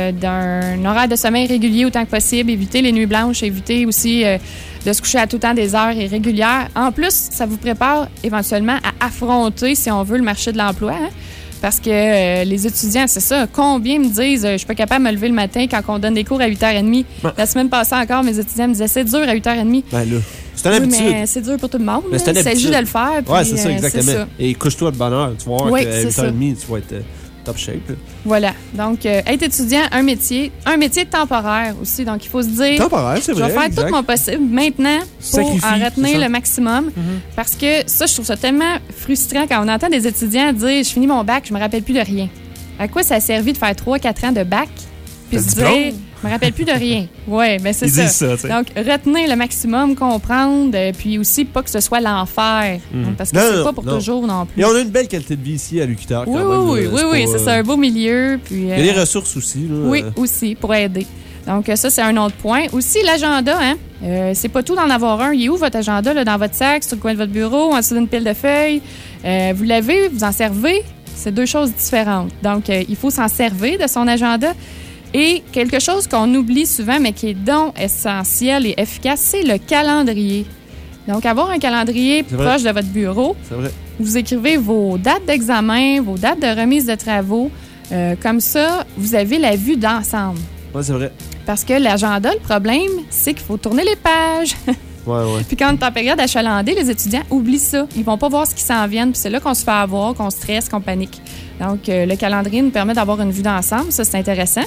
d'un horaire de sommeil régulier autant que possible, éviter les nuits blanches, éviter aussi de se coucher à tout temps des heures irrégulières. En plus, ça vous prépare éventuellement à affronter, si on veut, le marché de l'emploi. Hein? Parce que les étudiants, c'est ça, combien me disent je suis pas capable de me lever le matin quand on donne des cours à 8h30. Ouais. La semaine passée encore, mes étudiants me disaient c'est dur à 8h30. Ben là, c'est une habitude. Mais c'est dur pour tout le monde. Mais c'est une Il s'agit habitude. de le faire. Ouais, puis, c'est ça, exactement. c'est ça. Et couche-toi de bonne heure. Tu vas voir Oui, qu'à c'est 8h30, tu vas être top shape. Voilà. Donc, être étudiant, un métier temporaire aussi. Donc, il faut se dire, Temporaire, c'est je vrai. vais faire exact. tout mon possible maintenant pour Sacrifie, en c'est retenir ça. le maximum. Parce que ça, je trouve ça tellement frustrant quand on entend des étudiants dire, je finis mon bac, je me rappelle plus de rien. À quoi ça a servi de faire 3-4 ans de bac? Puis Le se diplôme? dire, je me rappelle plus de rien. Oui, ben c'est Ils ça. disent ça, tu sais. Donc, retenir le maximum, comprendre, puis aussi pas que ce soit l'enfer. Parce que Non, c'est non, pas pour non. toujours non plus. Et on a une belle qualité de vie ici à l'UQTR. Oui, c'est un beau milieu. Puis, Il y a des ressources aussi. Là. Oui, aussi, pour aider. Donc, ça, c'est un autre point. Aussi, l'agenda, hein. C'est pas tout d'en avoir un. Il est où votre agenda, là, dans votre sac, sur le coin de votre bureau, en dessous d'une pile de feuilles? Vous l'avez, vous en servez? C'est 2 choses différentes. Donc, il faut s'en servir de son agenda. Et quelque chose qu'on oublie souvent, mais qui est donc essentiel et efficace, c'est le calendrier. Donc, avoir un calendrier proche de votre bureau. C'est vrai. Vous écrivez vos dates d'examen, vos dates de remise de travaux. Comme ça, vous avez la vue d'ensemble. Oui, c'est vrai. Parce que l'agenda, le problème, c'est qu'il faut tourner les pages. Ouais. Puis quand on est en période achalandée, les étudiants oublient ça. Ils vont pas voir ce qui s'en vient. Puis c'est là qu'on se fait avoir, qu'on stresse, qu'on panique. Donc, le calendrier nous permet d'avoir une vue d'ensemble. Ça, c'est intéressant.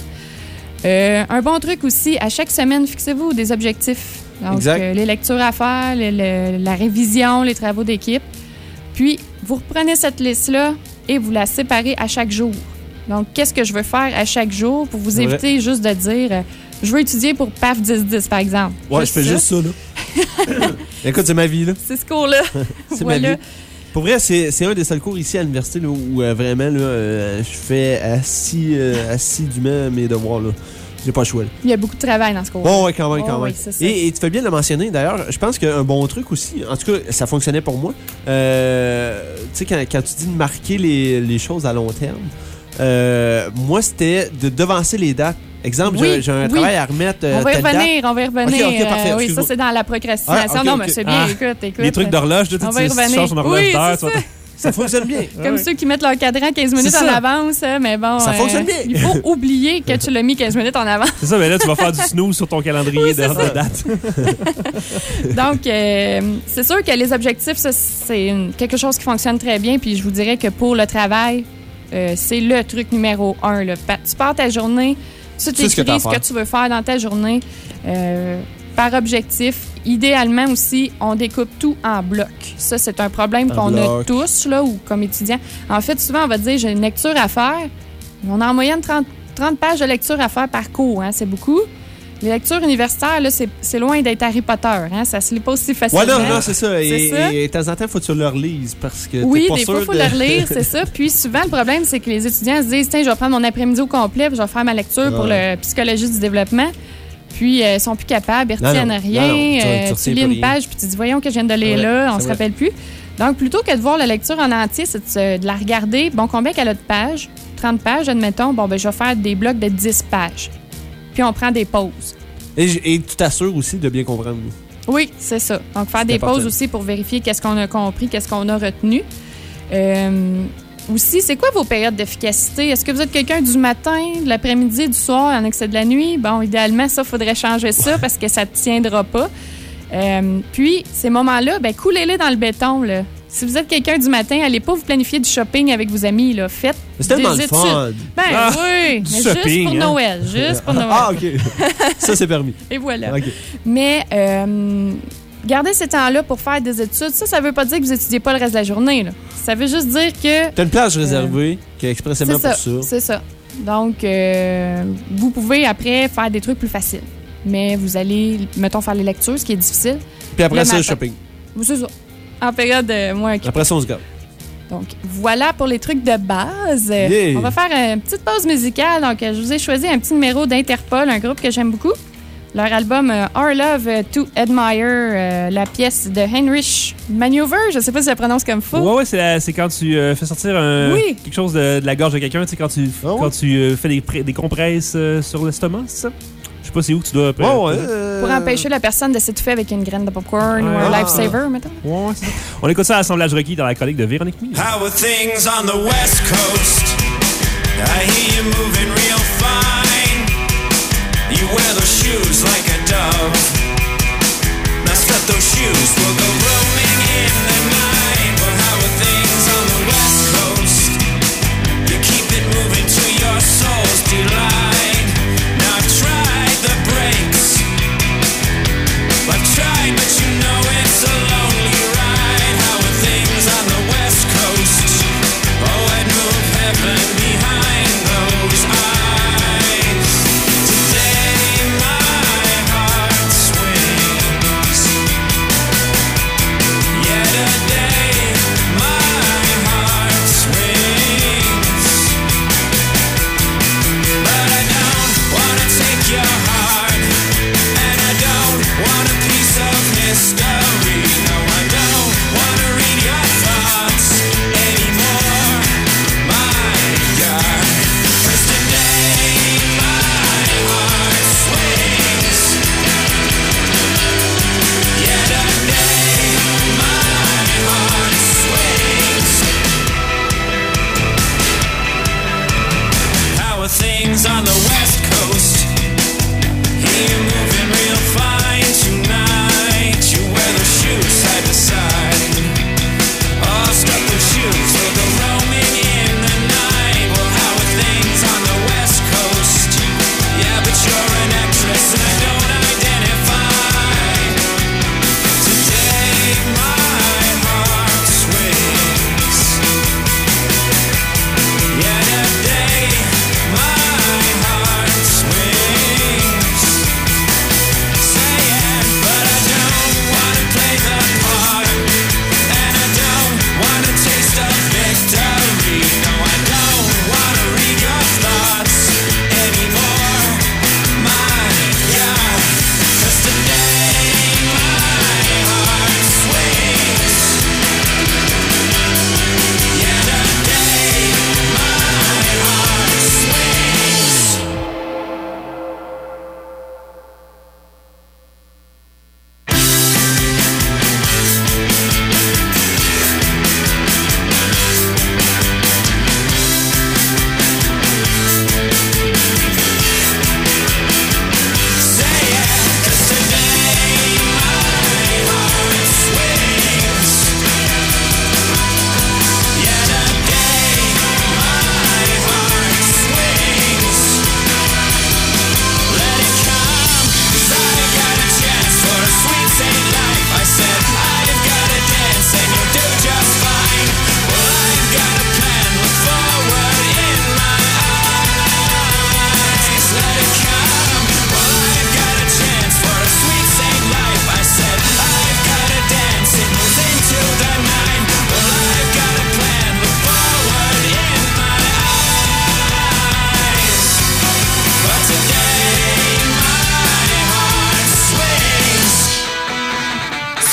Un bon truc aussi, à chaque semaine, fixez-vous des objectifs. Donc, les lectures à faire, la révision, les travaux d'équipe. Puis, vous reprenez cette liste-là et vous la séparez à chaque jour. Donc, qu'est-ce que je veux faire à chaque jour pour vous éviter juste de dire je veux étudier pour PAF 10-10, par exemple. Ouais, je fais juste ça, là. Écoute, c'est ma vie, là. C'est ce cours-là. C'est voilà. ma vie. Pour vrai, c'est un des seuls cours ici à l'université là, où vraiment, là, je fais assidûment mes devoirs, là. J'ai pas le choix. Là. Il y a beaucoup de travail dans ce cours. Oh, oui, quand même. Oui, c'est ça. Et tu fais bien de le mentionner. D'ailleurs, je pense qu'un bon truc aussi, en tout cas, ça fonctionnait pour moi. Tu sais, quand tu dis de marquer les choses à long terme, moi, c'était de devancer les dates. Exemple, j'ai un travail à remettre. On va y revenir. Okay, parfait, oui, ça, c'est dans la procrastination. Non, mais c'est bien. Écoute. Les trucs d'horloge, tu changes ton horloge d'heure. Ça fonctionne bien. Comme ceux qui mettent leur cadran 15 minutes en avance, mais bon. Ça fonctionne bien. Il faut oublier que tu l'as mis 15 minutes en avance. C'est ça, mais là, tu vas faire du snooze sur ton calendrier de date. Donc, c'est sûr que les objectifs, ça, c'est quelque chose qui fonctionne très bien. Puis je vous dirais que pour le travail, c'est le truc numéro 1. Là. Tu pars ta journée, tu t'écris ce que tu veux faire dans ta journée par objectif. Idéalement aussi, on découpe tout en blocs. Ça, c'est un problème qu'on a tous, là, ou comme étudiants. En fait, souvent, on va dire, j'ai une lecture à faire. On a en moyenne 30 pages de lecture à faire par cours. Hein, c'est beaucoup. Les lectures universitaires, là, c'est loin d'être Harry Potter. Hein, ça se lit pas aussi facilement. Ouais, non, c'est ça. Et de temps en temps, il faut que tu le relises parce que oui, t'es pas des sûr fois, il faut le relire, c'est ça. Puis souvent, le problème, c'est que les étudiants se disent, tiens, je vais prendre mon après-midi au complet, puis je vais faire ma lecture pour le psychologie du développement. Puis, ils sont plus capables, ils retiennent rien. Tu lis une page, puis tu dis, voyons que je viens de lire là, on se rappelle plus. Donc, plutôt que de voir la lecture en entier, c'est de la regarder. Bon, combien qu'elle a de pages? 30 pages, admettons. Bon, ben je vais faire des blocs de 10 pages. Puis, on prend des pauses. Et tu t'assures aussi de bien comprendre. Oui, c'est ça. Donc, faire des pauses aussi pour vérifier qu'est-ce qu'on a compris, qu'est-ce qu'on a retenu. Aussi, c'est quoi vos périodes d'efficacité? Est-ce que vous êtes quelqu'un du matin, de l'après-midi, du soir, en excès de la nuit? Bon, idéalement, ça, il faudrait changer ça parce que ça ne tiendra pas. Puis, ces moments-là, ben coulez-les dans le béton, là. Si vous êtes quelqu'un du matin, allez pas vous planifier du shopping avec vos amis, là. Faites c'est tellement le fun. Ben oui, mais shopping, juste pour Noël. Juste pour Noël. Ah, OK. Ça, c'est permis. Et voilà. Okay. Mais gardez ces temps-là pour faire des études. Ça veut pas dire que vous étudiez pas le reste de la journée, là. Ça veut juste dire que... T'as une plage réservée qui est expressément pour ça. C'est ça. Donc, vous pouvez après faire des trucs plus faciles. Mais vous allez, mettons, faire les lectures, ce qui est difficile. Puis après ça, le shopping. C'est ça. En période moins occupée. Après ça, on se garde. Donc, voilà pour les trucs de base. Yeah. On va faire une petite pause musicale. Donc, je vous ai choisi un petit numéro d'Interpol, un groupe que j'aime beaucoup. Leur album Our Love to Admire, la pièce de Heinrich Maneuver. Je ne sais pas si je la prononce comme faux. Ouais, c'est quand tu fais sortir quelque chose de la gorge de quelqu'un, tu sais, quand tu fais des compresses sur l'estomac, c'est ça? Je sais pas c'est où que tu dois... Pour empêcher la personne de s'étouffer avec une graine de popcorn ou un lifesaver, mettons. Ouais, c'est ça. On écoute ça à l'assemblage requis dans la chronique de Véronique Mille. How are things on the West Coast? I hear you moving real fine. You wear those shoes like a dove. Now slip those shoes, we'll go roaming in the night. Well, how are things on the West Coast? You keep it moving to your soul's delight. Now I've tried the brakes. I've tried, but you know it's a lonely ride. How are things on the West Coast? Oh, I'd move heaven behind those eyes. Today my heart's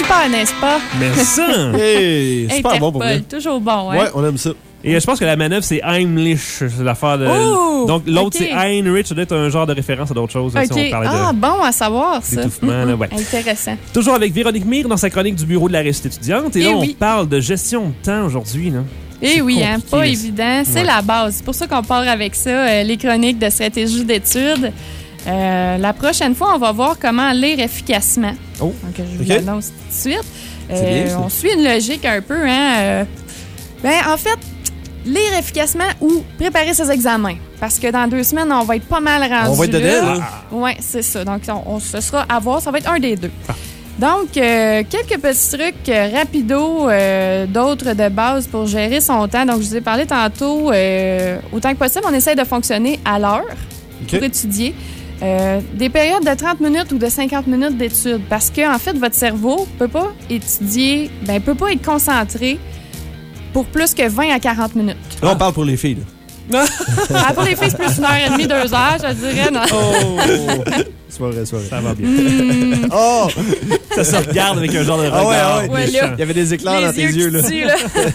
Super, n'est-ce pas? Mais ça! Hey, super bon pour Interpol, vrai. toujours bon, ouais. Ouais, on aime ça. Et je pense que la manœuvre, c'est Heimlich, c'est l'affaire de... Oh! Donc, l'autre, Ok. c'est Heinrich. Ça doit être un genre de référence à d'autres choses. là, si OK. on parlait Ah, de bon à savoir, ça. d'étouffement. Là, ouais. Intéressant. Toujours avec Véronique Mire dans sa chronique du bureau de la réussite étudiante. Et là, on parle de gestion de temps aujourd'hui. Là. Eh oui, hein, compliqué, pas là. évident. C'est Ouais. la base. C'est pour ça qu'on part avec ça, les chroniques de stratégie d'études. La prochaine fois, on va voir comment lire efficacement. Oh. Donc, je vous OK. l'annonce tout de suite. C'est bien, ça. On suit une logique un peu. En fait, lire efficacement ou préparer ses examens. Parce que dans 2 semaines, on va être pas mal rendu. On va être dedans, là. Oui, c'est ça. Donc, ce sera à voir. Ça va être un des deux. Donc, quelques petits trucs rapidos, d'autres de base pour gérer son temps. Donc, je vous ai parlé tantôt, autant que possible, on essaie de fonctionner à l'heure pour étudier. Des périodes de 30 minutes ou de 50 minutes d'études. Parce que, en fait, votre cerveau peut pas étudier, peut pas être concentré pour plus que 20 à 40 minutes. Là, on parle pour les filles. Là. Pour les filles, c'est plus 1h30, 2 heures, je dirais. Non. C'est vrai. Ça va bien. Oh! Ça se regarde avec un genre de regard. Ah ouais. Ouais, là. Il y avait des éclairs dans tes yeux. Là. Là.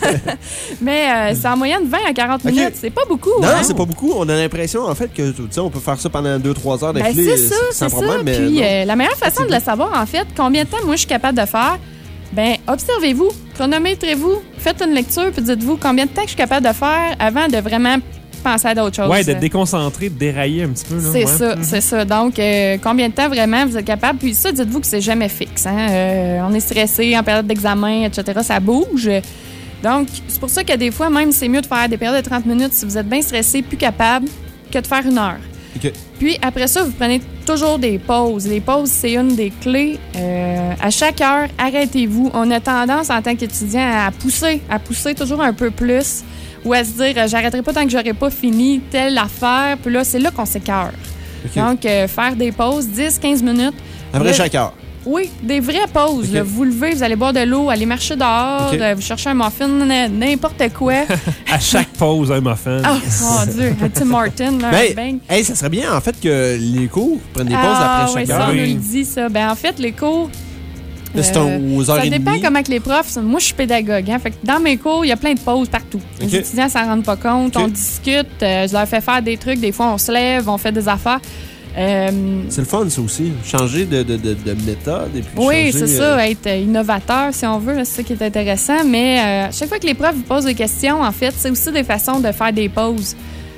Mais c'est en moyenne 20 à 40 minutes. C'est pas beaucoup. Non, hein? c'est pas beaucoup. On a l'impression, en fait, que tu sais, on peut faire ça pendant 2-3 heures d'affilée c'est ça, sans c'est problème. ça. Mais Puis non. la meilleure façon de le savoir, en fait, combien de temps moi je suis capable de faire, observez-vous, chronométrez-vous, faites une lecture, puis dites-vous combien de temps que je suis capable de faire avant de vraiment penser à d'autres choses. Ouais, d'être déconcentré, de dérailler un petit peu. Là, C'est ouais. ça, c'est ça. Donc, combien de temps vraiment vous êtes capable? Puis ça, dites-vous que c'est jamais fixe. Hein? On est stressé en période d'examen, etc. Ça bouge. Donc, c'est pour ça que des fois, même, c'est mieux de faire des périodes de 30 minutes si vous êtes bien stressé, plus capable, que de faire 1 heure. OK. Puis après ça, vous prenez toujours des pauses. Les pauses, c'est une des clés. À chaque heure, arrêtez-vous. On a tendance, en tant qu'étudiant, à pousser toujours un peu plus ou à se dire, j'arrêterai pas tant que j'aurai pas fini telle affaire. Puis là, c'est là qu'on s'écœure. OK. Donc, faire des pauses, 10-15 minutes. Après Là, chaque heure. Oui, des vraies pauses. OK. Là. Vous levez, vous allez boire de l'eau, aller marcher dehors, OK. vous cherchez un muffin, n'importe quoi. À chaque pause, un muffin. Oh, mon Dieu, un Tim Martin, là, un bang. Hey, ça serait bien, en fait, que les cours prennent des pauses après chaque ça, heure. on nous le dit, ça. En fait, les cours... Là, c'est aux heures ça et dépend demie. comment que les profs... Moi, je suis pédagogue. Hein, fait que dans mes cours, il y a plein de pauses partout. OK. Les étudiants s'en rendent pas compte. OK. On discute. Je leur fais faire des trucs. Des fois, on se lève, on fait des affaires. C'est le fun, ça aussi. Changer de méthode. Et puis Oui, changer, c'est ça. Être innovateur, si on veut. là, C'est ça qui est intéressant. Mais chaque fois que les profs vous posent des questions, en fait, c'est aussi des façons de faire des pauses.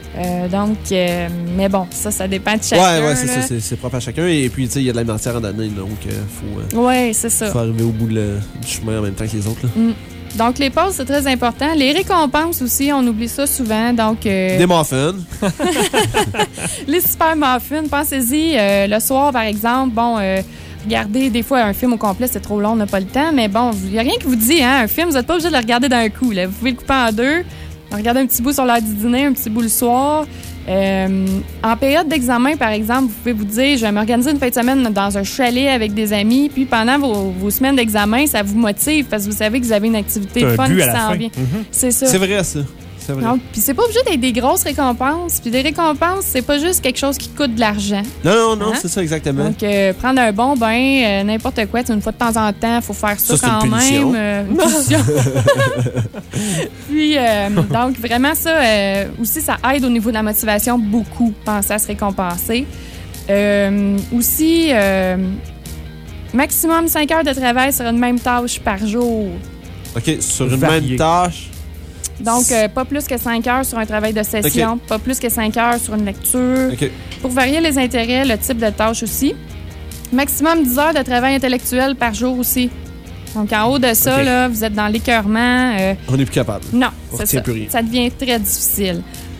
Mais bon, ça dépend de chacun. Ouais, c'est là. ça. C'est propre à chacun. Et puis, tu sais, il y a de la matière en donner. Donc, Oui, c'est ça. faut arriver au bout du chemin en même temps que les autres. Là. Donc, les pauses, c'est très important. Les récompenses aussi, on oublie ça souvent. Donc, Des muffins. les super muffins, pensez-y. Le soir, par exemple, regardez des fois un film au complet, c'est trop long, on n'a pas le temps. Mais bon, il n'y a rien qui vous dit, hein, un film, vous n'êtes pas obligé de le regarder d'un coup. Là. Vous pouvez le couper en deux. Regardez un petit bout sur l'heure du dîner, un petit bout le soir. En période d'examen, par exemple, vous pouvez vous dire, je vais m'organiser une fin de semaine dans un chalet avec des amis, puis pendant vos semaines d'examen, ça vous motive parce que vous savez que vous avez une activité C'est un fun but qui à la s'en fin. vient. Mhm. C'est ça. C'est vrai, ça. C'est vrai. Donc, puis c'est pas obligé d'être des grosses récompenses. Puis des récompenses, c'est pas juste quelque chose qui coûte de l'argent. Non, Hein? c'est ça, exactement. Donc, prendre un bon bain, n'importe quoi, une fois de temps en temps, il faut faire ça, Ça, c'est quand une punition. même. Une punition. Puis, donc, vraiment, ça aussi, ça aide au niveau de la motivation beaucoup, penser à se récompenser. Aussi, maximum 5 heures de travail sur une même tâche par jour. OK, sur une Varié. même tâche. Donc, pas plus que 5 heures sur un travail de session, pas plus que 5 heures sur une lecture. OK. Pour varier les intérêts, le type de tâche aussi. Maximum 10 heures de travail intellectuel par jour aussi. Donc, en haut de ça, OK. là, vous êtes dans l'écœurement. On n'est plus capable. Non, On c'est retient ça. plus rien. Ça devient très difficile.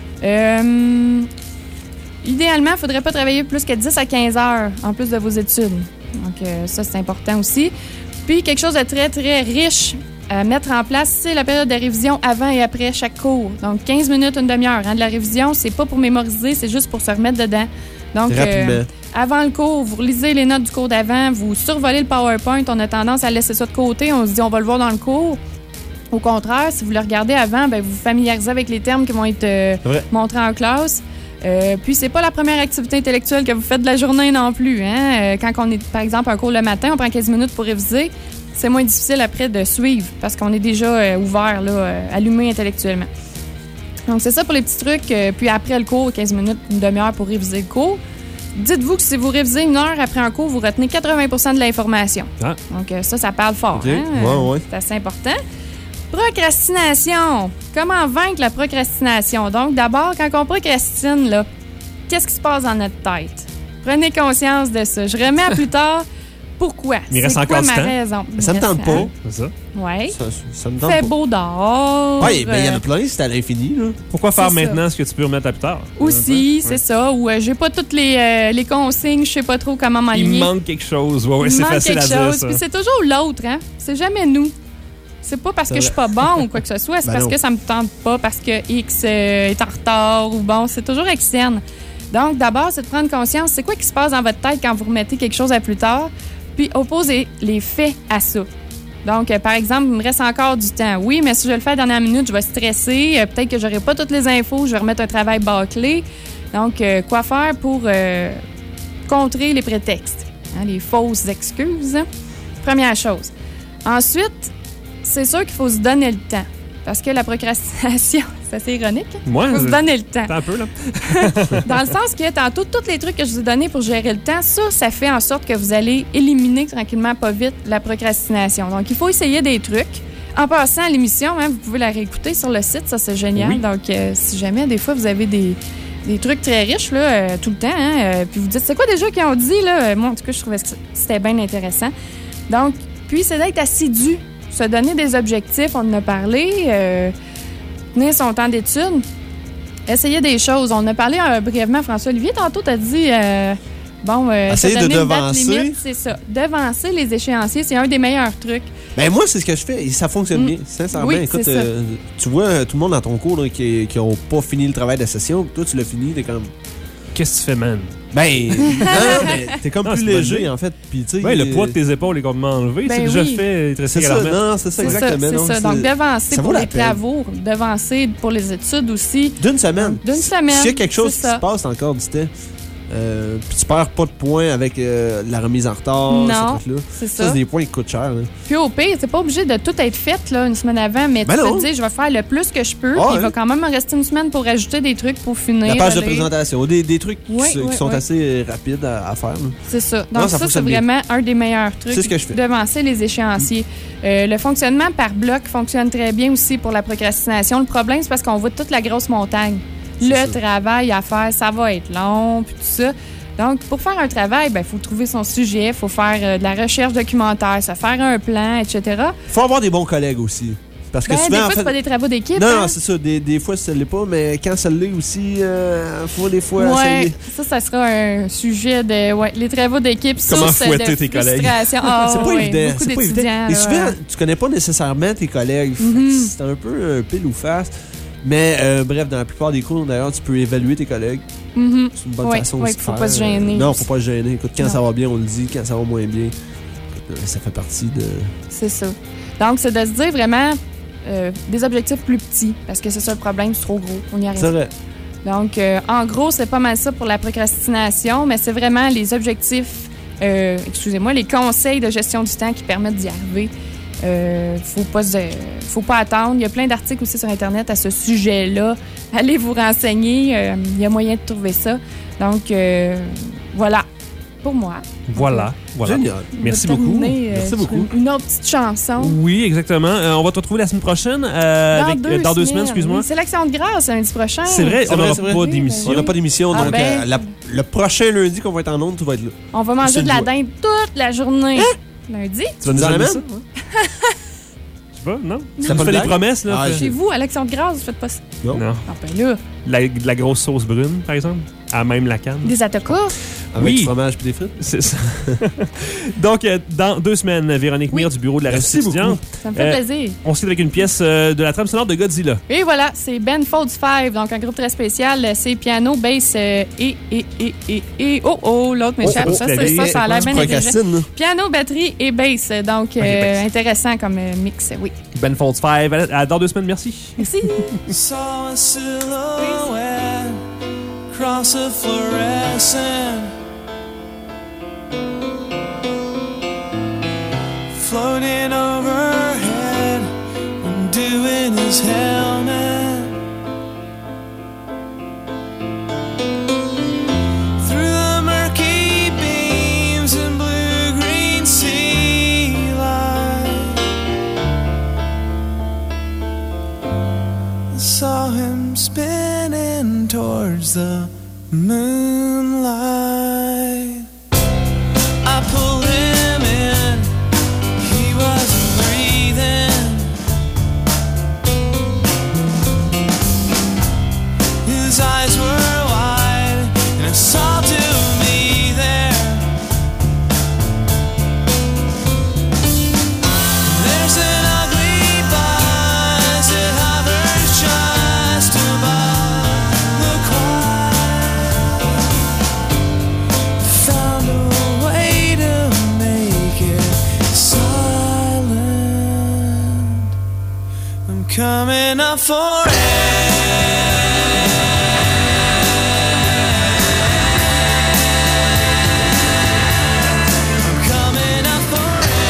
Idéalement, il ne faudrait pas travailler plus que 10 à 15 heures en plus de vos études. Donc, ça, c'est important aussi. Puis, quelque chose de très, très riche à mettre en place, c'est la période de révision avant et après chaque cours. Donc, 15 minutes, une demi-heure. Hein, de la révision, c'est pas pour mémoriser, c'est juste pour se remettre dedans. Donc, Rapidement. avant le cours, vous relisez les notes du cours d'avant, vous survolez le PowerPoint. On a tendance à laisser ça de côté. On se dit, on va le voir dans le cours. Au contraire, si vous le regardez avant, vous vous familiarisez avec les termes qui vont être montrés en classe. Puis, c'est pas la première activité intellectuelle que vous faites de la journée non plus. Hein? Quand on est, par exemple, un cours le matin, on prend 15 minutes pour réviser. c'est moins difficile après de suivre parce qu'on est déjà ouvert, là, allumé intellectuellement. Donc, c'est ça pour les petits trucs. Puis après le cours, 15 minutes, une demi-heure pour réviser le cours. Dites-vous que si vous révisez une heure après un cours, vous retenez 80% de l'information. Ah. Donc, ça parle fort. Okay. Hein? Ouais. C'est assez important. Procrastination. Comment vaincre la procrastination? Donc, d'abord, quand on procrastine, là, qu'est-ce qui se passe dans notre tête? Prenez conscience de ça. Je remets à plus tard. Pourquoi? Il reste encore du temps. Raison? Ça me tente pas. C'est ça? Oui. Ça me tente Fait pas. beau dehors. Oui, mais il y en a plein, c'est à l'infini. Là. Pourquoi faire C'est maintenant ce que tu peux remettre à plus tard? Aussi, c'est ça. Ou j'ai pas toutes les consignes, je sais pas trop comment m'aligner. Il manque quelque chose. Ouais, c'est facile à dire ça. Puis c'est toujours l'autre, hein? C'est jamais nous. C'est pas parce que je suis pas bon ou quoi que ce soit, c'est parce que ça me tente pas, parce que X est en retard ou bon, c'est toujours externe. Donc, d'abord, c'est de prendre conscience, c'est quoi qui se passe dans votre tête quand vous remettez quelque chose à plus tard, puis opposer les faits à ça. Donc, par exemple, il me reste encore du temps. Oui, mais si je le fais à la dernière minute, je vais stresser. Peut-être que j'aurai pas toutes les infos, je vais remettre un travail bâclé. Donc, quoi faire pour contrer les prétextes, hein, les fausses excuses? Première chose. Ensuite, c'est sûr qu'il faut se donner le temps. Parce que la procrastination, c'est assez ironique. Il faut se donner le temps. Un peu, là. Dans le sens que tantôt, tous les trucs que je vous ai donnés pour gérer le temps, ça fait en sorte que vous allez éliminer tranquillement, pas vite, la procrastination. Donc, il faut essayer des trucs. En passant à l'émission, hein, vous pouvez la réécouter sur le site, ça, c'est génial. Oui. Donc, si jamais, des fois, vous avez des trucs très riches, là, tout le temps, hein, puis vous dites, c'est quoi déjà qu'ils ont dit, là? Moi, en tout cas, je trouvais que c'était bien intéressant. Donc, puis, c'est d'être assidu. Se donner des objectifs, on en a parlé, tenir son temps d'études, essayer des choses. On a parlé brièvement, François-Olivier, tantôt, tu as dit, essayer de devancer. C'est ça. Devancer les échéanciers, c'est un des meilleurs trucs. Ben moi, c'est ce que je fais et ça fonctionne bien. Sincèrement, oui, écoute, tu vois tout le monde dans ton cours là, qui n'ont pas fini le travail de la session, toi, tu l'as fini, t'es comme... Qu'est-ce que tu fais, man? Ben, non, mais t'es comme plus léger, en fait. Puis, tu sais, le poids de tes épaules est complètement enlevé. Ben c'est déjà fait. C'est ça, non, c'est ça, exactement. C'est ça. Donc, devancer pour les travaux, devancer pour les études aussi. D'une semaine. S'il y a quelque chose qui se passe encore du temps, puis tu perds pas de points avec la remise en retard, non, ces trucs-là. C'est ça. Ça, c'est des points qui coûtent cher. Là. Puis au pire, c'est pas obligé de tout être fait là, une semaine avant, mais tu peux te dire, je vais faire le plus que je peux, puis il va quand même me rester une semaine pour ajouter des trucs pour finir. La page de présentation, des trucs qui sont assez rapides à faire. C'est ça. Donc ça c'est vraiment un des meilleurs trucs. C'est ce que je fais. Devancer les échéanciers. Le fonctionnement par bloc fonctionne très bien aussi pour la procrastination. Le problème, c'est parce qu'on voit toute la grosse montagne. Le travail à faire, ça va être long, puis tout ça. Donc, pour faire un travail, il faut trouver son sujet, il faut faire de la recherche documentaire, se faire un plan, etc. Il faut avoir des bons collègues aussi. Parce que souvent, des fois, c'est pas des travaux d'équipe. Non, c'est ça. Des fois, ça ne l'est pas, mais quand ça l'est aussi, il faut des fois essayer. Ça sera un sujet de les travaux d'équipe. Comment fouetter tes collègues? C'est pas évident. Beaucoup c'est pas évident. Et souvent, tu connais pas nécessairement tes collègues. C'est un peu pile ou face. Mais bref, dans la plupart des cours, d'ailleurs, tu peux évaluer tes collègues. C'est une bonne façon aussi de faire. Faut pas se gêner. Non, faut pas se gêner. Écoute, quand ça va bien, on le dit. Quand ça va moins bien, ça fait partie de... C'est ça. Donc, c'est de se dire vraiment des objectifs plus petits. Parce que c'est ça le problème, c'est trop gros. On y arrive. C'est vrai. Donc, en gros, c'est pas mal ça pour la procrastination, mais c'est vraiment les objectifs, les conseils de gestion du temps qui permettent d'y arriver. Faut pas attendre. Il y a plein d'articles aussi sur Internet à ce sujet-là. Allez vous renseigner. Il y a moyen de trouver ça. Donc, voilà. Pour moi. Voilà. Génial. Merci beaucoup. Merci beaucoup. Une autre petite chanson. Oui, exactement. On va te retrouver la semaine prochaine. Dans 2 semaines, excuse-moi. C'est l'Action de grâce lundi prochain. C'est vrai, on n'aura pas d'émission. On n'aura pas d'émission, donc le prochain lundi qu'on va être en ondes, tu vas être là. On va manger de la dinde toute la journée. Lundi. Tu vas nous en amener ça? Tu vas, non? Ça me fait des promesses, là. Chez vous, à l'Action de grâce, vous faites pas ça. Non. Ah, ben là. De la grosse sauce brune, par exemple. À même la canne. Des atacas. Avec du fromage et des frites. C'est ça. Donc, dans 2 semaines, Véronique Mire du bureau de la Revue étudiante. Ça me fait plaisir. On se quitte avec une pièce de la trame sonore de Godzilla. Et voilà, c'est Ben Folds 5, donc un groupe très spécial. C'est piano, bass et l'autre m'échappe. Ça a l'air bien intelligent. Piano, batterie et bass. Donc, intéressant comme mix, oui. Ben Folds 5, dans 2 semaines, merci. Merci. Saw a silhouette cross a fluorescent floating overhead, undoing his helmet. Through the murky beams and blue-green sea light, I saw him spinning towards the moonlight. I pulled him in, he wasn't breathing. His eyes were wide, and it saw to me there. There's an ugly buzz that hovers just above the choir. Found a way to make it silent. I'm coming up for air. I'm coming up for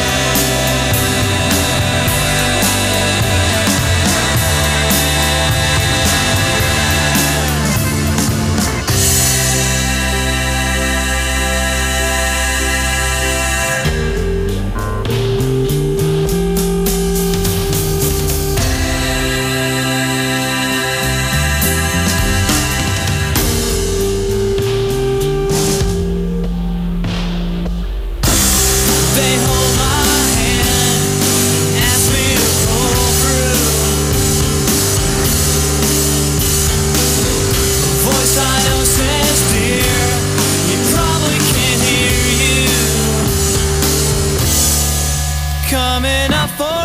They hold my hand, ask me to pull through. Voice I know says, dear, he probably can't hear you. Coming up for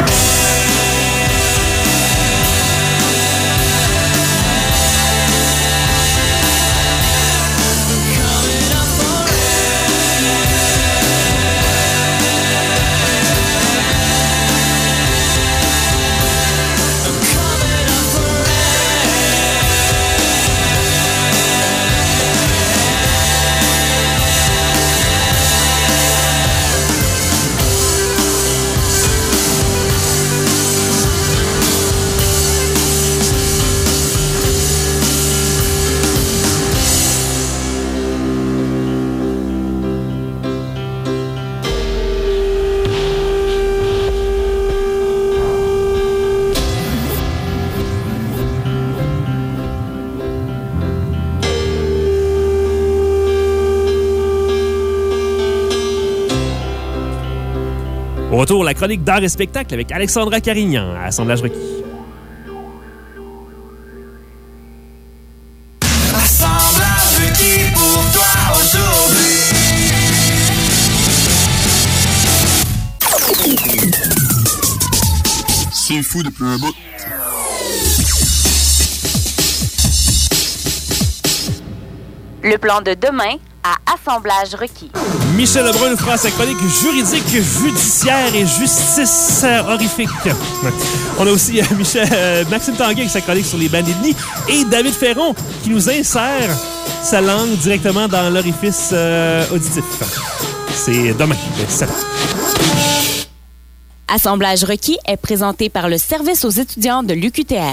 coming up for coming up for Au retour, la chronique d'art et spectacle avec Alexandra Carignan à Assemblage requis. Assemblage requis pour toi aujourd'hui. C'est fou depuis un bout. Le plan de demain à Assemblage requis. Michel Lebrun nous fera sa chronique juridique, judiciaire et justice horrifique. On a aussi Maxime Tanguay avec sa chronique sur les bandits et David Ferron qui nous insère sa langue directement dans l'orifice auditif. C'est demain, 7 heures. Assemblage requis est présenté par le Service aux étudiants de l'UQTR.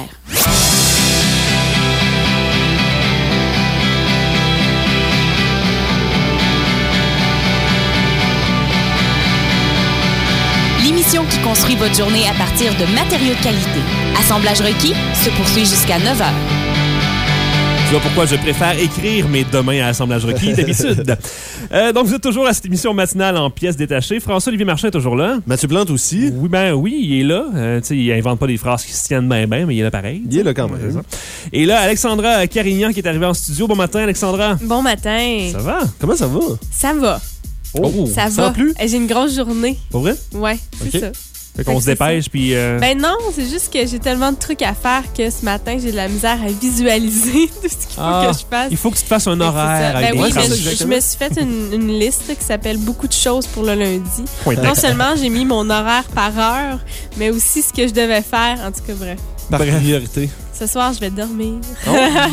L'émission qui construit votre journée à partir de matériaux de qualité. Assemblage requis se poursuit jusqu'à 9h. Tu vois pourquoi je préfère écrire mes demain à Assemblage requis d'habitude. Donc, vous êtes toujours à cette émission matinale en pièces détachées. François-Olivier Marchand est toujours là. Mathieu Plante aussi. Oui, oui, il est là. Tu sais, il invente pas des phrases qui se tiennent bien, mais il est là pareil. Il est là quand même. Et là, Alexandra Carignan qui est arrivée en studio. Bon matin, Alexandra. Bon matin. Ça va? Comment ça va? Ça va. Oh, ça va. Plus? J'ai une grosse journée. Pour vrai? Ouais, c'est ça. Fait qu'on se dépêche, puis... Ben non, c'est juste que j'ai tellement de trucs à faire que ce matin, j'ai de la misère à visualiser tout ce qu'il faut que je fasse. Il faut que tu te fasses un horaire. Ben oui, je me suis fait une liste qui s'appelle « Beaucoup de choses pour le lundi ». Non seulement j'ai mis mon horaire par heure, mais aussi ce que je devais faire. En tout cas, bref. Par priorité. Ce soir, je vais dormir.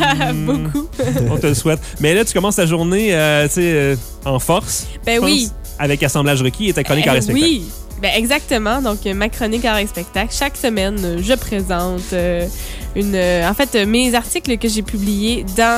Beaucoup. On te le souhaite. Mais là, tu commences ta journée en force. Ben oui. avec Assemblage requis et ta chronique art et spectacle. Oui, ben exactement. Donc, ma chronique art et spectacle. Chaque semaine, je présente mes articles que j'ai publiés dans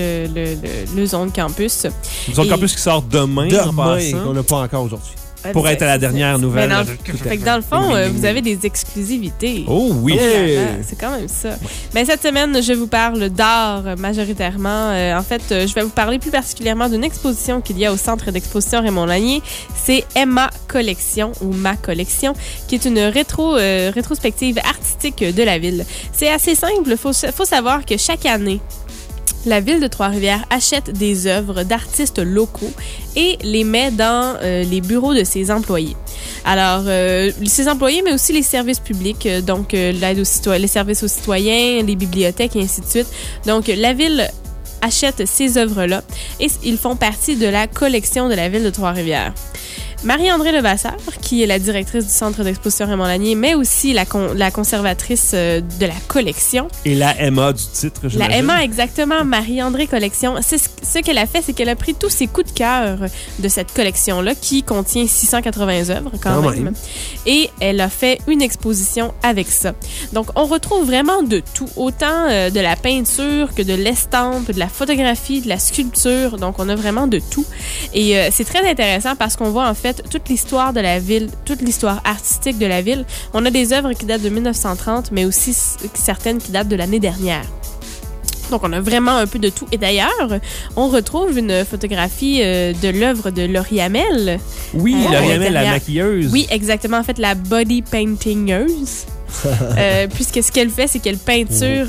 le Zone Campus. Le Zone Campus qui sort demain en passant. On n'a pas encore aujourd'hui. Pour être à la dernière nouvelle. Fait que dans le fond, vous avez des exclusivités. Oh oui! C'est quand même ça. Mais cette semaine, je vous parle d'art majoritairement. En fait, je vais vous parler plus particulièrement d'une exposition qu'il y a au Centre d'exposition Raymond-Lanier. C'est Emma Collection ou Ma Collection, qui est une rétrospective artistique de la ville. C'est assez simple. Faut savoir que chaque année, la ville de Trois-Rivières achète des œuvres d'artistes locaux et les met dans les bureaux de ses employés. Alors, ses employés, mais aussi les services publics, donc l'aide aux citoyens, les services aux citoyens, les bibliothèques et ainsi de suite. Donc, la ville achète ces œuvres-là et ils font partie de la collection de la ville de Trois-Rivières. Marie-André Levasseur, qui est la directrice du Centre d'exposition Raymond-Lanier, mais aussi la conservatrice de la collection. Et la Emma du titre, j'imagine. La Emma, exactement, Marie-André Collection. Ce qu'elle a fait, c'est qu'elle a pris tous ses coups de cœur de cette collection-là, qui contient 680 œuvres quand même. Et elle a fait une exposition avec ça. Donc, on retrouve vraiment de tout, autant de la peinture que de l'estampe, de la photographie, de la sculpture. Donc, on a vraiment de tout. Et c'est très intéressant parce qu'on voit en fait toute l'histoire de la ville, toute l'histoire artistique de la ville. On a des œuvres qui datent de 1930, mais aussi certaines qui datent de l'année dernière. Donc, on a vraiment un peu de tout. Et d'ailleurs, on retrouve une photographie de l'œuvre de Laurie Hamel. Oui, Laurie Hamel, la maquilleuse. Oui, exactement. En fait, la body paintingeuse. Puisque ce qu'elle fait, c'est qu'elle peinture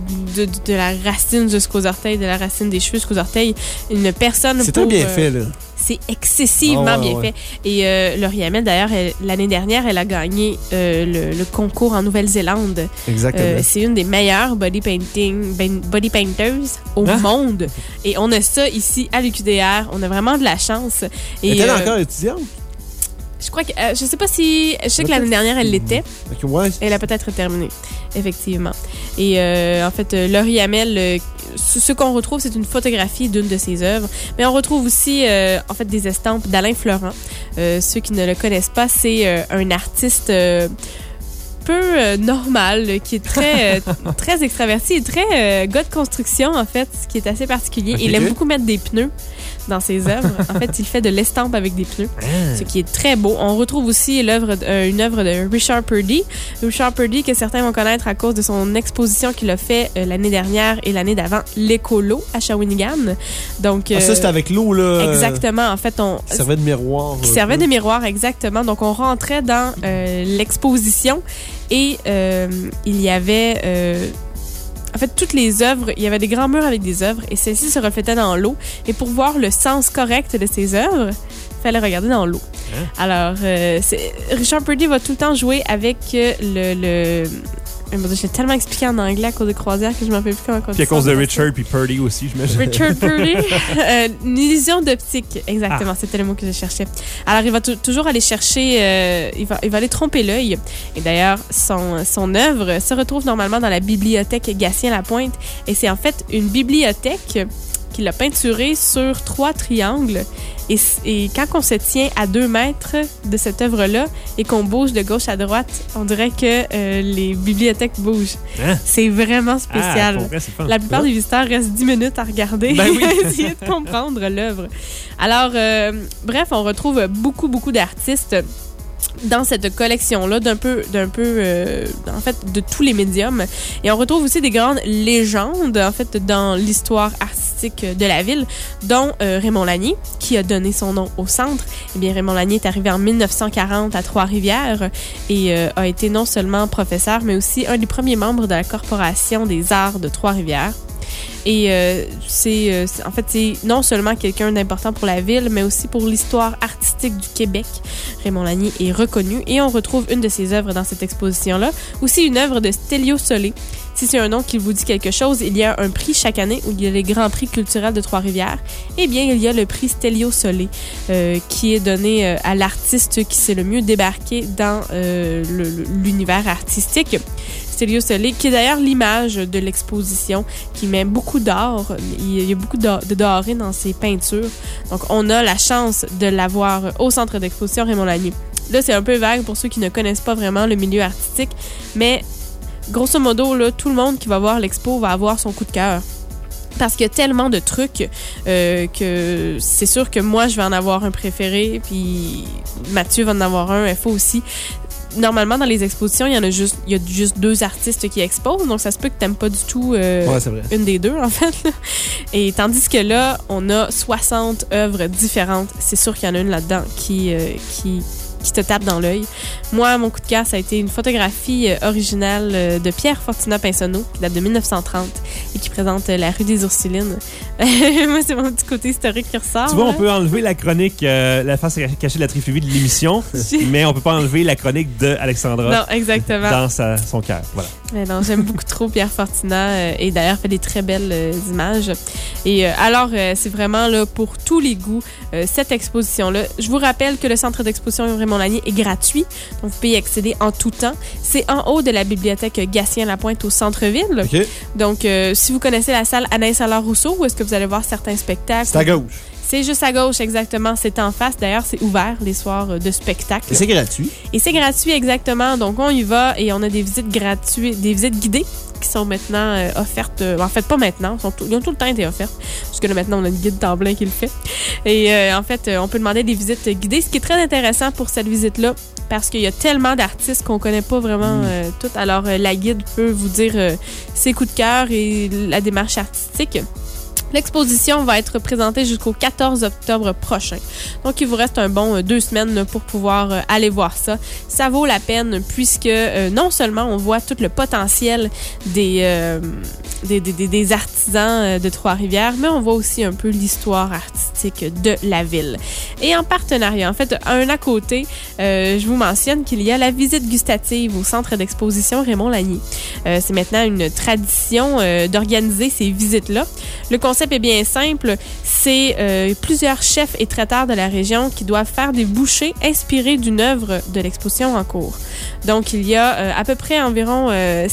de la racine jusqu'aux orteils, de la racine des cheveux jusqu'aux orteils, une personne. C'est très bien fait, là. C'est excessivement bien fait. Et Laurie Hamel, d'ailleurs, l'année dernière, elle a gagné le concours en Nouvelle-Zélande. Exactement. C'est une des meilleures body painters au monde. Et on a ça ici à l'UQDR. On a vraiment de la chance. Est-elle encore étudiante? Je crois que je sais pas si je sais que l'année dernière elle l'était. Okay, ouais. Elle a peut-être terminé, effectivement. Et en fait, Laurie Hamel, ce qu'on retrouve, c'est une photographie d'une de ses œuvres, mais on retrouve aussi en fait des estampes d'Alain Florent. Ceux qui ne le connaissent pas, c'est un artiste peu normal, qui est très très extraverti et très gars de construction en fait, ce qui est assez particulier. Okay. Il aime beaucoup mettre des pneus dans ses œuvres. En fait, il fait de l'estampe avec des pneus, ce qui est très beau. On retrouve aussi une œuvre de Richard Purdy. Richard Purdy, que certains vont connaître à cause de son exposition qu'il a fait l'année dernière et l'année d'avant, l'écolo à Shawinigan. Donc, ça, c'était avec l'eau, là. Exactement. En fait, qui servait de miroir. Qui servait de miroir, exactement. Donc, on rentrait dans l'exposition et il y avait... en fait, toutes les œuvres, il y avait des grands murs avec des œuvres et celles-ci se reflétaient dans l'eau. Et pour voir le sens correct de ces œuvres, il fallait regarder dans l'eau. Alors, Richard Purdy va tout le temps jouer avec j'ai tellement expliqué en anglais à cause de croisière que je m'en rappelle plus comment on dit. Puis à cause de Richard puis Purdy aussi, j'imagine. Richard Purdy. Une illusion d'optique. Exactement, c'était le mot que je cherchais. Alors, il va toujours aller chercher... il va aller tromper l'œil. Et d'ailleurs, son œuvre se retrouve normalement dans la bibliothèque Gatien-Lapointe. Et c'est en fait une bibliothèque qu'il a peinturée sur 3 triangles. Et quand on se tient à 2 mètres de cette œuvre-là et qu'on bouge de gauche à droite, on dirait que les bibliothèques bougent. C'est vraiment spécial. Vrai, c'est fun. La plupart des visiteurs restent 10 minutes à regarder et à essayer de comprendre l'œuvre. Alors, bref, on retrouve beaucoup d'artistes dans cette collection-là en fait, de tous les médiums. Et on retrouve aussi des grandes légendes, en fait, dans l'histoire artistique de la ville, dont Raymond Lanier, qui a donné son nom au centre. Eh bien, Raymond Lanier est arrivé en 1940 à Trois-Rivières et a été non seulement professeur, mais aussi un des premiers membres de la Corporation des arts de Trois-Rivières. Et c'est non seulement quelqu'un d'important pour la ville, mais aussi pour l'histoire artistique du Québec. Raymond Lanier est reconnu et on retrouve une de ses œuvres dans cette exposition-là. Aussi une œuvre de Stélio Solé. si c'est un nom qui vous dit quelque chose, il y a un prix chaque année où il y a les Grands Prix culturels de Trois-Rivières. Eh bien, il y a le prix Stelio Solé qui est donné à l'artiste qui s'est le mieux débarqué dans l'univers artistique. Stelio Solé, qui est d'ailleurs l'image de l'exposition, qui met beaucoup d'or. Il y a beaucoup de doré dans ses peintures. Donc, on a la chance de l'avoir au Centre d'exposition Raymond-Lanier. Là, c'est un peu vague pour ceux qui ne connaissent pas vraiment le milieu artistique, mais grosso modo, là, tout le monde qui va voir l'expo va avoir son coup de cœur. Parce qu'il y a tellement de trucs que c'est sûr que moi, je vais en avoir un préféré, puis Mathieu va en avoir un, FO aussi. Normalement, dans les expositions, il y a juste 2 artistes qui exposent, donc ça se peut que t'aimes pas du tout une des 2, en fait. Et tandis que là, on a 60 œuvres différentes. C'est sûr qu'il y en a une là-dedans qui te tape dans l'œil. Moi, mon coup de cœur, ça a été une photographie originale de Pierre Fortunat Pinsonneau, qui date de 1930 et qui présente la rue des Ursulines. Moi, c'est mon petit côté historique qui ressort. Tu vois, on peut enlever la chronique La face cachée de la trifluvie de l'émission, mais on peut pas enlever la chronique d'Alexandra. Non, exactement. Dans son cœur. Voilà. Mais non, j'aime beaucoup trop Pierre Fortunat et d'ailleurs fait des très belles images. Et alors, c'est vraiment là pour tous les goûts, cette exposition-là. Je vous rappelle que le Centre d'exposition Raymond-Lanier est gratuit, donc vous pouvez y accéder en tout temps. C'est en haut de la bibliothèque Gatien-Lapointe au centre-ville. Okay. Donc, si vous connaissez la salle Anaïs Allard-Rousseau, où est-ce que vous allez voir certains spectacles? C'est à gauche. C'est juste à gauche, exactement. C'est en face. D'ailleurs, c'est ouvert les soirs de spectacle. Et c'est gratuit. Et c'est gratuit, exactement. Donc, on y va et on a des visites gratuites, des visites guidées qui sont maintenant offertes. En fait, pas maintenant. Ils ont tout le temps été offertes. Parce que là, maintenant, on a une guide temps plein qui le fait. Et en fait, on peut demander des visites guidées, ce qui est très intéressant pour cette visite-là. Parce qu'il y a tellement d'artistes qu'on connaît pas vraiment toutes. Alors, la guide peut vous dire ses coups de cœur et la démarche artistique. L'exposition va être présentée jusqu'au 14 octobre prochain. Donc, il vous reste un bon 2 semaines pour pouvoir aller voir ça. Ça vaut la peine puisque non seulement on voit tout le potentiel des artisans de Trois-Rivières, mais on voit aussi un peu l'histoire artistique de la ville. Et en partenariat, en fait, un à côté, je vous mentionne qu'il y a la visite gustative au Centre d'exposition Raymond-Lanier. C'est maintenant une tradition d'organiser ces visites-là. Le concept est bien simple. C'est plusieurs chefs et traiteurs de la région qui doivent faire des bouchées inspirées d'une œuvre de l'exposition en cours. Donc, il y a à peu près environ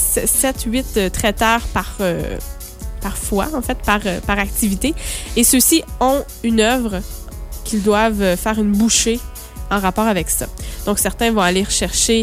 7-8 traiteurs par fois, en fait, par activité. Et ceux-ci ont une œuvre qu'ils doivent faire une bouchée en rapport avec ça. Donc, certains vont aller rechercher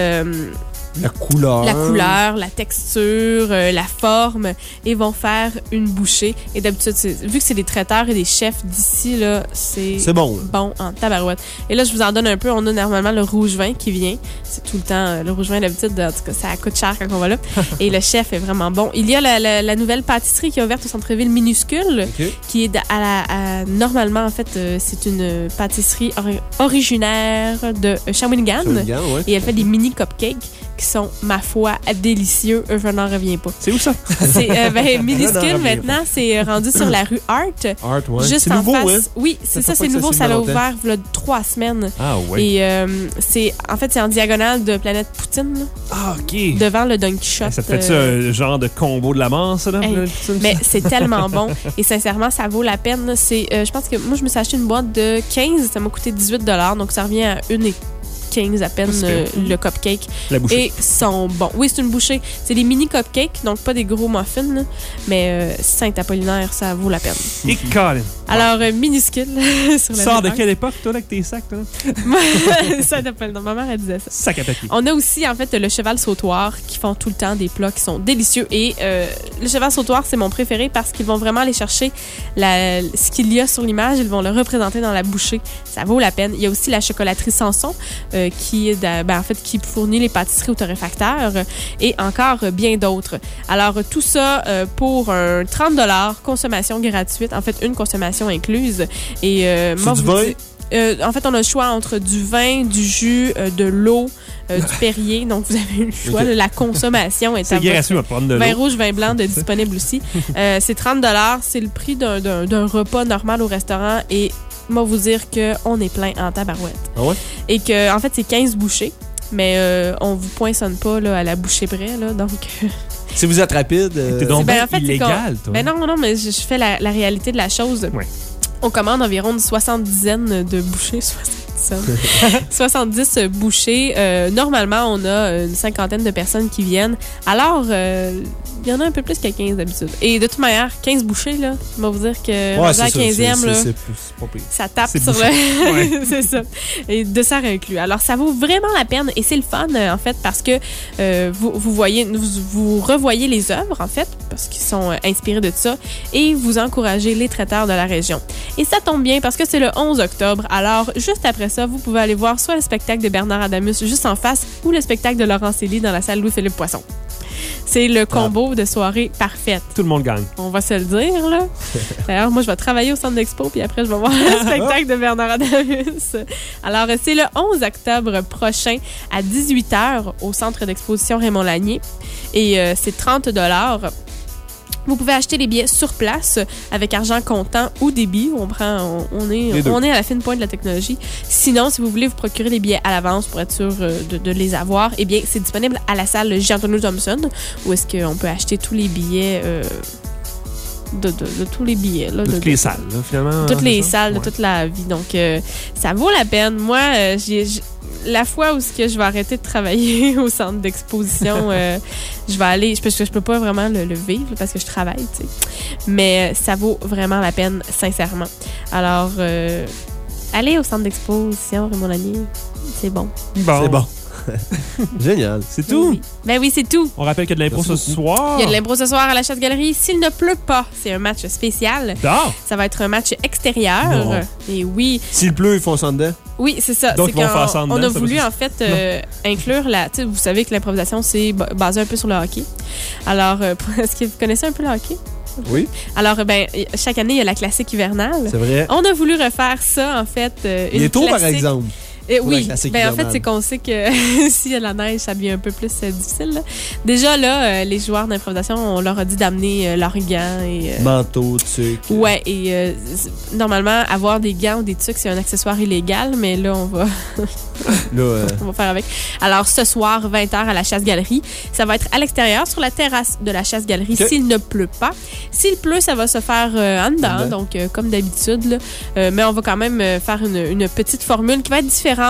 la couleur, la texture, la forme, et vont faire une bouchée. Et d'habitude, vu que c'est des traiteurs et des chefs d'ici, là, c'est bon en tabarouette. Et là, je vous en donne un peu. On a normalement le rouge vin qui vient. C'est tout le temps le rouge vin d'habitude. En tout cas, ça coûte cher quand on va là. Et le chef est vraiment bon. Il y a la nouvelle pâtisserie qui est ouverte au centre-ville minuscule, qui est normalement, en fait, c'est une pâtisserie originaire de Shawinigan. Ouais. Et elle fait des mini cupcakes qui sont, ma foi, délicieux. Je n'en reviens pas. C'est où ça? C'est minuscule maintenant. C'est rendu sur la rue Art. Juste c'est en nouveau, face. Ouais. Oui, c'est ça, c'est nouveau. Ça l'a ouvert il y a 3 semaines. Ah ouais. Et c'est en diagonale de Planète Poutine. Là, ah, OK. Devant le Donkey Shop. Ça te fait-tu un genre de combo de la mort, ça, là? Mais c'est tellement bon. Et sincèrement, ça vaut la peine. Je pense que moi, je me suis acheté une boîte de 15. Ça m'a coûté 18 $. Donc, ça revient à 1,15 à peine le cupcake. La bouchée. Et sont bons. Oui, c'est une bouchée. C'est des mini cupcakes, donc pas des gros muffins, là, mais Saint-Apollinaire, ça vaut la peine. Et Colin. Alors, minuscule. Sur tu sors de quelle époque, toi, avec tes sacs, toi? Saint-Apollinaire. Ma mère, elle disait ça. Sac à papier. On a aussi, en fait, le cheval sautoir qui font tout le temps des plats qui sont délicieux. Et le cheval sautoir, c'est mon préféré parce qu'ils vont vraiment aller chercher ce qu'il y a sur l'image. Ils vont le représenter dans la bouchée. Ça vaut la peine. Il y a aussi la chocolaterie Sanson qui fournit les pâtisseries au torréfacteur et encore bien d'autres. Alors, tout ça pour un 30 $, consommation gratuite. En fait, une consommation incluse. Et c'est du vin? En fait, on a le choix entre du vin, du jus, de l'eau, du Perrier. Donc, vous avez le choix. Okay. La consommation est c'est gratuit à prendre de l'eau. Vin rouge, vin blanc disponible aussi. C'est 30 $. C'est le prix d'un repas normal au restaurant. Et moi, vous dire qu'on est plein en tabarouette. Ah ouais? Et que, en fait, c'est 15 bouchées. Mais on vous poinçonne pas là, à la bouchée près. Là, donc, Si vous êtes rapide... T'es donc Ben, bien en fait, illégal, toi. Ben non, mais je fais la réalité de la chose. Ouais. On commande environ une 70 de bouchées. 70 bouchées. Normalement, on a une 50aine de personnes qui viennent. Alors, il y en a un peu plus qu'à 15 d'habitude. Et de toute manière, 15 bouchées, là, on va vous dire que rendu à la 15e, là, c'est pas pire. ça tape C'est sur bouché. le... Ouais. c'est ça. Et dessert inclus. Alors, ça vaut vraiment la peine. Et c'est le fun, en fait, parce que vous revoyez les œuvres, en fait, parce qu'ils sont inspirés de ça, et vous encouragez les traiteurs de la région. Et ça tombe bien parce que c'est le 11 octobre. Alors, juste après ça, vous pouvez aller voir soit le spectacle de Bernard Adamus juste en face ou le spectacle de Laurent Célie dans la salle Louis-Philippe Poisson. C'est le combo de soirée parfaite. Tout le monde gagne. On va se le dire, là. D'ailleurs, moi, je vais travailler au centre d'expo, puis après, je vais voir le spectacle de Bernard Adamus. Alors, c'est le 11 octobre prochain à 18h au centre d'exposition Raymond Lanier. Et c'est 30 $. Vous pouvez acheter les billets sur place avec argent comptant ou débit. On est à la fine pointe de la technologie. Sinon, si vous voulez vous procurer les billets à l'avance pour être sûr de les avoir, eh bien, c'est disponible à la salle J. Thompson, où est-ce qu'on peut acheter tous les billets de tous les billets. Là, de toutes les salles, là, finalement. Toutes les ça? salles de toute la vie. Donc, ça vaut la peine. Moi, la fois où je vais arrêter de travailler au centre d'exposition, je vais aller, parce que je peux pas vraiment le vivre parce que je travaille, tu sais. Mais ça vaut vraiment la peine, sincèrement. Alors, allez au centre d'exposition Raymond Lanier, c'est bon. Bon. C'est bon. Génial. C'est tout? Oui. Ben oui, c'est tout. On rappelle qu'il y a de l'impro ce soir. Il y a de l'impro ce soir à la Chasse-Galerie. S'il ne pleut pas, c'est un match spécial. Dehors? Ça va être un match extérieur. Non. Et oui. S'il pleut, ils font ça en dedans? Oui, c'est ça. Donc, c'est ils vont faire ça en on dedans, a ça voulu, veut dire- en fait, inclure la... Tu sais, vous savez que l'improvisation, c'est basé un peu sur le hockey. Alors, est-ce que vous connaissez un peu le hockey? Oui. Alors, ben, chaque année, il y a la classique hivernale. C'est vrai. On a voulu refaire ça, en fait. Il est tôt, par classique. exemple. Pour Oui, la classique ben, en fait, hivernale. c'est qu'on sait que s'il y a de la neige, ça devient un peu plus difficile. Là. Déjà, là, les joueurs d'improvisation, on leur a dit d'amener leurs gants et... Manteau, tuc. Ouais, et normalement, avoir des gants ou des tucs, c'est un accessoire illégal, mais là, on va... Là, on va faire avec. Alors, ce soir, 20h à la Chasse-Galerie. Ça va être à l'extérieur, sur la terrasse de la Chasse-Galerie, Okay. s'il ne pleut pas. S'il pleut, ça va se faire en dedans, donc comme d'habitude. Là. Mais on va quand même faire une petite formule qui va être différente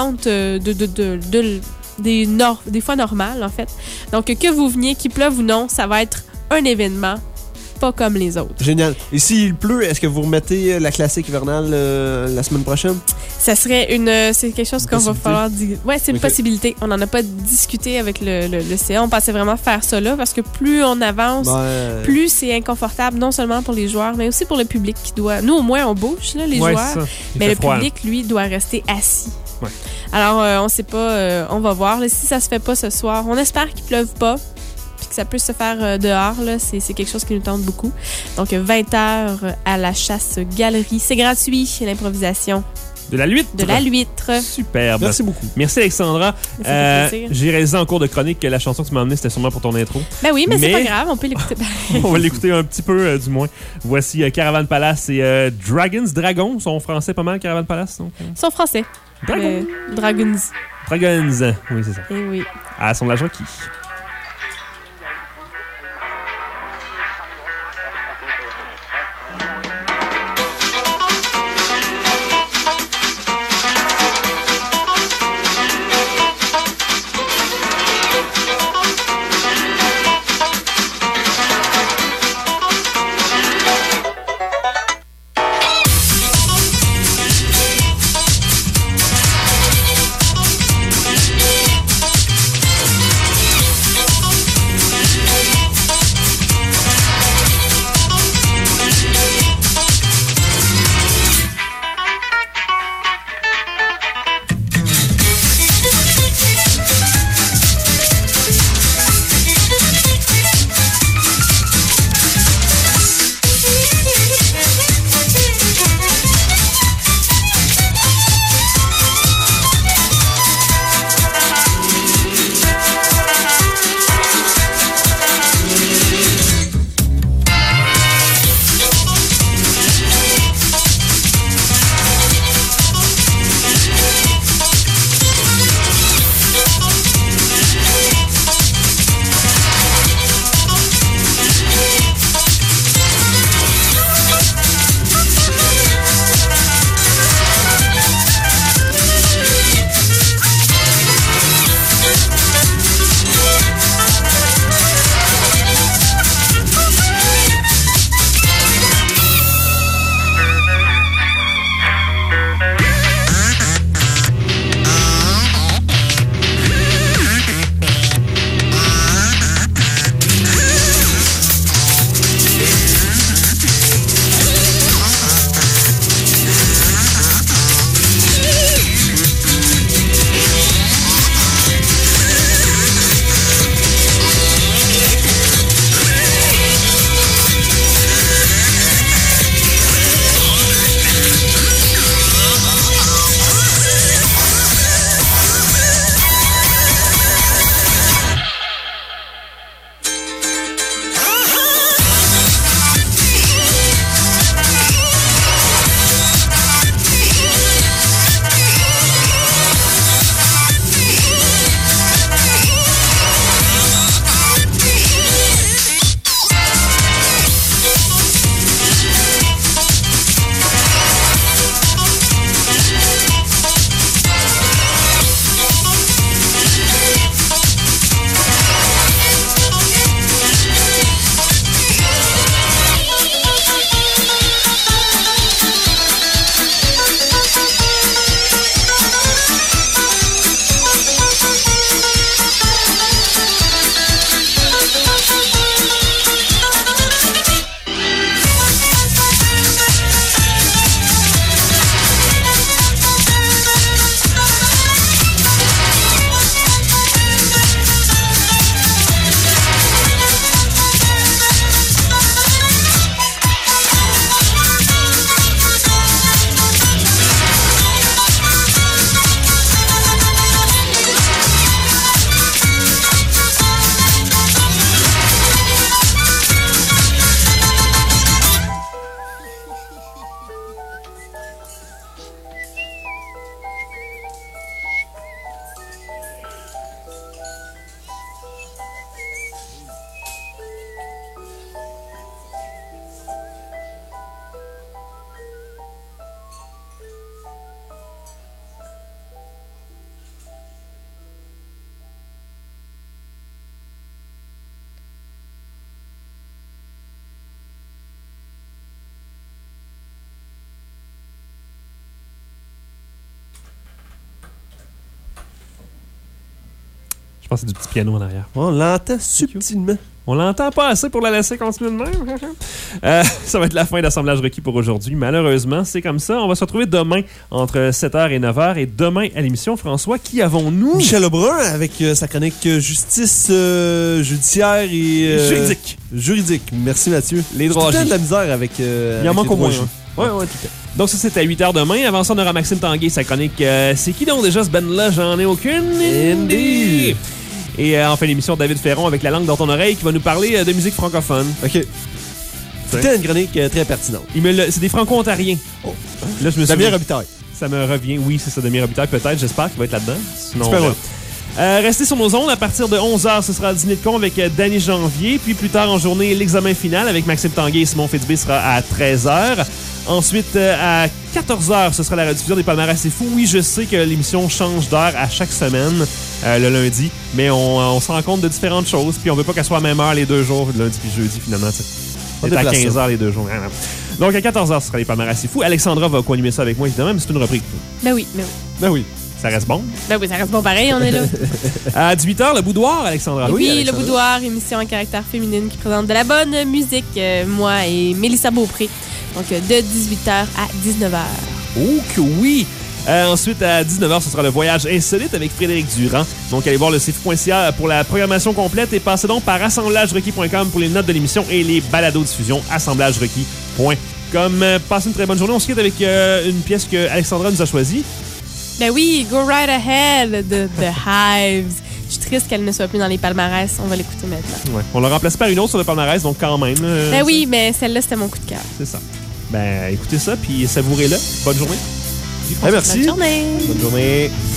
des fois normales, en fait. Donc, que vous veniez, qu'il pleuve ou non, ça va être un événement pas comme les autres. Génial. Et s'il pleut, est-ce que vous remettez la classique hivernale la semaine prochaine? Ça serait c'est quelque chose qu'on va falloir dire. Ouais, c'est une possibilité. On n'en a pas discuté avec le CA. On pensait vraiment faire ça là parce que plus on avance, plus c'est inconfortable, non seulement pour les joueurs, mais aussi pour le public qui doit. Nous, au moins, on bouge, là, les joueurs. Mais le public, lui, doit rester assis. Ouais. Alors, on sait pas, on va voir. Là, si ça se fait pas ce soir, on espère qu'il pleuve pas. Puis que ça peut se faire dehors, là, c'est quelque chose qui nous tente beaucoup. Donc, 20h à la Chasse-Galerie. C'est gratuit, l'improvisation. De la l'huître. De la l'huître. Superbe. Merci beaucoup. Merci, Alexandra. Ça fait plaisir. J'ai réalisé en cours de chronique que la chanson que tu m'as emmenée, c'était sûrement pour ton intro. Ben oui, mais c'est pas grave, on peut l'écouter. On va l'écouter un petit peu, du moins. Voici Caravan Palace et Dragons, son français pas mal, Caravan Palace. Donc, Son français. Dragons. Dragons. Dragons. Oui, c'est ça. Eh oui. À son agent qui. Je pense que c'est du petit piano en arrière. On l'entend subtilement. On l'entend pas assez pour la laisser continuer de même. Ça va être la fin d'Assemblage requis pour aujourd'hui. Malheureusement, c'est comme ça. On va se retrouver demain entre 7h et 9h. Et demain, à l'émission, François, qui avons-nous? Michel Lebrun avec sa chronique justice judiciaire et... Juridique. Merci, Mathieu. Les droits. J'ai de la misère avec... Il en manque au moins. Ouais, tout à fait. Donc ça, c'est à 8h demain. Avant ça, on aura Maxime Tanguay, sa chronique c'est qui donc déjà ce band-là? J'en ai aucune. Indeed. Et en fin d'émission, David Ferron avec La langue dans ton oreille qui va nous parler de musique francophone. OK. C'était une chronique très pertinente. C'est des franco-ontariens. Oh. Là, je me Damien Robitaille. Ça me revient. Oui, c'est ça, Damien Robitaille, peut-être. J'espère qu'il va être là-dedans. Sinon, super. Restez sur nos ondes. À partir de 11h, ce sera le dîner de con avec Danny Janvier. Puis plus tard en journée, l'examen final avec Maxime Tanguay et Simon Fitzbé sera à 13h. Ensuite, à 14h, ce sera la rediffusion des palmarès. C'est fou. Oui, je sais que l'émission change d'heure à chaque semaine, le lundi, mais on se rend compte de différentes choses. Puis on veut pas qu'elle soit à la même heure les 2 jours, lundi puis jeudi, finalement. C'est à 15h les 2 jours. Donc, à 14h, ce sera les palmarès. C'est fou. Alexandra va co-animer ça avec moi, évidemment, mais c'est une reprise. Ben oui. Ça reste bon. Ben oui, ça reste bon pareil, on est là. À 18h, le Boudoir, Alexandra. Oui, Alexandra. le Boudoir, émission à caractère féminine qui présente de la bonne musique. Moi et Mélissa Beaupré. Donc, de 18h à 19h. Oh que oui! Ensuite, à 19h, ce sera le voyage insolite avec Frédéric Durand. Donc, allez voir le CFU.ca pour la programmation complète et passez donc par assemblagerequis.com pour les notes de l'émission et les balados-diffusion. assemblagerequis.com. Passez une très bonne journée. On se quitte avec une pièce que Alexandra nous a choisie. Ben oui, Go Right Ahead de The Hives. Je suis triste qu'elle ne soit plus dans les palmarès. On va l'écouter maintenant. Ouais. On l'a remplacé par une autre sur le palmarès, donc quand même. Ben oui, mais celle-là, c'était mon coup de cœur. C'est ça. Ben, écoutez ça, puis savourez-le. Bonne journée. Merci. Bonne journée. Bonne journée.